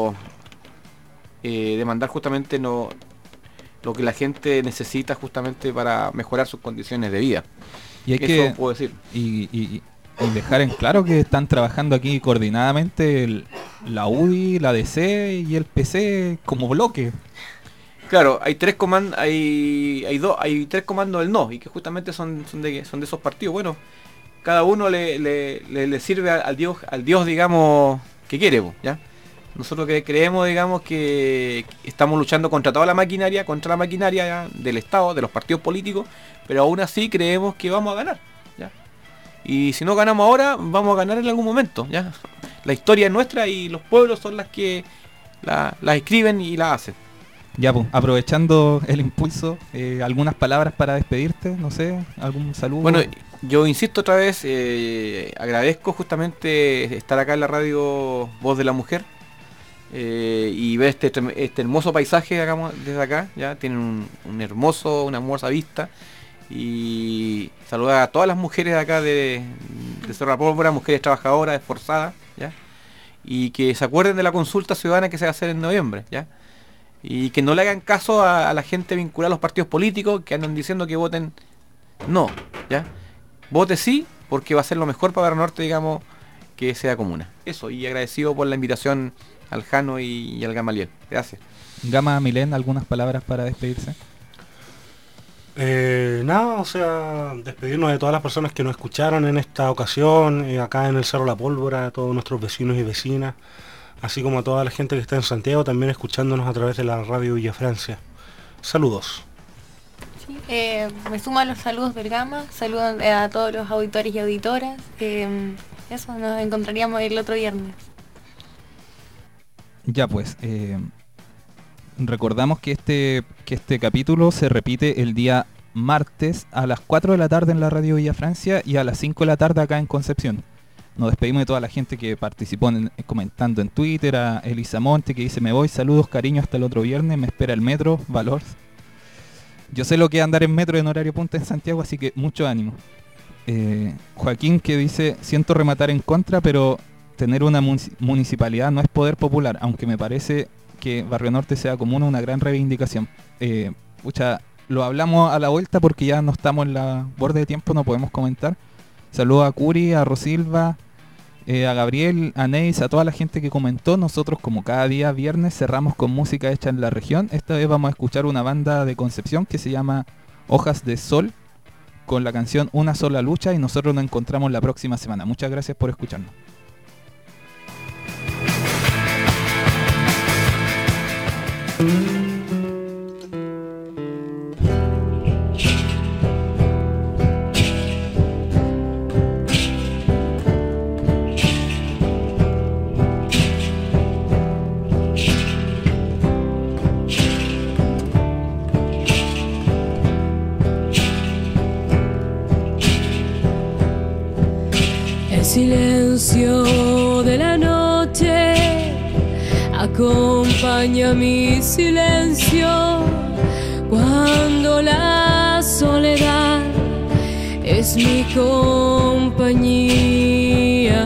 eh, de mandar justamente no, lo que la gente necesita justamente para mejorar sus condiciones de vida. Y hay Eso que puedo decir. Y, y, y dejar en claro que están trabajando aquí coordinadamente el, la U D I, la D C y el P C como bloque. Claro, hay tres comandos, hay hay dos, hay tres comandos del no y que justamente son son de son de esos partidos. Bueno, cada uno le, le, le, le sirve al, al Dios, al Dios, digamos, que quiere, ¿ya? Nosotros que creemos, digamos, que estamos luchando contra toda la maquinaria, contra la maquinaria ¿ya? del Estado, de los partidos políticos, pero aún así creemos que vamos a ganar, ¿ya? Y si no ganamos ahora, vamos a ganar en algún momento, ¿ya? La historia es nuestra y los pueblos son las que la, la escriben y la hacen. Ya, pues, aprovechando el impulso, eh, algunas palabras para despedirte, no sé, algún saludo. Bueno, yo insisto otra vez, eh, agradezco justamente estar acá en la radio Voz de la Mujer eh, y ver este, este hermoso paisaje hagamos desde acá, ya tienen un, un hermoso, una hermosa vista y saludar a todas las mujeres de acá de, de Cerro La Pólvora, mujeres trabajadoras, esforzadas, ya, y que se acuerden de la consulta ciudadana que se va a hacer en noviembre, ya. Y que no le hagan caso a, a la gente vinculada a los partidos políticos que andan diciendo que voten no, ¿ya? Vote sí, porque va a ser lo mejor para Barrio Norte, digamos, que sea comuna. Eso, y agradecido por la invitación al Jano y, y al Gamaliel. Gracias. Gama, Milén, ¿algunas palabras para despedirse? Eh, nada, o sea, despedirnos de todas las personas que nos escucharon en esta ocasión, eh, acá en el Cerro La Pólvora, a todos nuestros vecinos y vecinas, así como a toda la gente que está en Santiago, también escuchándonos a través de la radio Villa Francia. Saludos. Sí, eh, me sumo a los saludos del Gama, saludos a todos los auditores y auditoras. Eh, eso, nos encontraríamos el otro viernes. Ya pues, eh, recordamos que este, que este capítulo se repite el día martes a las cuatro de la tarde en la radio Villa Francia y a las cinco de la tarde acá en Concepción. Nos despedimos de toda la gente que participó en, comentando en Twitter, a Elisa Monte que dice: me voy, saludos, cariño, hasta el otro viernes, me espera el metro, valor. Yo sé lo que es andar en metro en horario punta en Santiago, así que mucho ánimo. Eh, Joaquín que dice: siento rematar en contra, pero tener una municipalidad no es poder popular, aunque me parece que Barrio Norte sea comuna una gran reivindicación. Eh, pucha, lo hablamos a la vuelta porque ya no estamos en la borde de tiempo, no podemos comentar. Saludos a Curi, a Rosilva, eh, a Gabriel, a Neis, a toda la gente que comentó. Nosotros, como cada día viernes, cerramos con música hecha en la región. Esta vez vamos a escuchar una banda de Concepción que se llama Hojas de Sol, con la canción Una Sola Lucha, y nosotros nos encontramos la próxima semana. Muchas gracias por escucharnos. El silencio de la noche acompaña mi silencio cuando la soledad es mi compañía.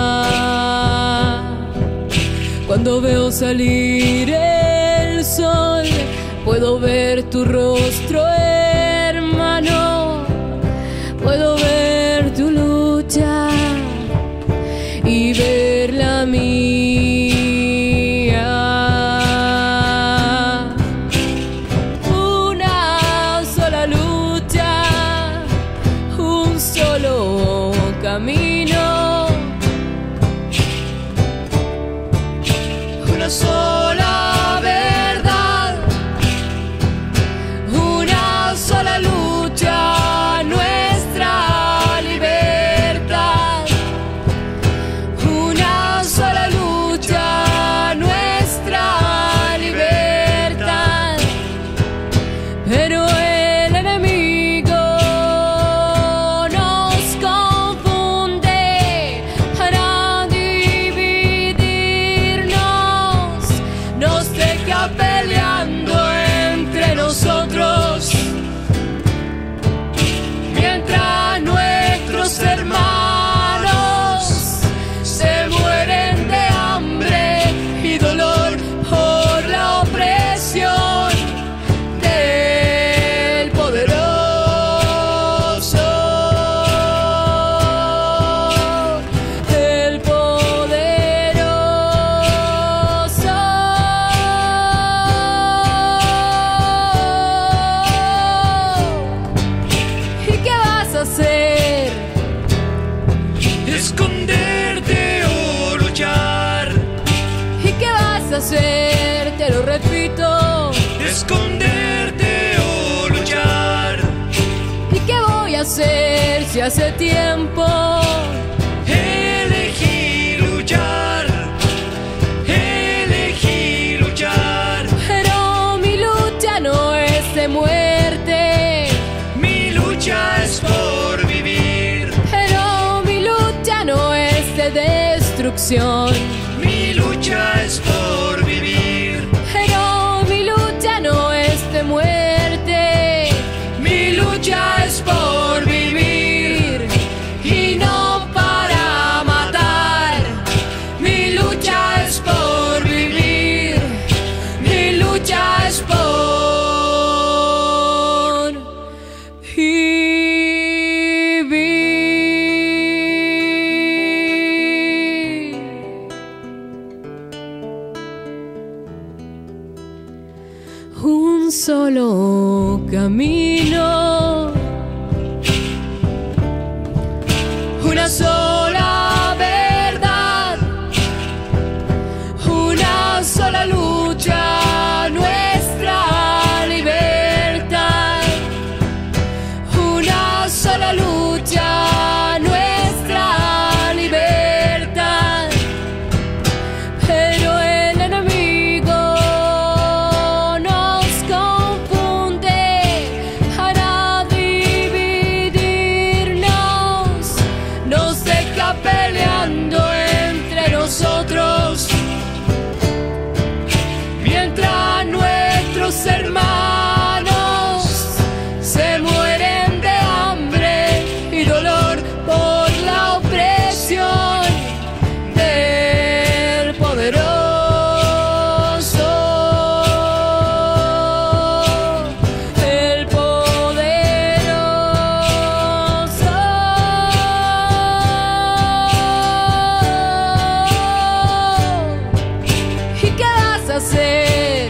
Cuando veo salir el sol, puedo ver tu rostro, hermano, puedo ver tu lucha y ver la mía. Una sola lucha, un solo camino, una sola verdad, una sola lucha, nuestra libertad. Una sola lucha, nuestra libertad. Pero el enemigo nos confunde para dividirnos, nos deja peleando entre nosotros, mientras nuestros hermanos se mueren de hambre y dolor por la opresión del poderoso, del poderoso. ¿Y qué vas a hacer? Esconderte o luchar. ¿Y qué vas a hacer? Te lo repito. Esconderte o luchar. ¿Y qué voy a hacer si hace tiempo Elegí luchar. Elegí luchar. pero mi lucha no es de muerte? Mi lucha es por vivir. Pero mi lucha no es de destrucción. Mi lucha es por vivir. Pero mi lucha no es de muerte. Mi lucha es por vivir Y no para matar. Mi lucha es por vivir. Mi lucha es por vivir. Un solo camino, una sola verdad, una sola lucha, nuestra libertad. Una sola lucha, nuestra libertad. Pero el enemigo nos confunde para dividirnos, nos deja peleando entre nosotros, mientras nuestros hermanos se mueren de hambre y dolor por la opresión del poderoso, del poderoso. ¿Y qué vas a hacer?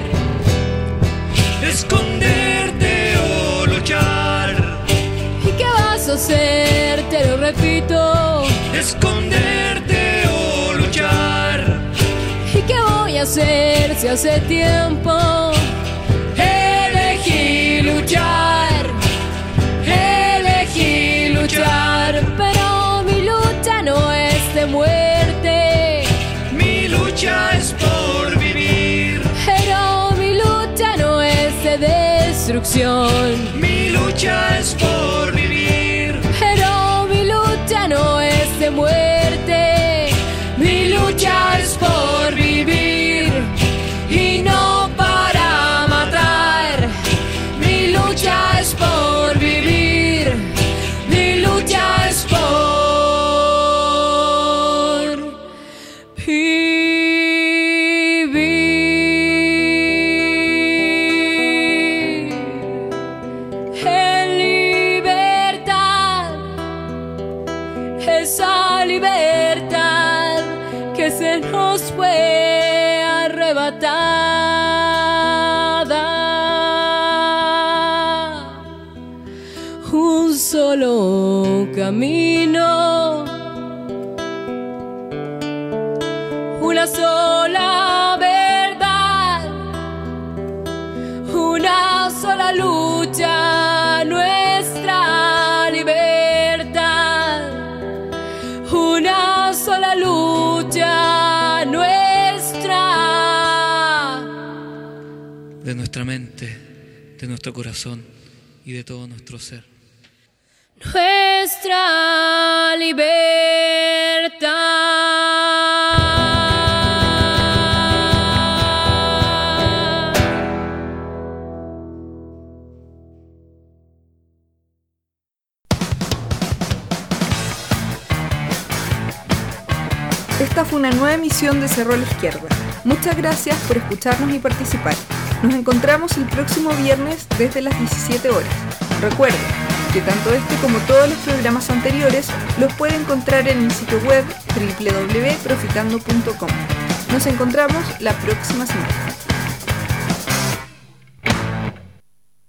Esconderte o luchar. ¿Y qué vas a hacer? Te lo repito. Esconderte o luchar. ¿Y qué voy a hacer si hace tiempo Elegí luchar. Elegí luchar. pero mi lucha no es de muerte? Mi lucha es por vivir. Pero mi lucha no es de destrucción. Mi lucha es por vivir. Pero mi lucha no es de de muerte. Mi lucha es por vivir y no para matar. Mi lucha es por vivir, mi lucha es por vivir. En libertad, esa libertad que se nos fue arrebatada. Un solo camino, una sola verdad, una sola lucha, nuestra libertad. Una sola lucha, nuestra. De nuestra mente, de nuestro corazón y de todo nuestro ser. Nuestra libertad. Esta fue una nueva emisión de Cerro a la Izquierda. Muchas gracias por escucharnos y participar. Nos encontramos el próximo viernes desde las diecisiete horas. Recuerden que tanto este como todos los programas anteriores los puede encontrar en mi sitio web doble u doble u doble u punto profitando punto com. Nos encontramos la próxima semana.